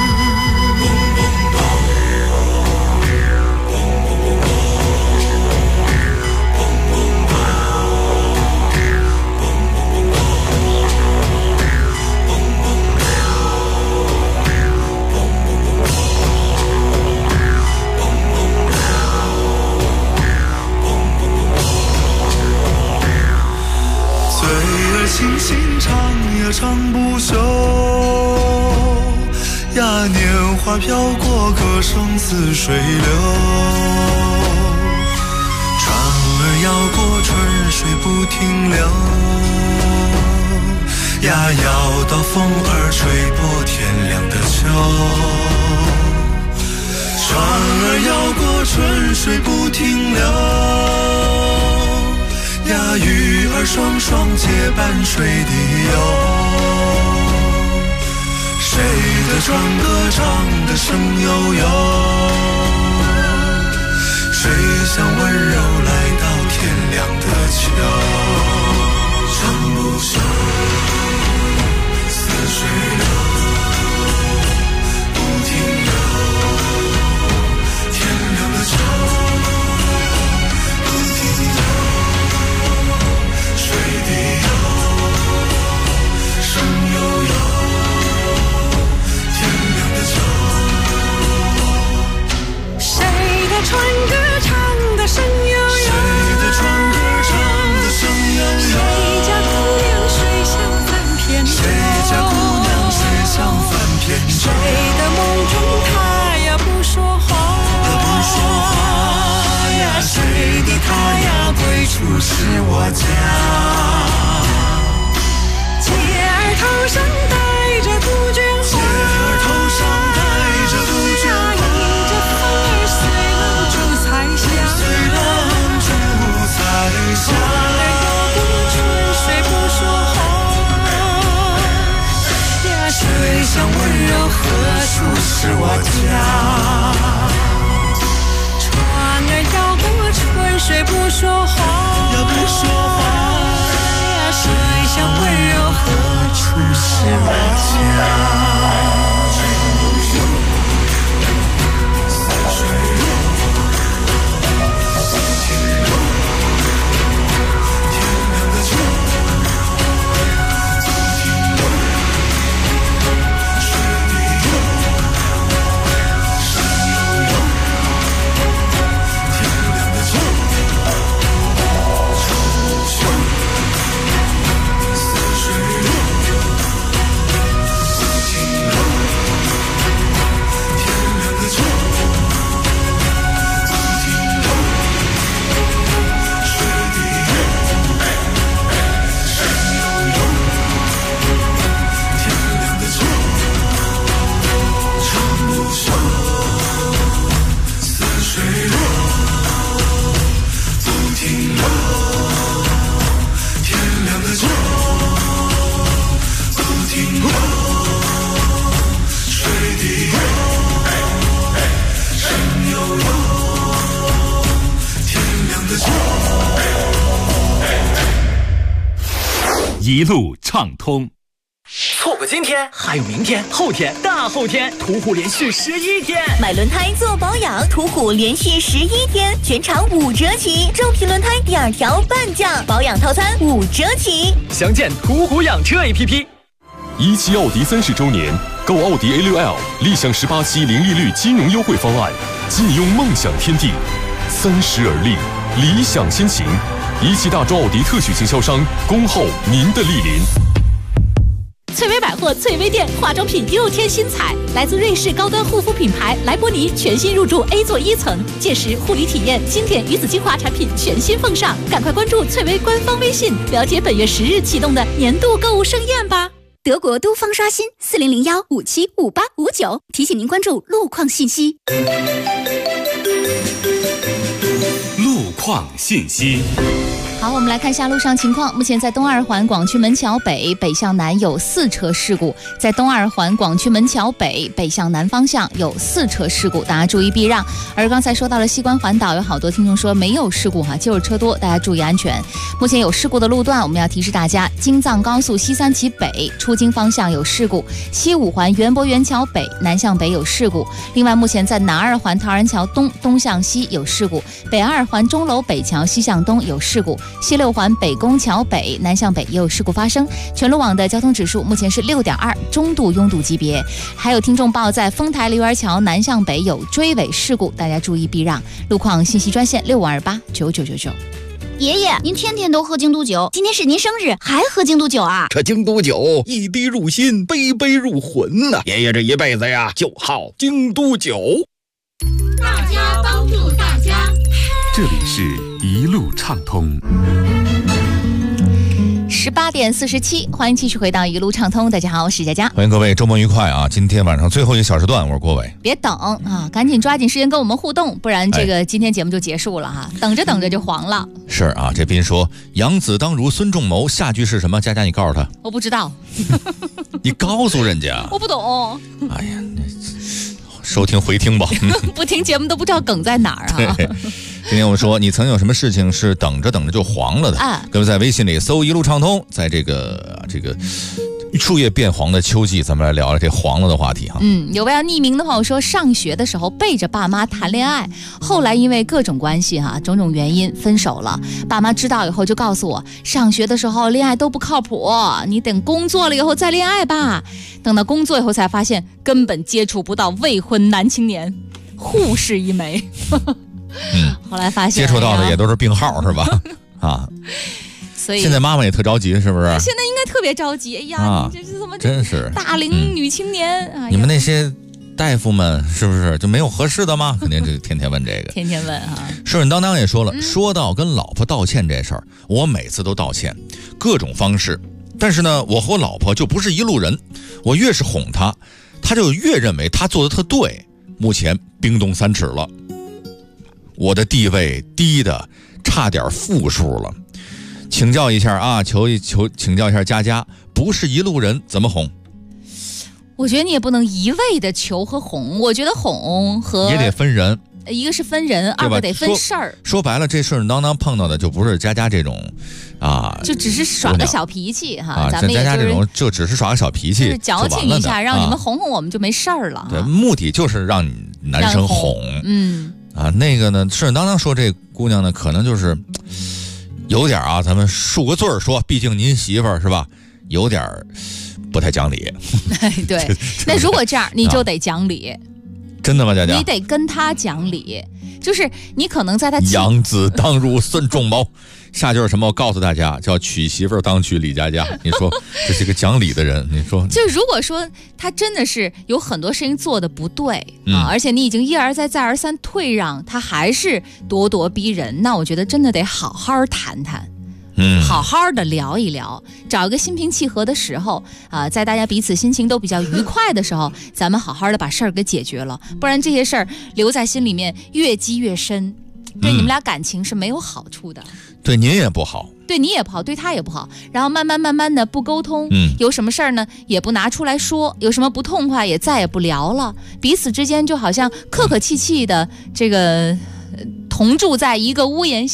[SPEAKER 9] 轻轻唱也唱不休呀，年华飘过，歌声似水流。船儿摇过，春水不停留呀，摇到风儿吹破天亮的秋。船儿摇过，春水不停留呀，鱼儿双双结伴水底游。谁的船歌唱得声悠悠，谁想温柔来到天亮的秋。唱不休，似水流，不停留，天亮的秋。
[SPEAKER 10] 船歌唱的声悠悠，
[SPEAKER 9] 谁的船歌唱的声悠悠？
[SPEAKER 10] 谁家姑娘水乡翻篇舟？
[SPEAKER 9] 谁家姑娘水乡翻篇舟？
[SPEAKER 10] 谁的梦中他呀不说话？
[SPEAKER 9] 不说话呀，谁的他呀归处是我家？
[SPEAKER 10] 姐儿头上戴着杜鹃花，
[SPEAKER 9] 姐儿头上戴着杜鹃花，
[SPEAKER 10] 迎着风儿随彩霞，
[SPEAKER 9] 随浪逐彩霞。
[SPEAKER 10] 船儿摇过春水不说话呀，
[SPEAKER 9] 水乡温柔何处是我家？
[SPEAKER 10] 船儿摇过春水不说话
[SPEAKER 9] 呀，不说话
[SPEAKER 10] 呀，水乡温柔何处是我家？
[SPEAKER 9] 水
[SPEAKER 1] 一路畅通。
[SPEAKER 14] 错过今天，还有明天、后天、大后天，途虎连续11天。
[SPEAKER 2] 买轮胎做保养，途虎连续11天，全场5折起，正品轮胎第2条半价，保养套餐5折起。
[SPEAKER 14] 详见途虎养车 APP。
[SPEAKER 22] 17奥迪30周年，购奥迪 A6L 立享18期零利率金融优惠方案，尽用梦想天地，30而立，理想先行。17大洲奥迪特许经销商，恭候您的莅临。
[SPEAKER 6] 翠微百货翠微店化妆品又添新彩，来自瑞士高端护肤品牌莱博尼全新入驻 A 座1层，届时护理体验经典鱼子精华产品全新奉上，赶快关注翠微官方微信，了解本月10日启动的年度购物盛宴吧。
[SPEAKER 2] 德国都方刷新4001575859，提醒您关注路况信息。
[SPEAKER 1] 路况信息。
[SPEAKER 5] 好，我们来看一下路上情况。目前在东二环广渠门桥北北向南有4车事故，在东二环广渠门桥北北向南方向有4车事故，大家注意避让。而刚才说到了西关环岛，有好多听众说没有事故哈，就是车多，大家注意安全。目前有事故的路段，我们要提示大家：京藏高速西三旗北出京方向有事故，西五环园博园桥北南向北有事故。另外，目前在南二环陶然桥东东向西有事故，北二环钟楼北桥西向东有事故。西6环北宫桥北南向北也有事故发生，全路网的交通指数目前是6.2，中度拥堵级别。还有听众报在丰台梨园桥南向北有追尾事故，大家注意避让。路况信息专线65289999。
[SPEAKER 2] 爷爷，您天天都喝京都酒，今天是您生日，还喝京都酒啊？
[SPEAKER 27] 这京都酒一滴入心，杯杯入魂呐！爷爷这一辈子呀，就好京都酒。
[SPEAKER 22] 大家帮助大家，这里是一路畅通。
[SPEAKER 5] 18点47，欢迎继续回到一路畅通。大家好，我是佳佳，
[SPEAKER 15] 欢迎各位，周末愉快啊！今天晚上最后一个小时段，我是郭伟。
[SPEAKER 5] 别等啊，赶紧抓紧时间跟我们互动，不然这个今天节目就结束了哈。等着等着就黄了。是
[SPEAKER 15] 啊，这斌说养子当如孙仲谋，下句是什么？佳佳，你告诉他。
[SPEAKER 5] 我不知道。
[SPEAKER 15] 你告诉人家。
[SPEAKER 5] 我不懂。
[SPEAKER 15] 哎呀，收听回听吧。
[SPEAKER 5] 不听节目都不知道梗在哪儿啊。
[SPEAKER 15] 今天我说，你曾有什么事情是等着等着就黄了的？各位在微信里搜一路畅通，在这个树叶变黄的秋季，咱们来聊聊这黄了的话题哈。
[SPEAKER 5] 有位要匿名的朋友说，上学的时候背着爸妈谈恋爱，后来因为各种关系种种原因分手了。爸妈知道以后就告诉我，上学的时候恋爱都不靠谱，你等工作了以后再恋爱吧。等到工作以后才发现，根本接触不到未婚男青年，护士一枚。后来发现
[SPEAKER 15] 接触到的也都是病号是吧？啊，
[SPEAKER 5] 所以
[SPEAKER 15] 现在妈妈也特着急，是不是？
[SPEAKER 5] 现在应该特别着急。哎呀，你这是怎么
[SPEAKER 15] 真是
[SPEAKER 5] 大龄女青年？
[SPEAKER 15] 你们那些大夫们是不是就没有合适的吗？肯定就天天问这个，
[SPEAKER 5] 天天问啊。
[SPEAKER 15] 顺当当也说了，说到跟老婆道歉这事儿，我每次都道歉，各种方式。但是呢，我和我老婆就不是一路人，我越是哄她，她就越认为她做的特对。目前冰冻3尺了。我的地位低的差点负数了，请教一下啊，请教一下佳佳，不是一路人怎么哄？
[SPEAKER 5] 我觉得你也不能一味的求和哄，我觉得哄和
[SPEAKER 15] 也得分人，
[SPEAKER 5] 一个是分人，二个得分事儿。
[SPEAKER 15] 说白了，这顺当当碰到的就不是佳佳这种
[SPEAKER 5] 就只是耍个小脾气哈，咱们
[SPEAKER 15] 佳佳这种就只是耍个小脾气，
[SPEAKER 5] 就是矫情一下，让你们哄哄我们就没事儿了。
[SPEAKER 15] 对，目的就是让你男生哄。那个呢，顺当当说这姑娘呢，可能就是有点咱们竖个字儿说，毕竟您媳妇儿是吧，有点不太讲理。
[SPEAKER 5] 对，那如果这样，你就得讲理。
[SPEAKER 15] 真的吗，佳佳？
[SPEAKER 5] 你得跟他讲理，就是你可能在他
[SPEAKER 15] 养子当如孙仲谋。下句是什么？我告诉大家，叫娶媳妇儿当娶李佳佳。你说这是个讲理的人，你说
[SPEAKER 5] 就如果说他真的是有很多事情做的不对而且你已经一而再再而三退让，他还是咄咄逼人，那我觉得真的得好好谈谈。好好的聊一聊，找一个心平气和的时候在大家彼此心情都比较愉快的时候，咱们好好的把事儿给解决了，不然这些事儿留在心里面越积越深，对你们俩感情是没有好处的。
[SPEAKER 15] 对您也不好，
[SPEAKER 5] 对你也不好，对他也不好，然后慢慢的不沟通，有什么事儿呢也不拿出来说，有什么不痛快也再也不聊了，彼此之间就好像客客气气的这个同住在一个屋檐下，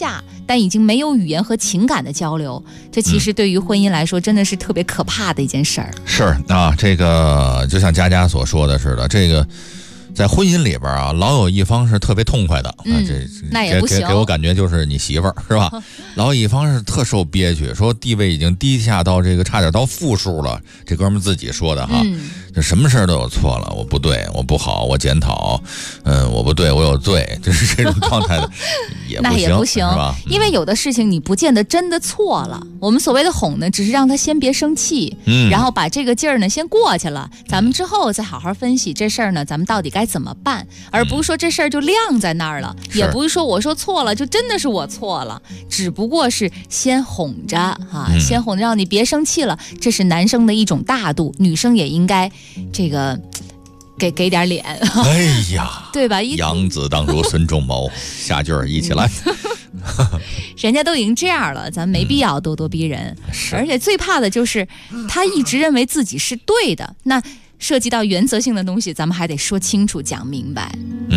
[SPEAKER 5] 但已经没有语言和情感的交流，这其实对于婚姻来说真的是特别可怕的一件事儿。
[SPEAKER 15] 是啊，这个就像佳佳所说的似的，这个在婚姻里边啊，老有一方是特别痛快的，
[SPEAKER 5] 那也不行，
[SPEAKER 15] 给我感觉就是你媳妇儿是吧？老有一方是特受憋屈，说地位已经低下到这个差点到负数了。这哥们自己说的哈，就什么事都有错了，我不对，我不好，我检讨，我不对，我有罪，就是这种状态的，
[SPEAKER 5] 那也不行，
[SPEAKER 15] 是吧？
[SPEAKER 5] 因为有的事情你不见得真的错了，我们所谓的哄呢，只是让他先别生气，然后把这个劲儿呢先过去了，咱们之后再好好分析这事儿呢，咱们到底该怎么办，而不是说这事儿就晾在那儿了，也不是说我说错了就真的是我错了，只不过是先哄着哈，先哄着让你别生气了，这是男生的一种大度，女生也应该这个给点脸。
[SPEAKER 15] 哎呀，
[SPEAKER 5] 对吧？
[SPEAKER 15] 养子当如孙仲谋，下句儿一起来。
[SPEAKER 5] 人家都已经这样了，咱没必要咄咄逼人。而且最怕的就是他一直认为自己是对的，那涉及到原则性的东西，咱们还得说清楚讲明白。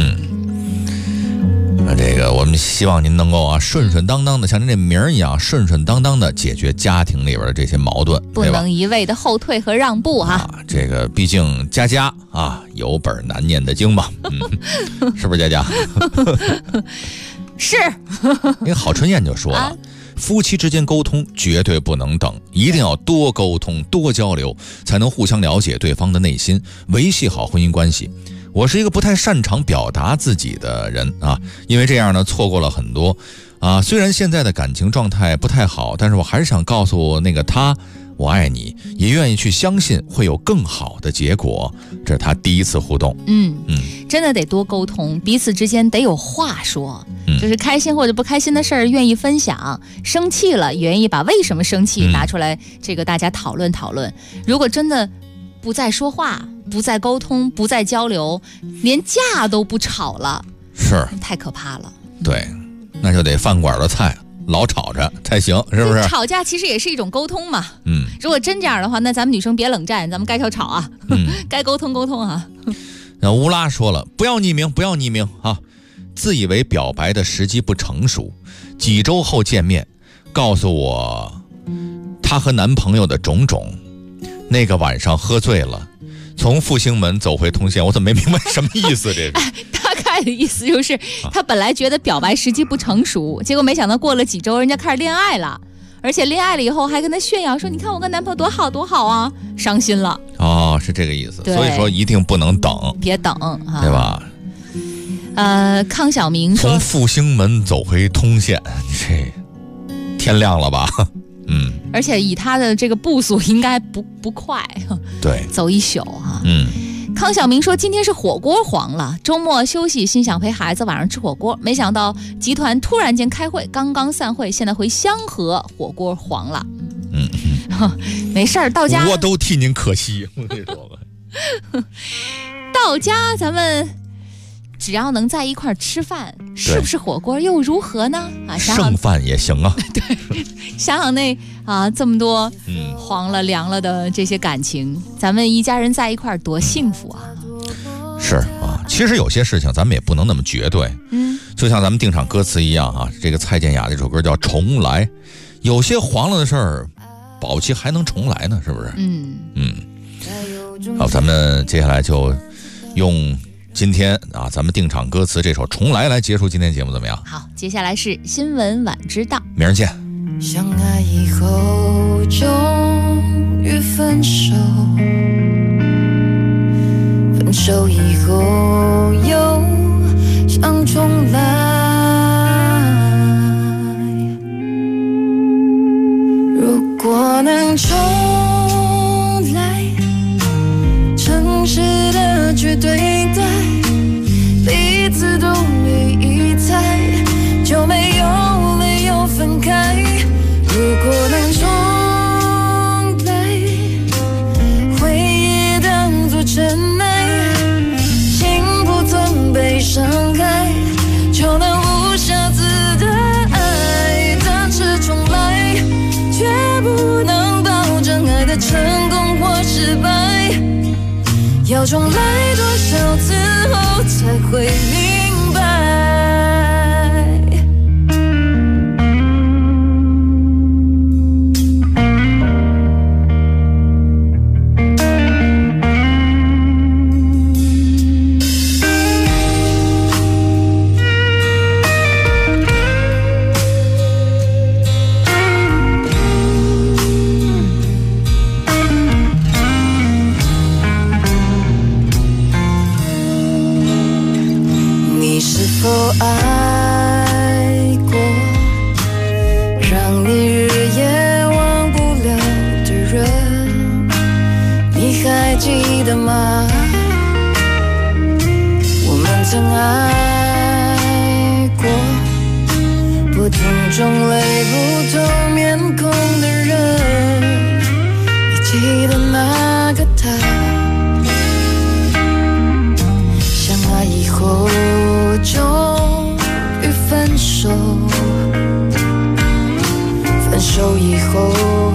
[SPEAKER 15] 这个我们希望您能够啊顺顺当当的，像您这名儿一样顺顺当当的解决家庭里边的这些矛盾，
[SPEAKER 5] 不能一味的后退和让步哈。
[SPEAKER 15] 这个毕竟家家啊有本难念的经嘛，是不是佳佳？
[SPEAKER 5] 是。
[SPEAKER 15] 因为郝春燕就说了，夫妻之间沟通绝对不能等，一定要多沟通多交流，才能互相了解对方的内心，维系好婚姻关系。我是一个不太擅长表达自己的人啊，因为这样呢错过了很多啊。虽然现在的感情状态不太好，但是我还是想告诉那个他，我爱你，也愿意去相信会有更好的结果。这是他第一次互动。
[SPEAKER 5] 真的得多沟通，彼此之间得有话说，就是开心或者不开心的事儿愿意分享，生气了也愿意把为什么生气拿出来，这个大家讨论讨论。如果真的不再说话，不再沟通，不再交流，连架都不吵了，
[SPEAKER 15] 是
[SPEAKER 5] 太可怕了。
[SPEAKER 15] 对，那就得饭馆的菜老吵着才行，是不是？
[SPEAKER 5] 吵架其实也是一种沟通嘛。如果真这样的话，那咱们女生别冷战，咱们该吵啊，该沟通沟通啊。
[SPEAKER 15] 那乌拉说了，不要匿名，不要匿名啊！自以为表白的时机不成熟，几周后见面，告诉我她和男朋友的种种。那个晚上喝醉了，从复兴门走回通县，我怎么没明白什么意思？这是
[SPEAKER 5] 大概的意思就是，他本来觉得表白时机不成熟，结果没想到过了几周，人家开始恋爱了，而且恋爱了以后还跟他炫耀说：“你看我跟男朋友多好多好啊！”伤心了。
[SPEAKER 15] 哦，是这个意思。所以说一定不能等，
[SPEAKER 5] 别等，
[SPEAKER 15] 对吧？
[SPEAKER 5] 康晓明说：“
[SPEAKER 15] 从复兴门走回通县，这天亮了吧？”
[SPEAKER 5] 而且以他的这个步速应该不快，
[SPEAKER 15] 对，
[SPEAKER 5] 走一宿哈。康晓明说今天是火锅黄了，周末休息，心想陪孩子晚上吃火锅，没想到集团突然间开会，刚刚散会，现在回香河，火锅黄了。没事儿，到家
[SPEAKER 15] 我都替您可惜。我跟你说吧，
[SPEAKER 5] 到家咱们只要能在一块儿吃饭，是不是火锅又如何呢？
[SPEAKER 15] 剩饭也行啊。
[SPEAKER 5] 对，想想那这么多黄了凉了的这些感情，咱们一家人在一块儿多幸福啊！
[SPEAKER 15] 是啊，其实有些事情咱们也不能那么绝对。就像咱们定场歌词一样啊，这个蔡健雅这首歌叫《重来》，有些黄了的事儿，保不齐还能重来呢，是不是？好，咱们接下来就用今天咱们定场歌词这首《重来》来结束今天节目，怎么样？
[SPEAKER 5] 好，接下来是新闻晚知道，
[SPEAKER 15] 明儿见。
[SPEAKER 10] 相爱以后终于分手，分手以后又想重来，如果能重来，诚实的去对待，彼此都理睬，就没有理由分开。如果能重来，回忆当作尘埃，心不曾被伤害，就能无瑕疵的爱。但是重来，却不能保证爱的成功或失败，要重来多少次后才会明白。 得吗？我们曾爱过，不同种类、不同面孔的人，你记得那个他？相爱以后终于分手，分手以后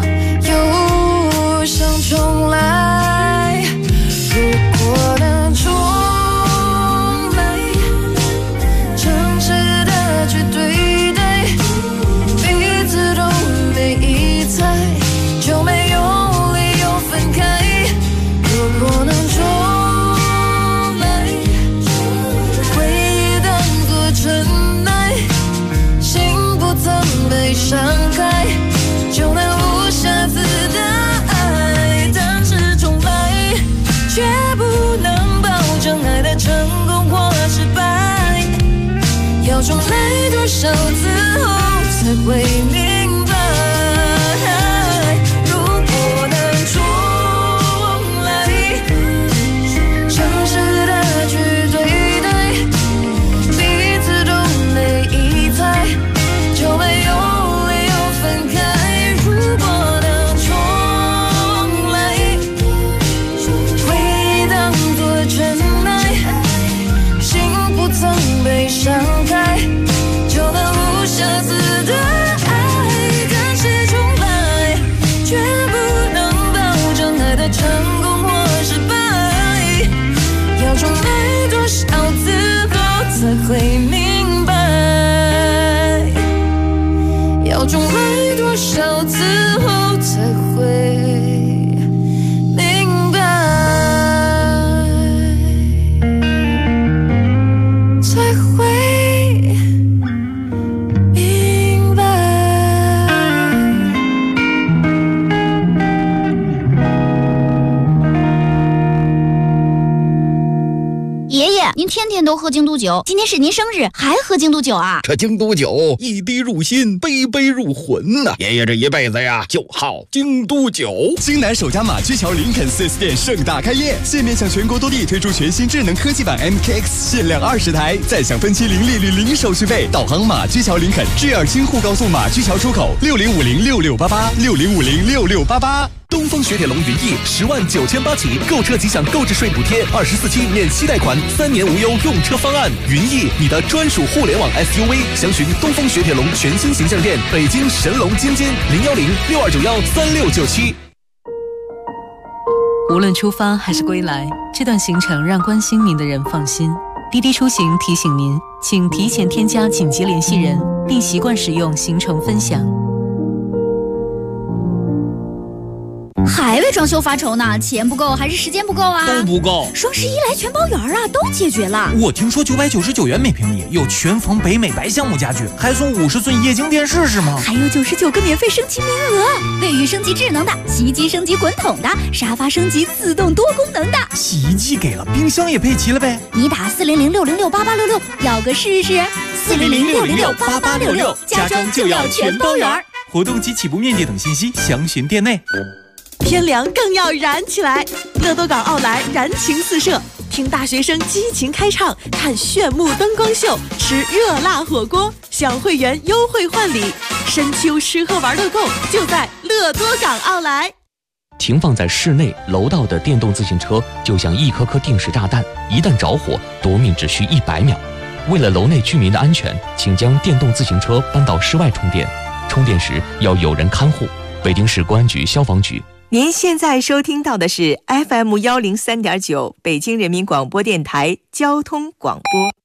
[SPEAKER 10] 又想重来。如果能重来，诚实的去对待，彼此都没疑猜，就没有理由分开。如果能重来，回忆当作尘埃，心不曾被伤害，就能无瑕疵的爱。但是重来，却不能保证爱的成功或失败，要重来多少次后才会明白。如果能重来，诚实的去对待，彼此都没疑猜，就没有理由分开。如果能重来，回忆当作尘埃，心不曾被伤害，就能无瑕疵的爱。但是重来，却不能保证爱的成功或失败，要重来多少次后才会明白，要重来多少次后才会明白，才会明白。
[SPEAKER 2] 爷爷，您天天都喝京都酒，今天是您生日，还喝京都酒啊？
[SPEAKER 27] 这京都酒一滴入心，杯杯入魂呐！爷爷这一辈子呀，就好京都酒。
[SPEAKER 11] 京南首家马驹桥林肯 4S 店盛大开业，现面向全国多地推出全新智能科技版 MKX， 限量20台，再享分期零利率、零手续费。导航马驹桥林肯，G2京沪高速马驹桥出口，60506688，60506688。
[SPEAKER 12] 东风雪铁龙云翼10.98万起，购车即享购置税补贴，24期免息贷款，3年无忧用车方案。云翼，你的专属互联网 SUV， 详询东风雪铁龙全新形象店，北京神龙津津，010-6291-3697。
[SPEAKER 7] 无论出发还是归来，这段行程让关心您的人放心。滴滴出行提醒您，请提前添加紧急联系人，并习惯使用行程分享。
[SPEAKER 2] 还为装修发愁呢？钱不够还是时间不够啊？
[SPEAKER 20] 都不够。
[SPEAKER 2] 双11来全包圆啊，都解决了。
[SPEAKER 20] 我听说999元每平米有全房北美白橡木家具，还送50寸液晶电视是吗？
[SPEAKER 2] 还有99个免费升级名额，卫浴升级智能的，洗衣机升级滚筒的，沙发升级自动多功能的。
[SPEAKER 20] 洗衣机给了，冰箱也配齐了呗。
[SPEAKER 2] 你打400-606-8866，要个试试。400-606-8866，家装就要全包圆。
[SPEAKER 20] 活动及起步面积等信息详询店内。
[SPEAKER 6] 天凉更要燃起来，乐多港奥莱燃情四射，听大学生激情开唱，看炫目灯光秀，吃热辣火锅，享会员优惠换礼，深秋吃喝玩乐购就在乐多港奥莱。
[SPEAKER 21] 停放在室内楼道的电动自行车就像一颗颗定时炸弹，一旦着火夺命只需100秒。为了楼内居民的安全，请将电动自行车搬到室外充电，充电时要有人看护。北京市公安局消防局。
[SPEAKER 23] 您现在收听到的是 FM103.9 北京人民广播电台交通广播。